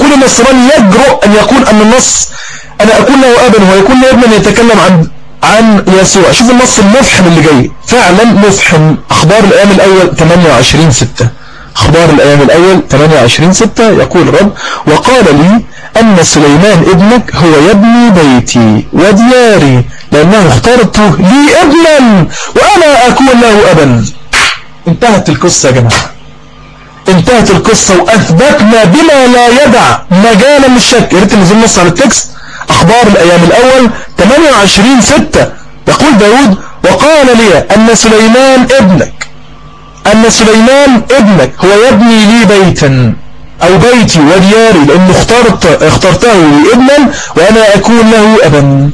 يجرؤ ان يقول ان النص انا اكون له ابا ويكون له ابنا يتكلم عن يسوع. شوف النص المفحم اللي جاي، فعلا مفحم. اخبار الايام الاول 28:6. اخبار الايام الاول 28:6 يقول الرب وقال لي ان سليمان ابنك هو يبني بيتي ودياري لأنه اخترته لي ابنا وأنا أكون له أبا. انتهت القصة يا جماعة، انتهت القصة، وأثبتنا بما لا يدع مجالا للشك. يا ريت نزل نص على التكست. أخبار الأيام الأول 28:6 يقول داود وقال لي أن سليمان ابنك هو يبني لي بيتا أو بيتي ودياري لأنه اخترته لي ابنا وأنا أكون له أبا.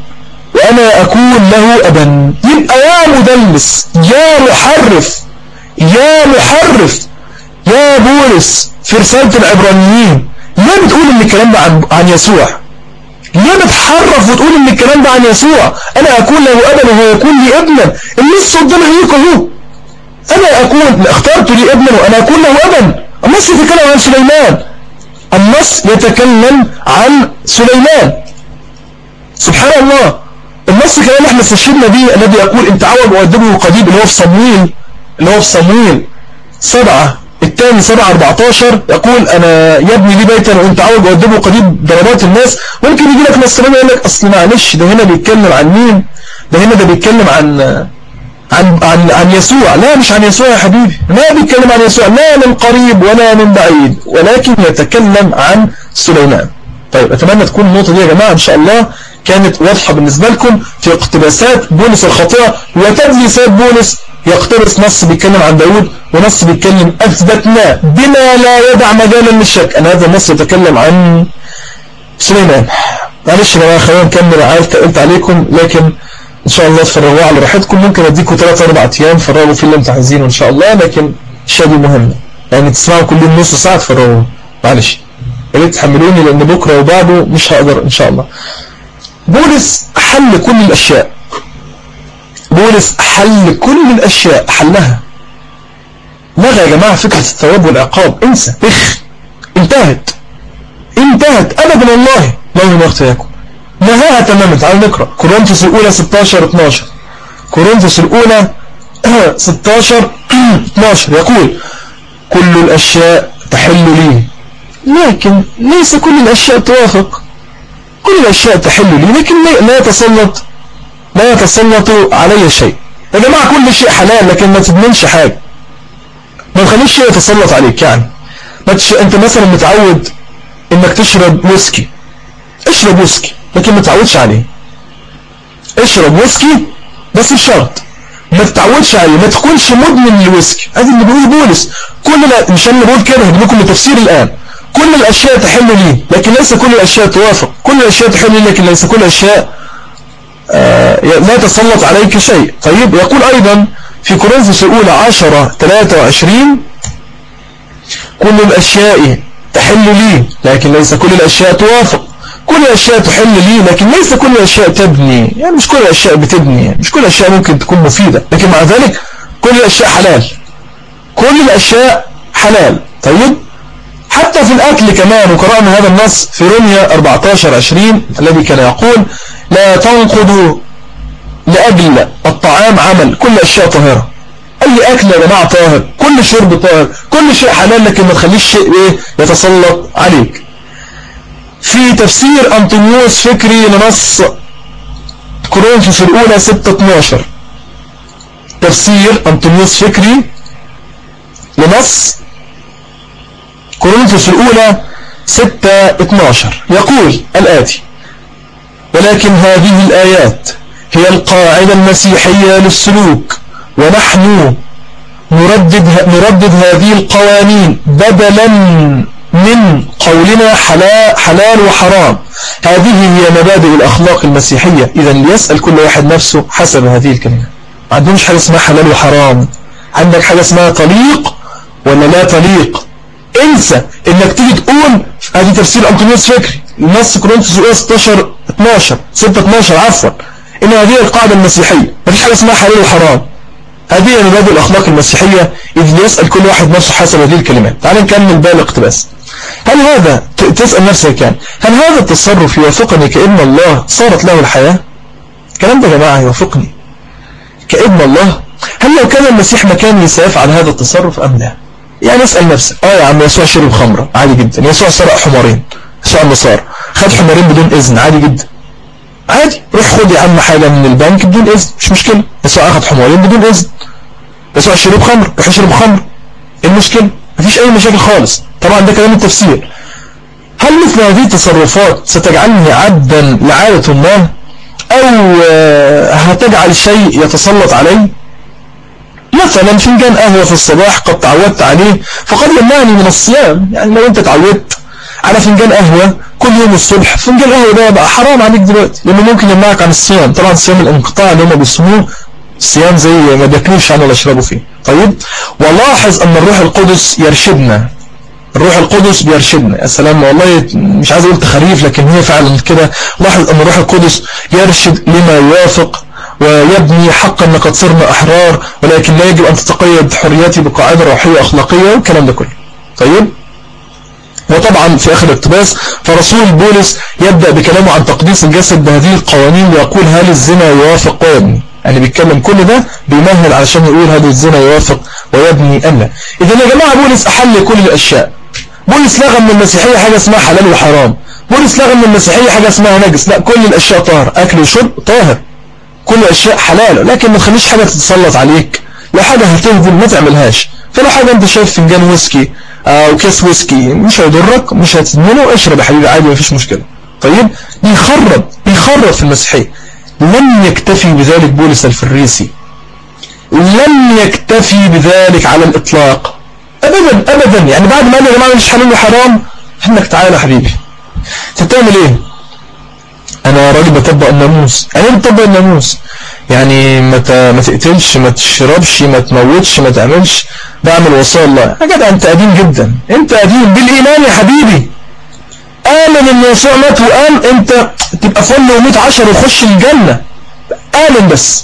يبقى يا مدلس، يا محرف يا بولس في رسالة العبرانيين، ليه بتقول ان الكلام ده عن يسوع؟ ليه بتحرف وتقول ان الكلام ده عن يسوع؟ انا اكون له ابا وهو يكون لي ابنا. النص قدام هيك اهو، انا اكون اخترت لي ابنا وانا اكون له ابا. النص يتكلم عن سليمان، النص يتكلم عن سليمان. سبحان الله. النص كمان احنا استشهدنا به الذي يقول ان تعوج وأدبه قضيب، اللي هو في صمويل 7:14 يقول انا يبني لي بيتا وان تعوج وأدبه قضيب ضربات الناس. ممكن يجي لك نص يقول لك اصل معلش ده هنا بيتكلم عن مين؟ ده بيتكلم عن يسوع. لا مش عن يسوع يا حبيبي، لا بيتكلم عن يسوع لا من قريب ولا من بعيد، ولكن يتكلم عن سليمان. طيب اتمنى تكون النقطة دي يا جماعة ان شاء الله كانت واضحة بالنسبة لكم في اقتباسات بولس الخاطئة وتدليسات بولس. يقتبس نص بيتكلم عن داود ونص بيتكلم أثبتناه بما لا يدع مجالا للشك أن هذا النص يتكلم عن سليمان. معلش يا جماعة خلينا نكمل، عارف تقلت عليكم، لكن إن شاء الله تفرغوا على راحتكم. ممكن أديكم 3-4 أيام فرغوا في اللي انتوا عايزينه إن شاء الله، لكن الشيء دي مهمة يعني تسمعوا كل يوم نص ساعة تفرغوا. معلش يا ريت تحملوني لأن بكرة وبعده مش هقدر إن شاء الله. بولس حل كل الأشياء، حلها. لغى يا جماعة فكرة الثواب والعقاب، انسى انتهت أبدا والله لا يمغتياكم، نهاها تماما. تعالوا نقرأ كورنثوس الأولى 16:12. كورنثوس الأولى 16:12 يقول كل الأشياء تحل لي، لكن ليس كل الأشياء توافق. كل الأشياء تحل لي لكن لا يتسلط علي شيء. يا جماعة كل شيء حلال لكن ما تدمنش حاجة، ما تخليش شيء يتسلط عليك. يعني انت مثلا متعود انك تشرب ويسكي، اشرب ويسكي لكن ما تتعودش عليه. اشرب ويسكي بس بشرط ما تتعودش عليه، ما تكونش مدمن للويسكي. هذا اللي بيقول بولس. مش انا بقول كده، هجيب لكم التفسير الان. كل الاشياء تحل لي لكن ليس كل الاشياء توافق. كل الاشياء تحل لي لكن ليس كل الاشياء لا تسلط عليك شيء. طيب يقول ايضا في كورنثوس الاولى 10:23 كل الاشياء تحل لي لكن ليس كل الاشياء توافق. كل الاشياء تحل لي لكن ليس كل الاشياء تبني. يعني مش كل الاشياء بتبني، يعني مش كل الاشياء ممكن تكون مفيدة، لكن مع ذلك كل الاشياء حلال. كل الاشياء حلال. طيب حتى في الأكل كمان، وقرأنا هذا النص في روميا 14:20 الذي كان يقول لا تنقضوا لأجل الطعام عمل، كل أشياء طاهرة. أي أكل يا جماعة طاهر، كل شرب طاهر، كل شيء حلال، لكن ما تخليش شيء يتسلط عليك. في تفسير أنطونيوس فكري لنص كورنثوس الأولى 6:12، تفسير أنطونيوس فكري لنص كورنثوس الأولى 6:12 يقول الآتي: ولكن هذه الآيات هي القاعدة المسيحية للسلوك، ونحن نردد هذه القوانين بدلا من قولنا حلال وحرام. هذه هي مبادئ الأخلاق المسيحية. إذا ليسأل كل واحد نفسه حسب هذه الكلمة. ما عندهمش حاجة اسمها حلال وحرام، عندك حاجة اسمها طليق ولا لا طليق. انسى انك تيجي تقول هذه تفسير أنطونيوس فكري نص كورنثوس الأولى 6:12 عفوا، ان هذه القاعدة المسيحية، ما فيش حاجة اسمها حلال وحرام. هذه هي مبادئ الأخلاق المسيحية. إذ يسأل كل واحد نفسه حسب هذه الكلمات. تعال نكمل باقي الاقتباس. هل هذا تسأل نفسك هل هذا التصرف يوافقني كابن الله صارت له الحياة؟ الكلام ده يا جماعة يوافقني كابن الله؟ هل لو كان المسيح مكاني سيفعل هذا التصرف أم لا؟ يعني اسأل نفسك. يا عم يسوع شرب خمرة عادي جدا، يسوع سرق حمارين، يسوع النصارى خد حمارين بدون إذن عادي جدا، عادي. روح خد يا عم حاجة من البنك بدون إذن، مش مشكلة. يسوع أخذ حمارين بدون إذن. يسوع شرب خمر، روح يشرب خمر، ايه المشكلة؟ مفيش أي مشاكل خالص. طبعا ده كلام التفسير. هل مثل هذه التصرفات ستجعلني عبدا لعادة ما، أو هتجعل شيء يتسلط علي؟ مثلا فنجان قهوة في الصباح قد تعودت عليه فقد يمنعني من الصيام. يعني لو انت تعودت على فنجان قهوة كل يوم الصبح، فنجان قهوة ده بقى حرام عليك دلوقتي، لأنه ممكن يمنعك عن الصيام. طبعا صيام الانقطاع اللي هم بيسموه الصيام زي ما بياكلوش عنه ولا يشربوا فيه. طيب ولاحظ أن الروح القدس يرشدنا. الروح القدس بيرشدنا. يا سلام والله، مش عايز اقول تخريف لكن هي فعلا كده. لاحظ أن الروح القدس يرشد لما يوافق ويبني. حقا لقد صرنا أحرار، ولكن لا يجب أن تتقيد حريتي بقاعدة روحية أخلاقية والكلام ده كله. طيب وطبعا في آخر الاقتباس فرسول بولس يبدأ بكلامه عن تقديس الجسد بهذه القوانين، ويقول هل الزنا يوافق ويبني. يعني بيتكلم كل ده بيمهل علشان يقول هل الزنا يوافق ويبني أم لا. إذا يا جماعة بولس أحل كل الأشياء. بولس لغى من المسيحية حاجة اسمها حلال وحرام. بولس لغى من المسيحية حاجة اسمها نجس. لا، كل الأشياء طاهر، أكل وشرب طاهر، كل الأشياء حلال، لكن ما تخليش حاجة تتسلط عليك. لو حاجة هتهدم ما تعملهاش. فلو حاجة انت شايف فنجان ويسكي أو كيس ويسكي مش هيضرك، مش هتدمنه، اشرب يا حبيبي عادي ما فيش مشكلة. طيب بيخرب في المسيحية. لم يكتفي بذلك بولس الفريسي، لم يكتفي بذلك على الإطلاق أبدا. يعني بعد ما قال يا جماعة مش حلال وحرام، انك تعالى يا حبيبي انت بتعمل ايه؟ انا راجل بطبق الناموس. يعني ايه بتطبق الناموس؟ يعني ما تقتلش، ما تشربش، ما تموتش، ما تعملش. بعمل وصايا الله. يا جدع انت قديم جدا، انت قديم بالإيمان يا حبيبي. آمن ان يسوع مات وقام، انت تبقى فل و100 10 وخش الجنة. آمن بس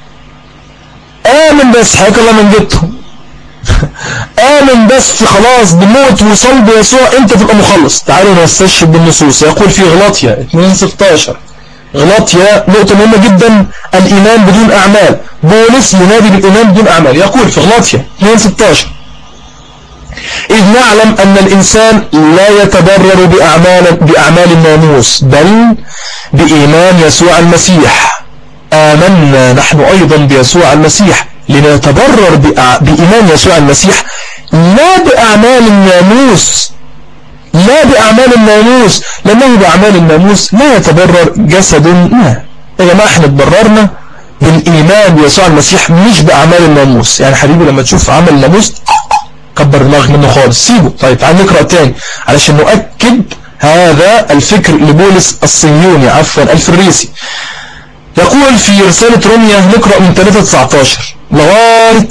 حياك الله من جبتهم. آمن بس خلاص بموت وصلب يسوع انت تبقى مخلص. تعالوا نستشهد بالنصوص. يقول في غلاطيا 2:16، غلاطيا نقطة مهمة جدا، الإيمان بدون أعمال. بولس ينادي بالإيمان بدون أعمال. يقول في غلاطيا 2:16 إذ نعلم أن الإنسان لا يتبرر بأعمال الناموس بل بإيمان يسوع المسيح. آمنا نحن أيضا بيسوع المسيح لنتبرر بإيمان يسوع المسيح لا بأعمال الناموس، لا بأعمال الناموس، لأنه بأعمال الناموس لا يتبرر جسد ما. يا جماعة احنا تبررنا بالإيمان بيسوع المسيح مش بأعمال الناموس. يعني حبيبي لما تشوف عمل الناموس كبر دماغك منه خالص سيبه. طيب تعال نقرأ تاني علشان نؤكد هذا الفكر لبولس الصهيوني الفريسي. يقول في رسالة روميا نقرأ من 3:19 لغاية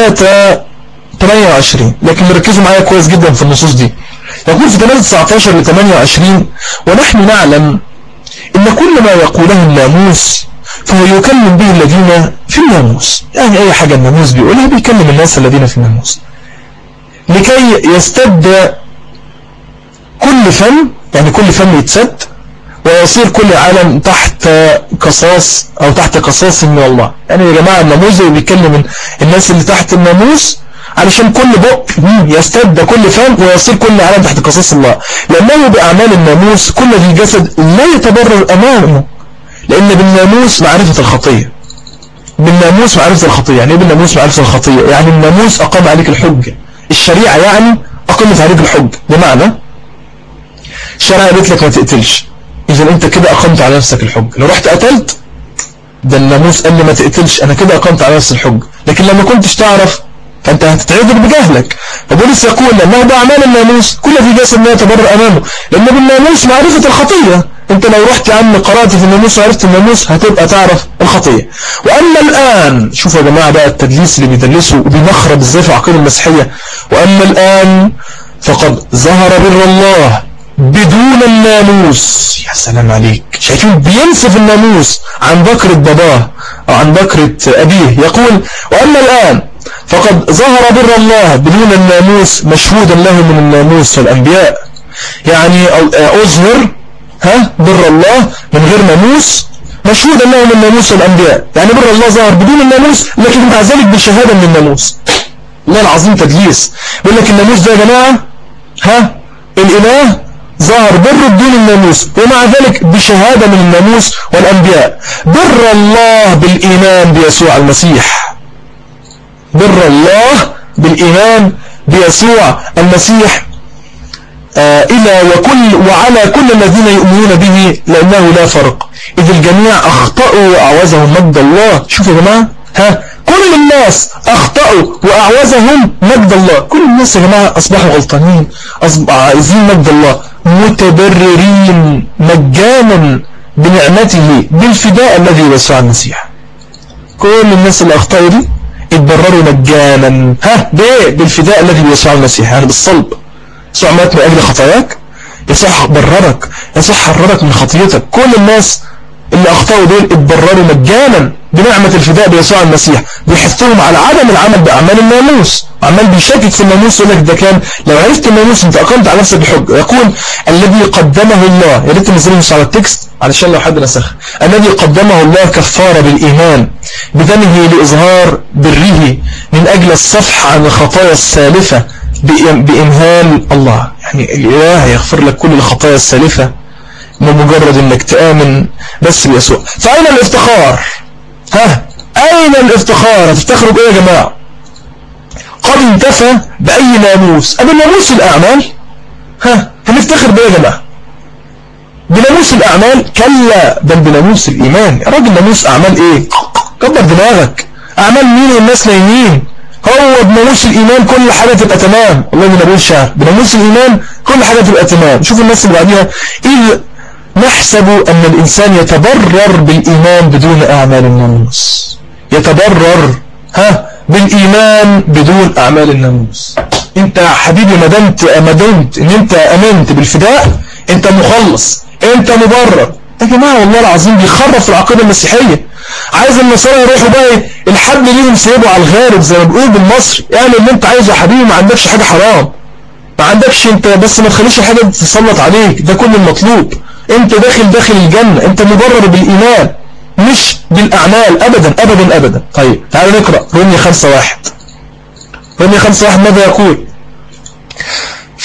3:28 لكن ركزوا معايا كويس جدا في النصوص دي. يقول في 3:19 ل 28 ونحن نعلم إن كل ما يقوله الناموس فهو يكلم به الذين في الناموس. يعني أي حاجة الناموس بيقولها بيكلم الناس الذين في الناموس لكي يستد كل فم، يعني كل فم يتسد ويصير كل عالم تحت قصاص أو تحت قصاص من الله. يعني يا جماعة الناموس بيكلم الناس اللي تحت الناموس علشان كل بق يستد كل فم ويصير كل عالم تحت قصاص الله، لأنه بأعمال الناموس كل ذي جسد لا يتبرر أمامه، لأن بالناموس معرفة الخطية. بالناموس معرفة الخطية. يعني ايه بالناموس معرفة الخطية؟ يعني الناموس أقام عليك الحجة، الشريعة يعني أقامت عليك الحجة. بمعنى الشريعة قالت لك ما تقتلش، إذا أنت كده أقمت على نفسك الحجة. لو رحت قتلت ده الناموس قال لي ما تقتلش، أنا كده أقمت على نفس الحجة. لكن لما كنتش تعرف فأنت هتتعذر بجهلك. فبولس يقول لأنه بأعمال الناموس كل ذي جسد لا يتبرر أمامه، لأن بالناموس معرفة الخطية. أنت لو رحت يا عم قرأت في الناموس وعرفت الناموس هتبقى تعرف الخطية. وأما الآن شوفوا يا جماعة بقى التدليس اللي بيدلسوا وبينخرب ازاي في عقيدة المسيحية. وأما الآن فقد ظهر بر الله بدون الناموس. يا سلام عليك، شايفين بينسف الناموس عن بكرة باباه أو عن بكرة أبيه. يقول وأما الآن فقد ظهر بر الله بدون الناموس مشهودا له من الناموس والأنبياء. يعني أظهر بر الله من غير ناموس مشهودا له من الناموس والأنبياء. يعني بر الله ظهر بدون الناموس لكن مع ذلك بشهادة من الناموس. الله العظيم تدليس. بيقول لك الناموس ده يا جماعة الإله ظهر بر بدون الناموس ومع ذلك بشهادة من الناموس والأنبياء. بر الله بالإيمان بيسوع المسيح. بر الله بالإيمان بيسوع المسيح إلى وعلى كل الذين يؤمنون به لأنه لا فرق إذ الجميع أخطأوا وأعوزهم مجد الله. شوفوا يا جماعة كل الناس أخطأوا وأعوزهم مجد الله. كل الناس يا جماعة أصبحوا غلطانين، عايزين مجد الله، متبررين مجانا بنعمته بالفداء الذي يسوع المسيح. كل الناس اللي أخطأوا دي اتبرروا مجانا بالفداء الذي يسوع المسيح، يعني بالصلب. يسوع مات من أجل خطاياك، يسوع بررك، يسوع حررك من خطيتك. كل الناس اللي أخطأوا دول اتبرروا مجانا بنعمة الفداء بيسوع المسيح. بيحثهم على عدم العمل بأعمال الناموس. عمال بيشكك في الناموس يقول لك ده كان لو عرفت الناموس انت أقمت على نفسك بحج. يقول الذي قدمه الله، يا ريت نزلهم على التكست علشان لو حد نسخ. الذي قدمه الله كفارة بالإيمان بدمه لإظهار بره من أجل الصفح عن الخطايا السالفة بإمهال الله. يعني الإله يغفر لك كل الخطايا السالفة بمجرد انك تآمن بس بيسوع. فأين الافتخار؟ أين الافتخار؟ هتفتخروا بإيه يا جماعة؟ قد انتفى بأي ناموس؟ أبي ناموس الأعمال؟ هنفتخر بإيه يا جماعة؟ بناموس الأعمال؟ كلا، بل بناموس الإيمان. يا راجل ناموس أعمال إيه؟ كبر دماغك. أعمال مين والناس نايمين؟ هو بناموس الإيمان كل حاجة تبقى تمام. والله من أقول شعر بناموس الإيمان كل حاجة تبقى تمام. شوفوا الناس اللي بعديها إذ نحسب أن الإنسان يتبرر بالإيمان بدون أعمال الناموس. يتبرر بالإيمان بدون أعمال الناموس. أنت حبيبي ما دمت إن أنت أمنت بالفداء أنت مخلص، أنت مبرر. يا جماعة والله العظيم بيخرف في العقيدة المسيحية. عايز النصارى يروحوا بقى الحد ليهم سيبوا على الغارب زي ما بيقولوا بالمصري. اعمل اللي انت عايزه يا حبيبي، ما عندكش حاجة حرام، ما عندكش انت، بس ما تخليش الحاجة تتسلط عليك. ده كل المطلوب. انت داخل الجنة، انت مبرر بالإيمان مش بالأعمال أبدا أبدا أبدا. طيب تعالوا نقرأ رومية 5:1. رومية 5:1 ماذا يقول؟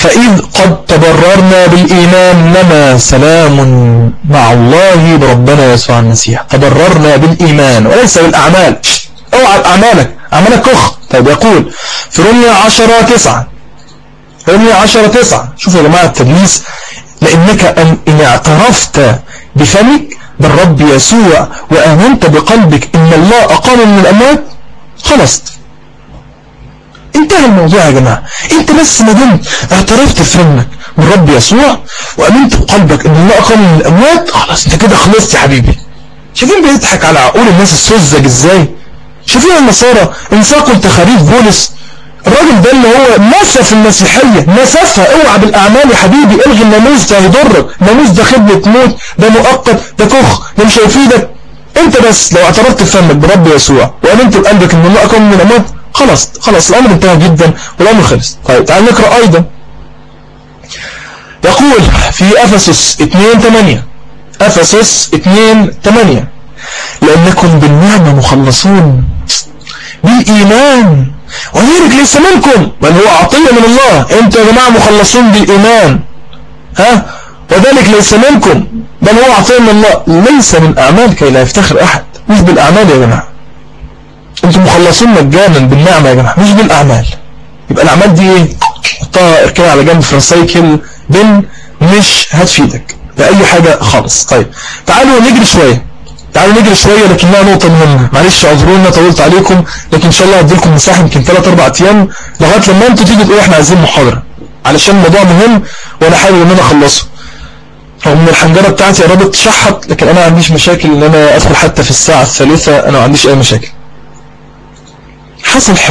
فإذ قد تبررنا بالإيمان لنا سلام مع الله بربنا يسوع المسيح. تبررنا بالإيمان وليس بالأعمال. اوعى أعمالك كخ. طيب يقول في رمية 10:9 رمية 10:9 شوفوا يا جماعة التدليس. لأنك إن اعترفت بفمك بالرب يسوع وآمنت بقلبك إن الله أقام من الأموات خلص انتهى الموضوع يا جماعة. انت بس ما دمت اعترفت بفمك بالرب يسوع وآمنت بقلبك إن الله أقام من الأموات خلاص انت كده خلصت يا حبيبي. شايفين بيضحك على عقول الناس السذج ازاي؟ شايفين النصارى انساقوا تخاريف بولس؟ الراجل ده اللي هو نسف المسيحية نسفها. اوعى بالأعمال يا حبيبي. الغي الناموس ده هيضرك. الناموس ده خدمة موت، ده مؤقت، ده كخ، ده مش هيفيدك. انت بس لو اعترفت بفمك برب يسوع وآمنت بقلبك ان الله أقام من الأموات خلاص الأمر انتهى جدا والأمر خلص. طيب تعال نقرأ أيضا. يقول في أفسس 2:8 أفسس 2:8 لأنكم بالنعمة مخلصون بالإيمان وذلك ليس منكم بل هو عطية من الله. انتوا يا جماعة مخلصون بالإيمان وذلك ليس منكم بل هو عطية من الله ليس من أعمال كي لا يفتخر أحد. مش بالأعمال يا جماعة. انتوا مخلصون مجانا بالنعمة يا جماعة مش بالأعمال. يبقى الأعمال دي ايه؟ حطها اركنها على جنب في ريسايكل بن مش هتفيدك بأي حاجة خالص. طيب تعالوا نجري شوية لكنها نقطة مهمة. معلش اعذرونا طولت عليكم لكن ان شاء الله هدي لكم مساحة يمكن 3-4 ايام لغاية لما انتوا تيجي تقولوا احنا عايزين محاضرة علشان الموضوع مهم وانا حابب ان انا اخلصه. رغم ان الحنجرة بتاعتي قربت تشحط لكن انا ما عنديش مشاكل ان انا ادخل حتى في الساعة الثالثة. انا ما عنديش اي مشاكل. حصل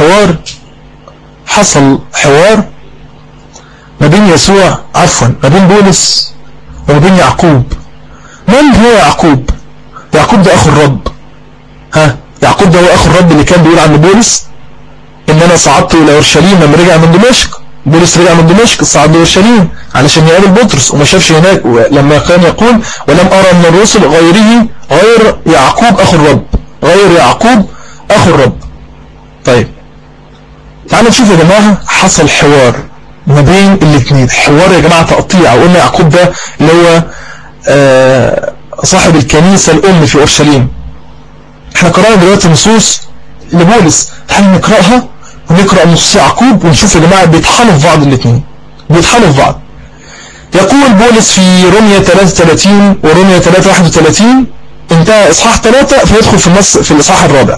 حوار ما بين يسوع ما بين بولس وما بين يعقوب. من هو يعقوب؟ يعقوب ده اخو الرب. يعقوب ده هو اخو الرب اللي كان بيقول عن بولس ان انا صعدت الى اورشليم لما رجع من دمشق. بولس رجع من دمشق صعد اورشليم علشان يقابل بطرس وما شافش هناك لما كان يقول ولم ارى من الرسل غير يعقوب اخو الرب. طيب تعالوا نشوف يا جماعة. حصل حوار ما بين الاثنين. حوار يا جماعة تقطيع. وقلنا يعقوب ده اللي هو صاحب الكنيسة الأم في أورشليم. احنا قرأنا دلوقتي نصوص لبولس. تعالوا نقرأها ونقرأ نصوص يعقوب ونشوف يا جماعة بيطحنوا في بعض الاثنين. يقول بولس في رمية 33 ورمية 3:31 انتهى إصحاح 3 فيدخل في الإصحاح الرابع.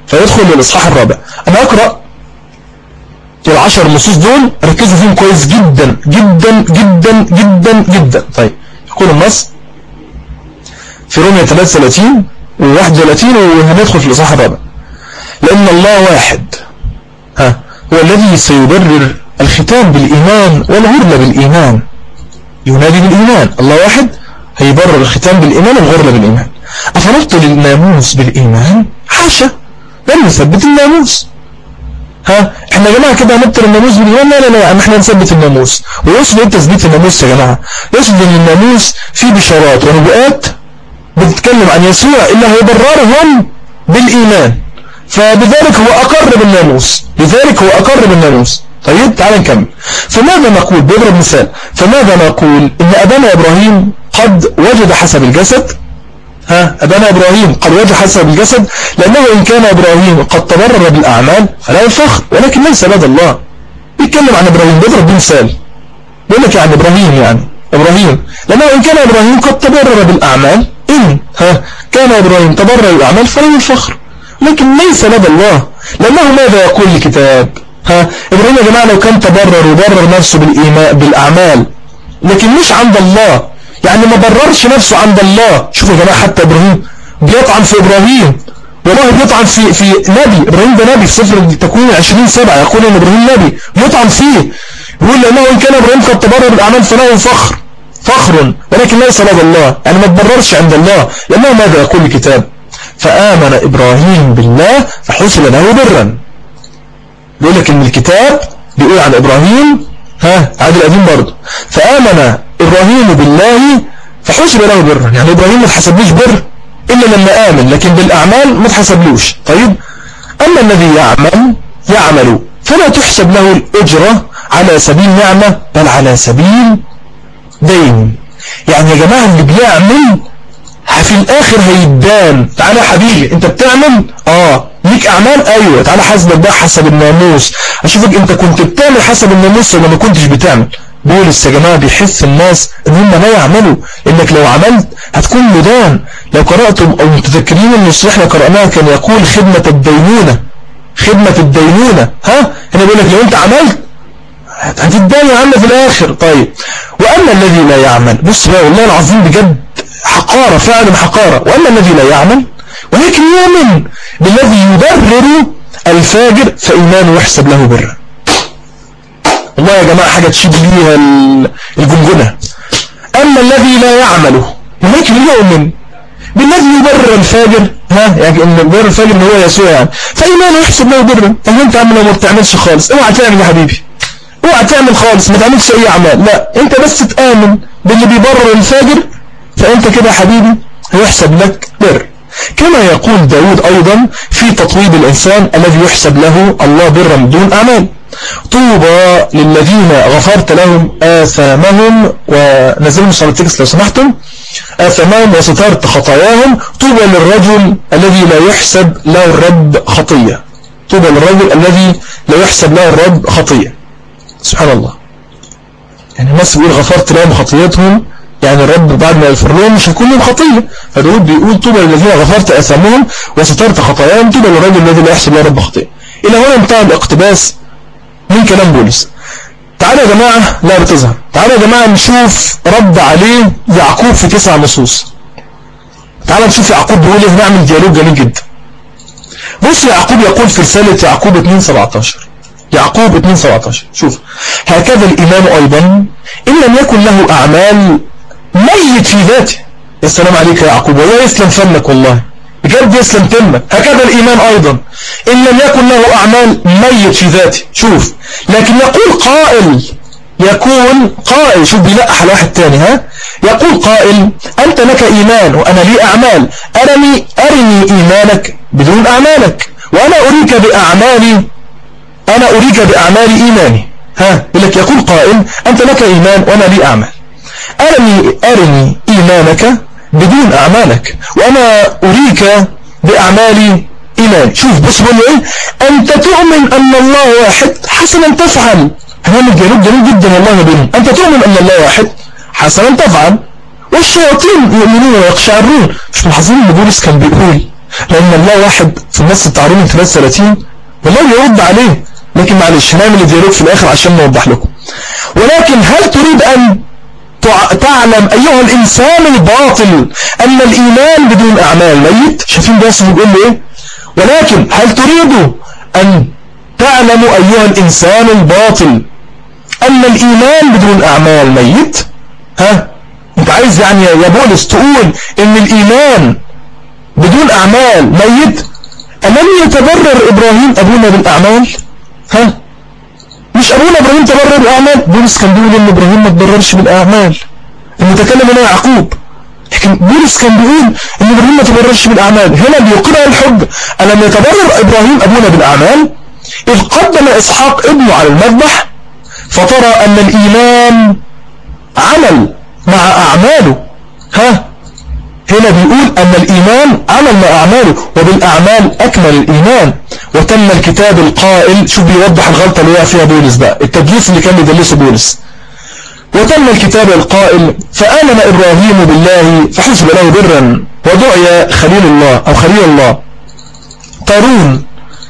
أنا أقرأ ال10 نصوص دول ركزوا فيهم كويس جدا جدا جدا جدا جدا. طيب يقول النص في رمية 33 و31 وهندخل في الإصحاح الرابع. لأن الله واحد هو الذي سيبرر الختان بالإيمان والغرلة بالإيمان. ينادي بالإيمان. الله واحد هيبرر الختان بالإيمان والغرلة بالإيمان. أفنبطل الناموس بالإيمان؟ حاشا لن نثبت الناموس. احنا يا جماعة كده هنبطل الناموس بالإيمان؟ لا احنا نثبت الناموس. ويقصد ايه تثبيت الناموس يا جماعة؟ يقصد ان الناموس فيه بشارات ونبوءات بتتكلم عن يسوع اللي هيبررهم بالإيمان فبذلك هو أقر بالناموس. طيب تعال نكمل. فماذا نقول؟ بيضرب مثال. فماذا نقول؟ إن أبانا إبراهيم قد وجد حسب الجسد. أبانا إبراهيم قد وجد حسب الجسد لأنه إن كان إبراهيم قد تبرر بالأعمال فلا الفخر ولكن ليس لدى الله. بيتكلم عن إبراهيم بيضرب بمثال بيقول لك عن إبراهيم لأنه إن كان إبراهيم قد تبرر بالأعمال إن كان إبراهيم تبرر بالأعمال فلا الفخر لكن ليس لدى الله. لأنه ماذا يقول الكتاب؟ إبراهيم يا جماعة لو كان تبرر وبرر نفسه بالأعمال لكن مش عند الله يعني ما بررش نفسه عند الله. شوفوا يا جماعة حتى إبراهيم بيطعن في إبراهيم. والله بيطعن في نبي. إبراهيم ده نبي في سفر التكوين 20:7 يقول إن إبراهيم نبي يطعن فيه. يقول لأنه إن كان إبراهيم قد تبرر بالأعمال فله فخر ولكن ليس لدى الله يعني ما تبررش عند الله. لأنه ماذا يقول الكتاب؟ فآمن إبراهيم بالله فحسب له برا. بيقول لك إن الكتاب بيقول عن إبراهيم عهد القديم برضه فآمن إبراهيم بالله فحسب له برا يعني إبراهيم ما تحسبلوش بر إلا لما آمن لكن بالأعمال ما تحسبلوش. طيب أما الذي يعمل فلا تحسب له الأجرة على سبيل نعمة بل على سبيل دين. يعني يا جماعة اللي بيعمل في الآخر هيدان. تعالى حبيبي انت بتعمل ليك أعمال، أيوة تعالى حاسبك بقى حسب الناموس، أشوفك انت كنت بتعمل حسب الناموس ولا ما كنتش بتعمل. بولس يا جماعة بيحث الناس ان هم لا يعملوا، انك لو عملت هتكون مدان. لو قرأتم او متذكرين النص احنا قرأناها كان يقول خدمة الدينونة، خدمة الدينونة. هنا بيقول لك لو انت عملت هتدان يا عم في الاخر. طيب واما الذي لا يعمل، بص بقى والله العظيم بجد حقارة، فعلا حقارة. واما الذي لا يعمل ولكن يؤمن بالذي يبرر الفاجر فإيمانه يحسب له برا. والله يا جماعة حاجة تشيد بيها الجمجنة. أما الذي لا يعمله ولكن يؤمن بالذي يبرر الفاجر، يعني ان يبرر الفاجر اللي هو يسوع يعني، فإيمانه يحسب له برا. طب انت عم لو ما بتعملش خالص، اوعى تعمل يا حبيبي، اوعى تعمل خالص، ما تعملش اي اعمال، لا انت بس تآمن باللي بيبرر الفاجر، فانت كده يا حبيبي هيحسب لك بر. كما يقول داود أيضا في تطويب الإنسان الذي يحسب له الله برا دون أعمال. طوبى للذين غفرت لهم آثامهم، ونزلهم صلى التكس لو سمحتم، آثامهم وسترت خطاياهم. طوبى للرجل الذي لا يحسب له الرب خطية. طوبى للرجل الذي لا يحسب له الرب خطية. سبحان الله، يعني الناس بيقول غفرت لهم خطيتهم، يعني الرب بعد ما يغفر لهم مش هيكون لهم خطية. فداود بيقول طوبى للذين غفرت آثامهم وسترت خطاياهم، طوبى للرجل الذي لا يحسب له رب خطية. إلى هنا انتهى الاقتباس من كلام بولس. تعالوا يا جماعة، لا بتظهر، تعالوا يا جماعة نشوف رد عليه يعقوب في 9 نصوص. تعالوا نشوف يعقوب بيقول ايه، نعمل ديالوج جميل جدا. بص يعقوب يقول في رسالة يعقوب 2:17، يعقوب 2:17، شوف: هكذا الإيمان أيضا إن لم يكن له أعمال ميت في ذاته. السلام عليك يا يعقوب، والله يسلم فمك، والله بجد يسلم تمك. هكذا الإيمان أيضا إن لم يكن له أعمال ميت في ذاته. شوف، لكن يقول قائل، شوف بيلقح على واحد تاني، يقول قائل: أنت لك إيمان وأنا لي أعمال، أرني إيمانك بدون أعمالك وأنا أريك بأعمالي، أنا أريك بأعمال إيماني. يقول قائل: أنت لك إيمان وأنا لي أعمال، أرني إيمانك بدون أعمالك وأنا أريك بأعمال إيمان. شوف بص بقول إيه: أنت تؤمن أن الله واحد، حسنا تفعل. هنعمل ديالوج جميل جدا والله ما بينهم. أنت تؤمن أن الله واحد، حسنا تفعل، والشياطين يؤمنون ويقشعرون. مش ملاحظين ان بولس كان بيقول لأن الله واحد في النص بتاع رومية 33؟ والله يرد عليه، لكن معلش هنعمل الديالوج في الآخر عشان نوضح لكم. ولكن هل تريد أن تعلم أيها الإنسان الباطل أن الإيمان بدون أعمال ميت؟ شايفين ده اسمه بيقول له إيه؟ ولكن هل تريد أن تعلم أيها الإنسان الباطل أن الإيمان بدون أعمال ميت؟ أنت عايز يعني يا بولس تقول إن الإيمان بدون أعمال ميت؟ ألم يتبرر إبراهيم أبونا بالأعمال؟ مش أبونا إبراهيم تبرر بالأعمال؟ بولس كان بيقول إن إبراهيم ما تبررش بالأعمال، المتكلم هنا يعقوب، لكن بولس كان بيقول إن إبراهيم ما تبررش بالأعمال. هنا بيقرأ الحج: ألم يتبرر إبراهيم أبونا بالأعمال إذ قدم إسحاق ابنه على المذبح؟ فترى أن الإيمان عمل مع أعماله. هنا بيقول أن الإيمان عمل مع أعماله، وبالأعمال أكمل الإيمان وتم الكتاب القائل. شوف بيوضح الغلطة اللي وقع فيها بولس بقى، التدليس اللي كان بيدلسه بولس. وتم الكتاب القائل: فآمن إبراهيم بالله فحسب له برا ودعي خليل الله أو خليل الله. ترون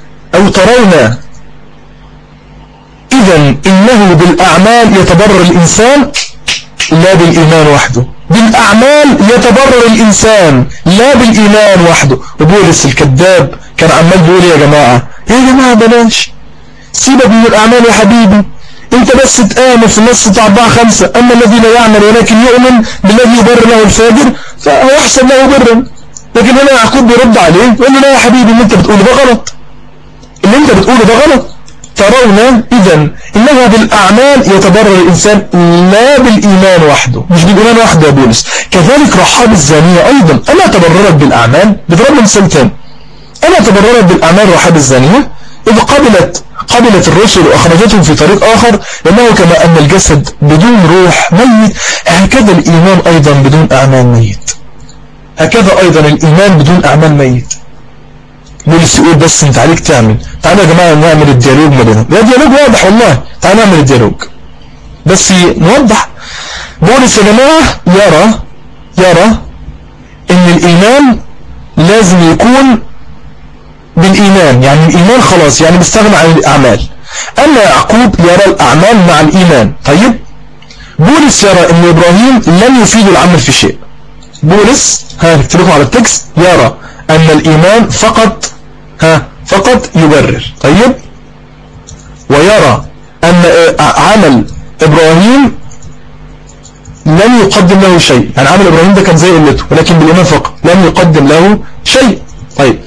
إذن إنه بالأعمال يتبرر الإنسان لا بالإيمان وحده. بالأعمال يتبرر الإنسان لا بالإيمان وحده. وبولس الكذاب كان عمال بيقول: يا جماعة بلاش، سيبك من الأعمال يا حبيبي، انت بس تآمن في النص بتاع 4-5: أما الذي لا يعمل ولكن يؤمن بالذي يبرر له الفاجر فهو يحسب له برا. لكن هنا يعقوب بيرد عليه يقول له: لا يا حبيبي، اللي انت بتقوله ده غلط، اللي انت بتقوله ده غلط. ترون إذن إنه بالأعمال يتبرر الإنسان لا بالإيمان وحده. مش بالإيمان وحده يا بولس. كذلك رحاب الزانية أيضا ألا تبررت بالأعمال؟ بضرب مثال تاني: ألا تبررت بالأعمال رحاب الزانية إذ قبلت الرسل وأخرجتهم في طريق آخر، لأنه كما أن الجسد بدون روح ميت، هكذا الإيمان أيضا بدون أعمال ميت. هكذا أيضا الإيمان بدون أعمال ميت. بولس يقول بس انت عليك تعمل. تعالوا يا جماعة نعمل الديالوج ما بينهم. لا ديالوج واضح والله، تعالوا نعمل الديالوج بس نوضح. بولس يا جماعة يرى ان الإيمان لازم يكون بالإيمان، يعني الإيمان خلاص يعني بيستغنى عن الأعمال. أما يعقوب يرى الأعمال مع الإيمان. طيب بولس يرى ان إبراهيم لم يفيد العمل في شيء. بولس هكتبكم على التكست، يرى أن الإيمان فقط يبرر. طيب ويرى أن عمل إبراهيم لم يقدم له شيء، يعني عمل إبراهيم ده كان زي قلته، ولكن بالإيمان فقط لم يقدم له شيء. طيب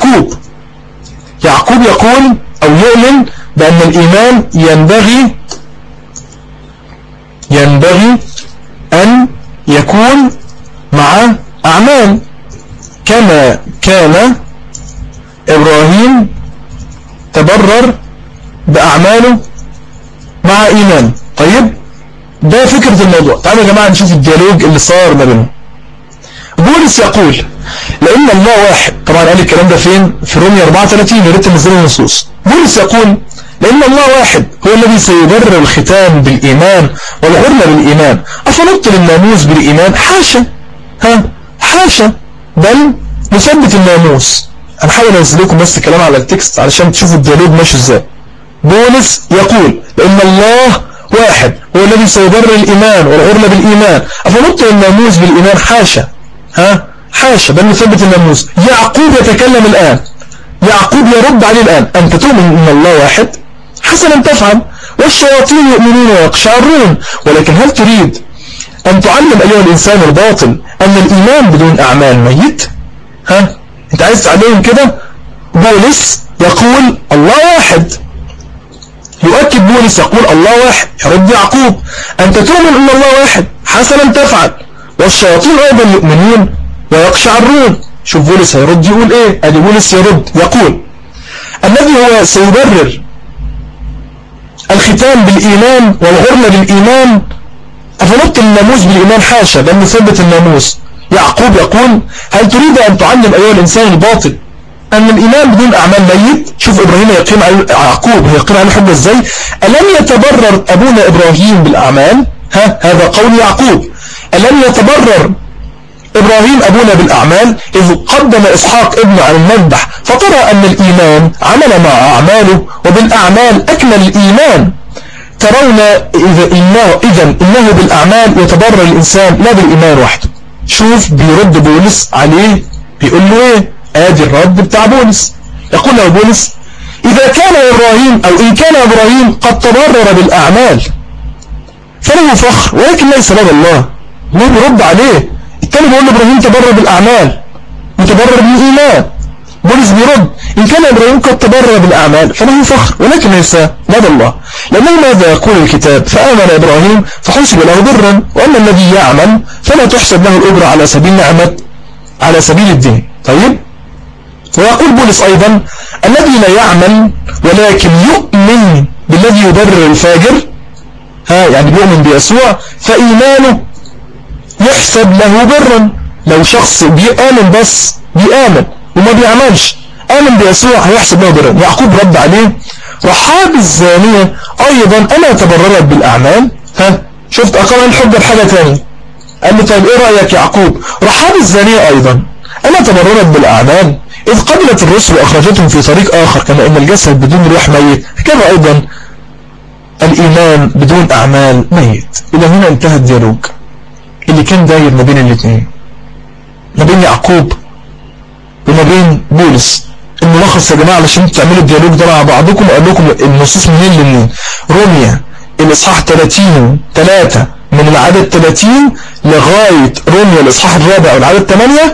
يعقوب يقول أو يؤمن بأن الإيمان ينبغي أن يكون مع أعمال، كما كان إبراهيم تبرر بأعماله مع إيمان. طيب ده فكرة الموضوع. تعالوا يا جماعة نشوف الديالوج اللي صار ما بينهم. بولس يقول لأن الله واحد، طبعا قال الكلام ده فين؟ في رومية 34، يا ريت ننزل النصوص. بولس يقول لأن الله واحد هو الذي سيبرر الختان بالإيمان والغرلة بالإيمان، أفنبطل الناموس بالإيمان؟ حاشا، بل نثبت الناموس. أنا حاول أنزل لكم بس كلام على التكست علشان تشوفوا الديالوج ماشي ازاي. بولس يقول لأن الله واحد هو الذي سيبرر الإيمان والغرلة بالإيمان، أفنبطل الناموس بالإيمان؟ حاشا، بل نثبت الناموس. يعقوب يتكلم الآن، يعقوب يرد عليه الآن، أنت تؤمن أن الله واحد؟ حسنا تفعل، والشياطين يؤمنون ويقشعرون، ولكن هل تريد أن تعلم أيها الإنسان الباطل أن الإيمان بدون أعمال ميت؟ أنت عايز تعلمهم كده؟ بولس يقول الله واحد، يؤكد بولس يقول الله واحد. يرد يعقوب أنت تؤمن أن الله واحد؟ حسنا تفعل، والشياطين أيضا يؤمنون ويقشعرون. شوف بولس هيرد يقول إيه؟ أدي بولس يرد يقول الذي هو سيبرر الختان بالإيمان والغرلة بالإيمان، أفنبطل الناموس بالإيمان؟ حاشا، بل نثبت الناموس. يعقوب يقول هل تريد أن تعلم أيها الإنسان الباطل أن الإيمان بدون أعمال ميت؟ شوف إبراهيم يقيم على يعقوب هيقيم على حجة إزاي؟ ألم يتبرر أبونا إبراهيم بالأعمال؟ هذا قول يعقوب. ألم يتبرر إبراهيم أبونا بالأعمال إذ قدم إسحاق ابنه على المذبح؟ فترى أن الإيمان عمل مع أعماله، وبالأعمال أكمل الإيمان. ترون إذن إنه بالأعمال يتبرر الإنسان لا بالإيمان وحده. شوف بيرد بولس عليه، بيقول له إيه؟ آدي الرد بتاع بولس. يقول له بولس إذا كان إبراهيم أو إن كان إبراهيم قد تبرر بالأعمال فله فخر، ولكن ليس لدى الله. الله بيرد عليه. التاني بيقول له إبراهيم تبرر بالأعمال متبرر بالإيمان. بولس بيرد إن كان إبراهيم قد تبرر بالأعمال فله فخر، ولكن ليس لدى الله. لأنه ماذا يقول الكتاب؟ فآمن إبراهيم فحسب له برا، وأما الذي يعمل فلا تحسب له الأجرة على سبيل نعمة، على سبيل الدين. طيب ويقول بولس أيضا الذي لا يعمل ولكن يؤمن بالذي يبرر الفاجر، يعني بيؤمن بيسوع، فإيمانه يحسب له برا. لو شخص بيآمن بس بيآمن وما بيعملش، آمن بيسوع هيحسب له برا. يعقوب رد عليه رحاب الزانية أيضا ألا تبررت بالأعمال؟ شفت أقام الحجة بحاجة تانية. قال له طيب إيه رأيك يعقوب؟ رحاب الزانية أيضا ألا تبررت بالأعمال إذ قبلت الرسل وأخرجتهم في طريق آخر، كما إن الجسد بدون روح ميت، كما أيضا الإيمان بدون أعمال ميت. إلى هنا انتهى الديالوج اللي كان داير ما بين الاثنين، ما بين يعقوب وما بين بولس. الملخص يا جماعة علشان تعملوا الديالوج ده مع بعضكم، وقال لكم النصوص منين لمنين. روميا الإصحاح 30:3 من العدد 30 لغاية روميا الإصحاح الرابع والعدد 8.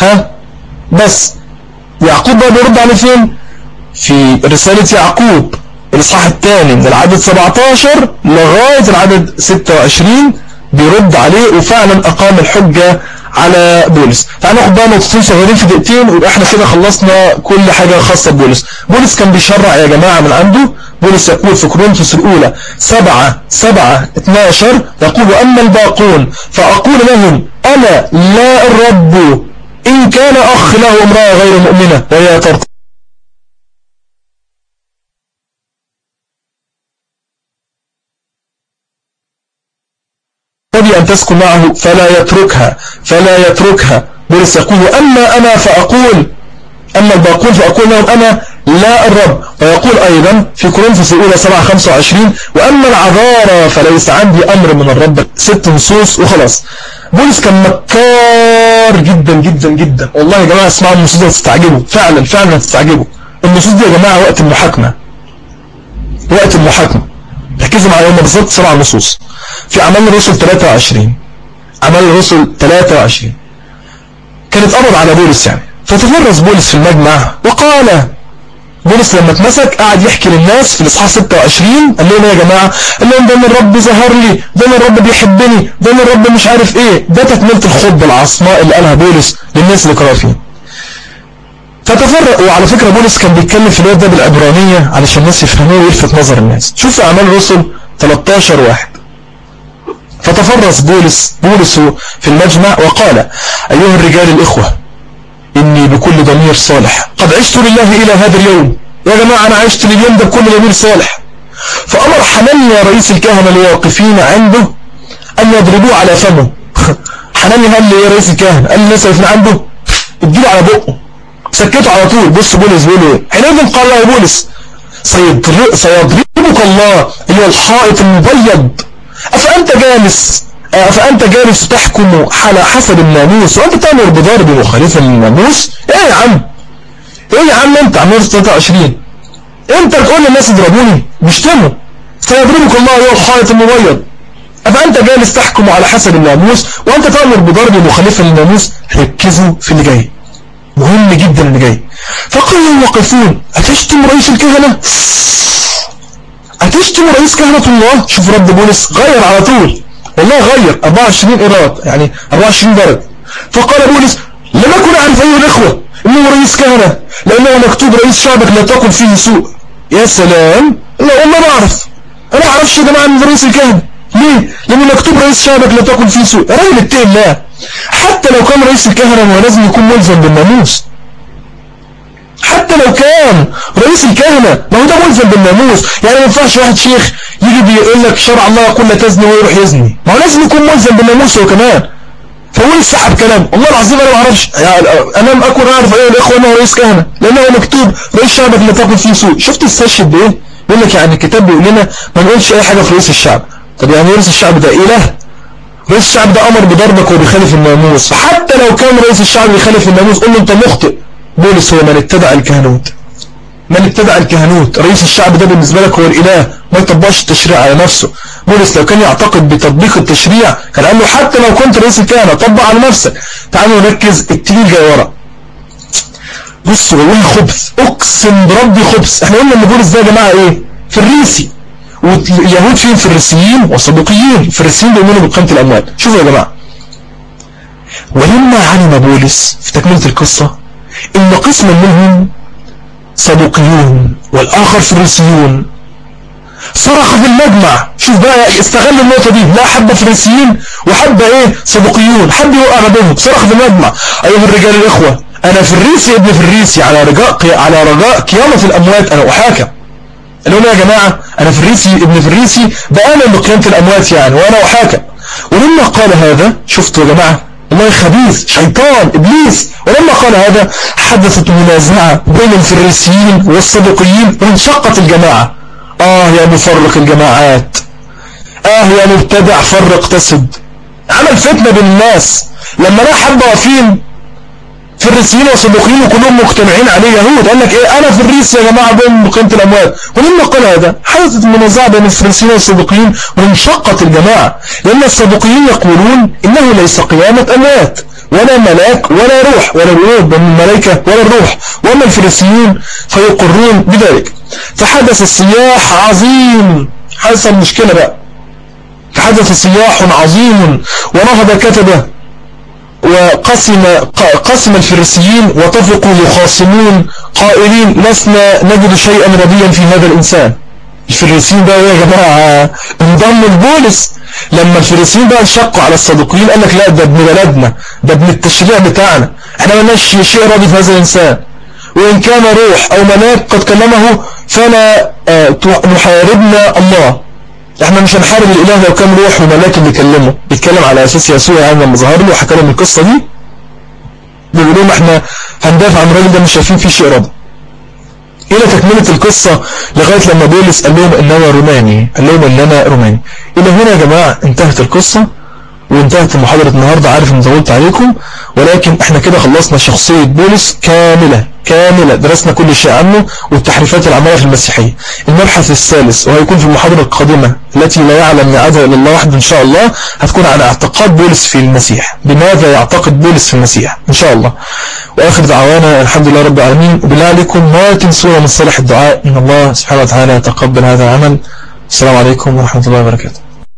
بس يعقوب بقى بيرد على فين؟ في رسالة يعقوب الإصحاح الثاني من العدد 17 لغاية العدد 26 بيرد عليه، وفعلا أقام الحجة على بولس. تعالوا ناخد بقى نقطتين صغيرين في دقيقتين ويبقى احنا كده خلصنا كل حاجة خاصة ببولس. بولس كان بيشرع يا جماعة من عنده. بولس يقول في كورنثوس الأولى 7:12 يقول أما الباقون فأقول لهم أنا لا الرب إن كان أخ له امرأة غير مؤمنة وهي ترتبط أن تسكن معه فلا يتركها. بولس يقول أما أنا فأقول أما الباقون فأقول لهم أنا لا الرب. ويقول أيضا في كورنثوس الأولى 7:25 وأما العذارى فليس عندي أمر من الرب. 6 نصوص وخلاص. بولس كان مكار جدا جدا جدا. والله يا جماعة اسمعوا النصوص دي هتستعجبوا، فعلا هتستعجبوا. النصوص دي يا جماعة وقت المحاكمة. ركزوا معايا هم بالظبط 7 نصوص في أعمال الرسل 23. أعمال الرسل 23 كانت قبض على بولس يعني. فتفرس بولس في المجمع وقال بولس لما اتمسك قعد يحكي للناس في الإصحاح 26 قال لهم يا جماعة، قال لهم ده الرب ظهر لي، ده الرب بيحبني، ده الرب مش عارف ايه. ده تكملة الخطبة العصماء اللي قالها بولس للناس اللي كانوا فيه. فتفرق. وعلى فكرة بولس كان بيتكلم في الوقت ده بالعبرانية علشان الناس يفهموه ويلفت نظر الناس. شوف في أعمال الرسل 13:1 فتفرس بولس في المجمع وقال أيها الرجال الإخوة إني بكل ضمير صالح قد عشت لله إلى هذا اليوم. يا جماعة أنا عشت لليوم ده بكل ضمير صالح. فأمر حنانيا رئيس الكهنة الواقفين عنده أن يضربوه على فمه. حنانيا قال لي رئيس الكهنة قال للناس اللي عنده اديله على بقه، سكته على طول. بص بولس بيقول ايه حينئذ قال له يا بولس سيضربك الله أيها الحائط المبيض أفأنت جالس تحكم على حسب الناموس وأنت تأمر بضرب مخالفا للناموس. ايه يا عم انت عمال 23 انت تقول للناس اضربوني بيشتموا. سيضربك الله أيها الحائط المبيض أفأنت جالس تحكم على حسب الناموس وأنت تأمر بضرب مخالفا للناموس. ركزوا في اللي جاي، مهم جدا اللي جاي. فقال الواقفون أتشتم رئيس الكهنة؟ أتشتم رئيس كهنة الله؟ شوف رد بولس غير على طول، والله غير 24 إيراد يعني 24 درجة. فقال بولس لم أكن أعرف أيها الإخوة إنه رئيس كهنة لأنه مكتوب رئيس شعبك لا تقل فيه سوء. يا سلام، لا والله ما أعرف، أنا ما أعرفش يا جماعة من رئيس الكهنة. ليه؟ لأنه مكتوب رئيس شعبك لا تقل فيه سوء. راجل اتقي الله، حتى لو كان رئيس الكهنة هو لازم يكون ملزم بالناموس. حتى لو كان رئيس الكهنة ما هو ده ملزم بالناموس. يعني ما ينفعش واحد شيخ يجي بيقول لك شرع الله يقول لا تزني ويروح يزني، ما هو لازم يكون ملزم بالناموس هو كمان. فبولس سحب كلام. والله العظيم انا ما اعرفش، انا لم اكن اعرف ايه الاخوه انه رئيس كهنه لانه مكتوب رئيس شعبك لا تقل فيه سوء. شفت استشهد بايه؟ يقول لك يعني الكتاب بيقول لنا ما نقولش اي حاجه في رئيس الشعب. طب يعني رئيس الشعب ده اله؟ رئيس الشعب ده امر بضربك وبيخالف الناموس. فحتى لو كان رئيس الشعب بيخالف الناموس قول له انت مخطئ. بولس هو من اتبع الكهنوت. رئيس الشعب ده بالنسبه لك هو الاله، ما يطبقش التشريع على نفسه. بولس لو كان يعتقد بتطبيق التشريع كان قال له حتى لو كنت رئيس الكهنة طبق على نفسك. تعالوا نركز، التقيل جاي ورا. بصوا والله خبث، اقسم بربي خبث. احنا قلنا ان بولس ده يا جماعه ايه؟ فريسي. واليهود فيهم فريسيين وصدوقيين. الفريسيين بيؤمنوا بقيمة الاموال. شوفوا يا جماعه، ولما علم بولس في تكمله القصه ان قسما منهم صدوقيون والاخر فريسيون صرخ في المجمع. شوف بقى استغل النقطة دي، لا حبة فريسيين وحبة ايه صدوقيون، حب يوقع ما بينهم. صرخ في المجمع ايها الرجال الاخوة انا فريسي ابن فريسي على رجاء قيامة الاموات انا احاكم. قالوا له يا جماعة انا فريسي ابن فريسي بآمن بقيامة الاموات يعني وانا احاكم. ولما قال هذا شفتوا يا جماعة الله خبيث شيطان ابليس، ولما قال هذا حدثت منازعة بين الفريسيين والصدوقيين وانشقت الجماعة. يا مفرق الجماعات، يا مبتدع فرق تسد. عمل فتنة بين الناس لما لا حبة واقفين فريسيين وصدوقيين وكلهم مجتمعين عليه يهود. قال لك ايه انا فريسي يا جماعة بين قيمة الاموال. ولما قال هذا حدثت منازعة بين الفريسيين والصدوقيين وانشقت الجماعة، لان الصدوقيين يقولون انه ليس قيامة اموات ولا ملاك ولا روح ولا الوجود من الملائكة ولا الروح، واما الفريسيين فيقرون بذلك. فحدث صياح عظيم، حصل مشكلة بقى. فحدث صياح عظيم ونهض كتبه وقسم الفريسيين واتفقوا يخاصمون قائلين لسنا نجد شيئا رديا في هذا الإنسان. الفريسيين بقى يا جماعة انضموا لبولس لما الفريسيين بقى انشقوا على الصدوقيين، قال لك لا ده ابن بلدنا، ده ابن التشريع بتاعنا، احنا مالناش شيء راضي في هذا الإنسان، وإن كان روح أو ملاك قد كلمه فلا نحاربنا الله. احنا مش هنحارب الإله لو كان روح وملاك اللي يكلمه. بيتكلم على أساس يسوع يعني لما ظهر له وحكى لهم القصة دي، بيقول لهم احنا هندافع عن الراجل ده مش شايفين فيه شيء راضي. إلى تكملة القصة لغاية لما بولس قال لهم إن أنا روماني، قال لهم إن أنا روماني. إلى هنا يا جماعة انتهت القصة وانتهت محاضرة النهاردة. عارف إن طولت عليكم، ولكن احنا كده خلصنا شخصية بولس كاملة، درسنا كل شيء عنه والتحريفات العامة في المسيحية. المبحث الثالث وهيكون في المحاضرة القادمة التي لا يعلم ميعادها إلا الله وحده إن شاء الله، هتكون عن اعتقاد بولس في المسيح، بماذا يعتقد بولس في المسيح إن شاء الله. وآخر دعوانا الحمد لله رب العالمين. وبالله عليكم ما تنسوا من صالح الدعاء، إن الله سبحانه وتعالى يتقبل هذا العمل. السلام عليكم ورحمة الله وبركاته.